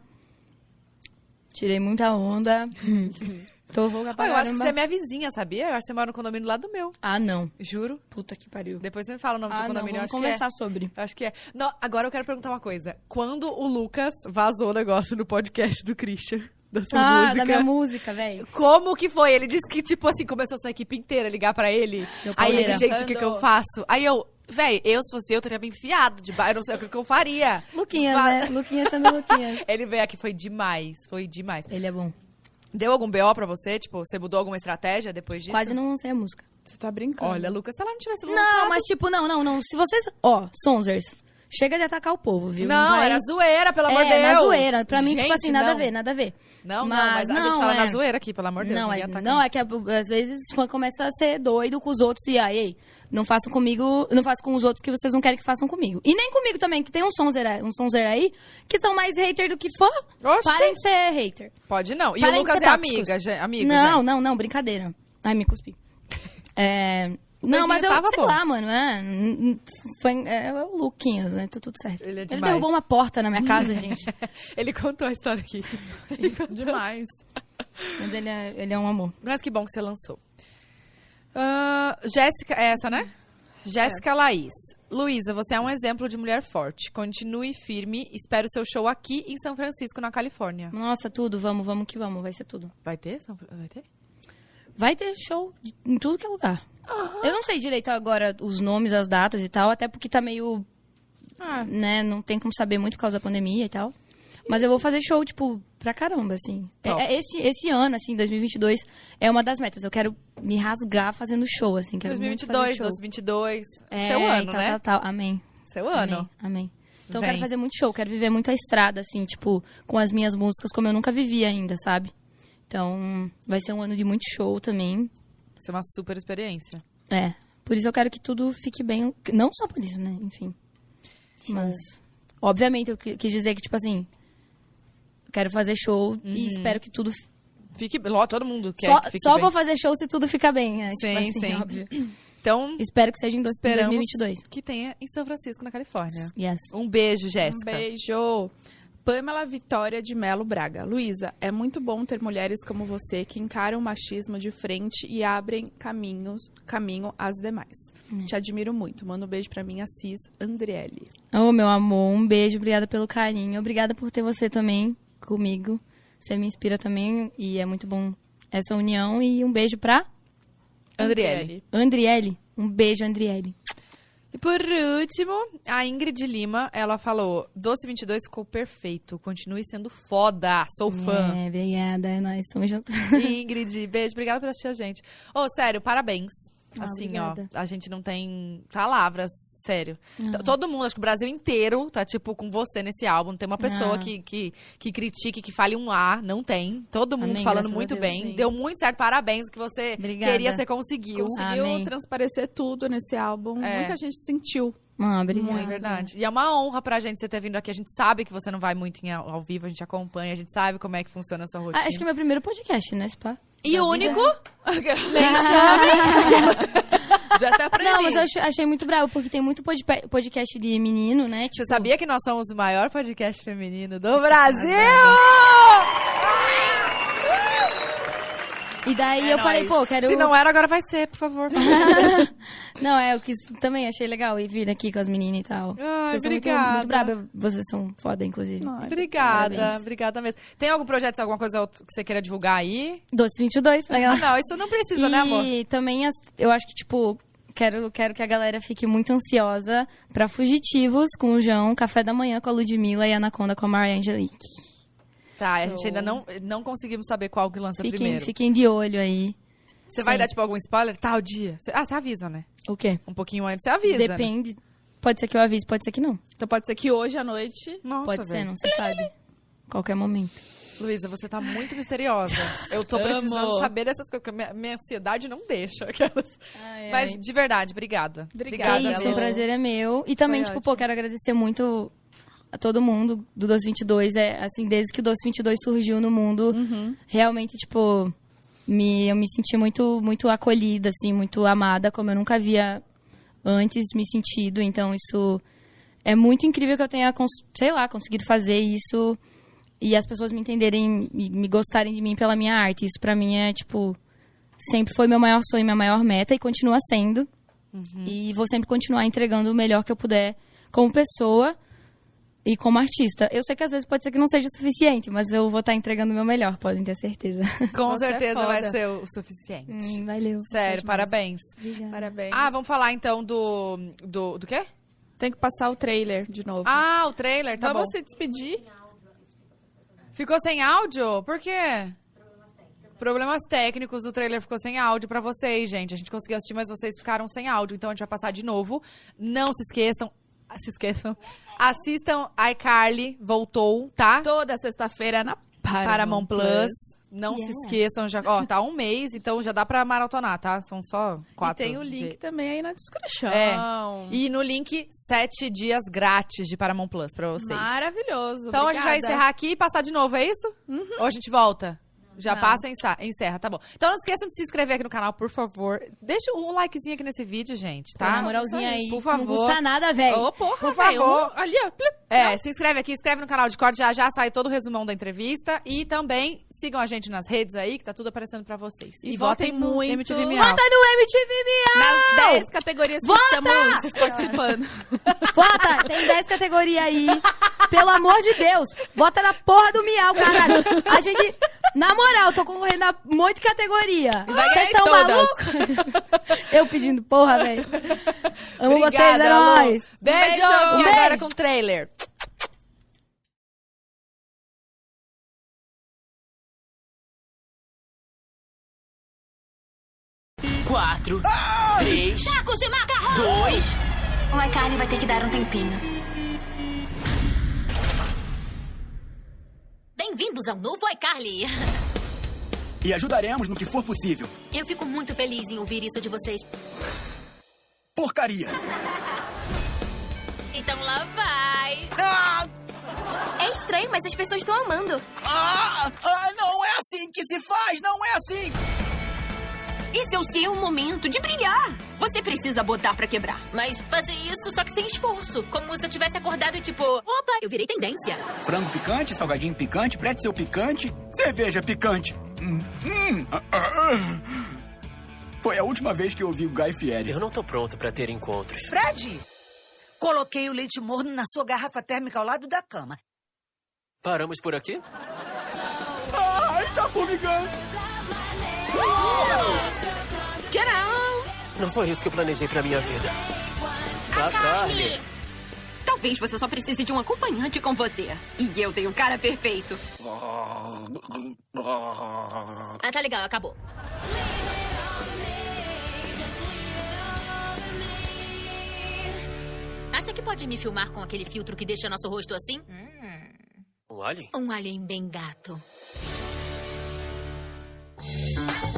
tirei muita onda. Tô louca pra Eu acho que caramba. você é minha vizinha, sabia? Eu acho que você mora no condomínio do lado do meu. Ah, não. Juro. Puta que pariu. Depois você me fala o nome do seu Não, condomínio. vamos eu acho conversar que sobre. é. Eu acho que é. Não, agora eu quero perguntar uma coisa. Quando o Lucas vazou o negócio no podcast do Christian, da sua música... da minha música, velho. Como que foi? Ele disse que, tipo assim, começou a sua equipe inteira a ligar pra ele. Deu Aí ele, pauleira. gente, o que eu faço? Aí eu, velho, se fosse eu teria me enfiado de baixo, eu não sei o que eu faria. Luquinhas, né? Luquinhas sendo Luquinhas. Ele veio aqui, foi demais, foi demais. Ele é bom. Deu algum BO pra você? Tipo, você mudou alguma estratégia depois disso? Quase não lancei a música. Você tá brincando. Olha, Lucas, se ela não tivesse lançado... Não, mas tipo, não. Se vocês... Ó, Sonzers, chega de atacar o povo, viu? Não, vai... era zoeira, pelo amor de Deus. na zoeira. Pra mim, Gente, tipo assim, nada a ver. Não, mas a gente fala na zoeira aqui, pelo amor de Deus. Não, ninguém ataca. não, é que às vezes o fã começa a ser doido com os outros e aí, Não façam comigo, não façam com os outros que vocês não querem que façam comigo. E nem comigo também, que tem uns sonzer aí que são mais hater do que fã. Oxi. Parem de ser hater. Pode não. E Parem o Lucas de é ser amiga, gente. Não, brincadeira. Ai, me cuspi. Não, mas eu sei lá, mano. É o Luquinhas, né? Tá tudo certo. Ele derrubou uma porta na minha casa, gente. Ele contou a história aqui. Demais. Mas ele é um amor. Mas que bom que você lançou. Jéssica, é essa, né? Jéssica Laís. Luísa, você é um exemplo de mulher forte. Continue firme. Espero o seu show aqui em São Francisco, na Califórnia. Nossa, tudo. Vamos que vamos. Vai ser tudo. Vai ter? Vai ter? Vai ter show em tudo que é lugar. Eu não sei direito agora os nomes, as datas e tal, até porque tá meio... né, não tem como saber muito por causa da pandemia e tal. Mas eu vou fazer show, tipo, pra caramba, assim. Esse ano, assim, 2022, é uma das metas. Eu quero me rasgar fazendo show, assim. Quero 2022, 2022. Seu ano, né? Tal. Amém. Seu ano. Amém. Então eu quero fazer muito show, quero viver muito a estrada, assim, tipo, com as minhas músicas como eu nunca vivi ainda, sabe? Então, vai ser um ano de muito show também. Vai ser uma super experiência. Por isso eu quero que tudo fique bem. Não só por isso, né? Enfim. Mas, obviamente, eu quis dizer que, tipo assim, quero fazer show e espero que tudo fique bem. Todo mundo quer que fique só bem. Vou fazer show se tudo ficar bem, né? Sim, tipo assim, sim. Óbvio. Então, espero que seja em 2022. Que tenha em São Francisco, na Califórnia. Yes. Um beijo, Jéssica. Um beijo. Pamela Vitória de Melo Braga. Luísa, é muito bom ter mulheres como você que encaram o machismo de frente e abrem caminho às demais. Te admiro muito. Manda um beijo pra mim, Assis Andriele. Oh, meu amor, um beijo. Obrigada pelo carinho. Obrigada por ter você também comigo. Você me inspira também e é muito bom essa união. E um beijo pra... Andriele. Um beijo, Andriele. E por último, a Ingrid Lima, ela falou: Doce 22 ficou perfeito, continue sendo foda, sou fã. Obrigada, nós estamos juntos. Ingrid, beijo, obrigada por assistir a gente. Sério, parabéns. Assim, obrigada. A gente não tem palavras, sério. Todo mundo, acho que o Brasil inteiro tá, tipo, com você nesse álbum. Não tem uma pessoa que critique, que fale um A, não tem. Todo mundo falando muito bem. Sim. Deu muito certo, parabéns, o que você queria, você conseguiu. Conseguiu transparecer tudo nesse álbum. Muita gente sentiu. Obrigada. É verdade. E é uma honra pra gente você ter vindo aqui. A gente sabe que você não vai muito ao vivo, a gente acompanha, a gente sabe como é que funciona a sua rotina. Acho que é meu primeiro podcast, né, Spa? E o único? Nem chame! Já tá pra Não, mas eu achei muito bravo, porque tem muito podcast de menino, né? Tipo... Você sabia que nós somos o maior podcast feminino do Brasil? E daí eu falei, quero... Se não era, agora vai ser, por favor. Não, eu também achei legal ir vir aqui com as meninas e tal. Vocês são muito bravas, vocês são foda, inclusive. Obrigada mesmo. Tem algum projeto, alguma coisa que você queira divulgar aí? Doce 22. Não, isso não precisa, né, amor? E também, eu acho que, tipo, quero que a galera fique muito ansiosa pra Fugitivos com o João, Café da Manhã com a Ludmilla e Anaconda com a Mariah Angelique. Tá, a gente ainda não conseguimos saber qual que lança primeiro. Fiquem de olho aí. Você vai dar, tipo, algum spoiler? Tal dia? Você avisa, né? O quê? Um pouquinho antes você avisa, Depende. Né? Pode ser que eu avise, pode ser que não. Então pode ser que hoje à noite... Nossa, pode ser, não se sabe. Qualquer momento. Luísa, você tá muito misteriosa. Eu tô precisando saber dessas coisas, porque minha ansiedade não deixa. Mas, de verdade, obrigada. Obrigada, isso, o prazer é meu. E também, quero agradecer muito... a todo mundo do Doce 22, assim, desde que o Doce 22 surgiu no mundo, realmente, tipo, eu me senti muito, muito acolhida, assim, muito amada, como eu nunca havia antes me sentido. Então, isso é muito incrível que eu tenha, conseguido fazer isso e as pessoas me entenderem, me gostarem de mim pela minha arte. Isso, pra mim, tipo, sempre foi meu maior sonho, minha maior meta e continua sendo. E vou sempre continuar entregando o melhor que eu puder como pessoa e como artista. Eu sei que às vezes pode ser que não seja o suficiente, mas eu vou estar entregando o meu melhor, podem ter certeza. Com certeza vai ser o suficiente. Valeu. Sério, parabéns. Obrigada. Parabéns. Vamos falar então do quê? Tem que passar o trailer de novo. O trailer, tá bom. Vamos se despedir? Ficou sem áudio? Por quê? Problemas técnicos, o trailer ficou sem áudio pra vocês, gente. A gente conseguiu assistir, mas vocês ficaram sem áudio, então a gente vai passar de novo. Não se esqueçam. Assistam iCarly, voltou, tá? Toda sexta-feira na Paramount Plus. Não se esqueçam, já, ó, tá 1 mês, então já dá pra maratonar, tá? São só 4. E tem o link também aí na descrição. E no link, 7 dias grátis de Paramount Plus pra vocês. Maravilhoso. Então obrigada. a gente vai encerrar aqui e passar de novo, é isso? Ou a gente volta? Já passa e encerra, tá bom. Então não esqueçam de se inscrever aqui no canal, por favor. Deixa um likezinho aqui nesse vídeo, gente, tá? Põe na moralzinha aí. Por favor. Não custa nada, velho. Ô, porra, por favor. Ali, ó. Se inscreve aqui, inscreve no canal de corte, já sai todo o resumão da entrevista. E também sigam a gente nas redes aí, que tá tudo aparecendo pra vocês. E votem muito. MTV Miau. Vota no MTV Miau! Nas 10 categorias que estamos participando. Vota! Tem 10 categorias aí. Pelo amor de Deus. Vota na porra do Miau, caralho. A gente... Na moral, tô concorrendo a um monte de categoria. Vocês estão malucos? Eu pedindo porra, velho. Amo vocês, é nóis. Beijo! E agora com o trailer. Quatro, 3, Tacos de macarrão! 2... O iCarly vai ter que dar um tempinho. Bem-vindos ao novo iCarly. E ajudaremos no que for possível. Eu fico muito feliz em ouvir isso de vocês. Porcaria! Então lá vai. É estranho, mas as pessoas estão amando. Não é assim que se faz! Não é assim! Esse é o seu momento de brilhar. Você precisa botar pra quebrar. Mas fazer isso só que sem esforço. Como se eu tivesse acordado e tipo... Opa, eu virei tendência. Frango picante, salgadinho picante, pretzel picante, cerveja picante. Foi a última vez que eu ouvi o Guy Fieri. Eu não tô pronto pra ter encontros. Fred! Coloquei o leite morno na sua garrafa térmica ao lado da cama. Paramos por aqui? Ai, tá formigando! Get out! Não foi isso que eu planejei pra minha vida. iCarly! Talvez você só precise de um acompanhante com você. E eu tenho o cara perfeito. Ah, tá legal, acabou. Acha que pode me filmar com aquele filtro que deixa nosso rosto assim? Um alien? Um alien bem gato.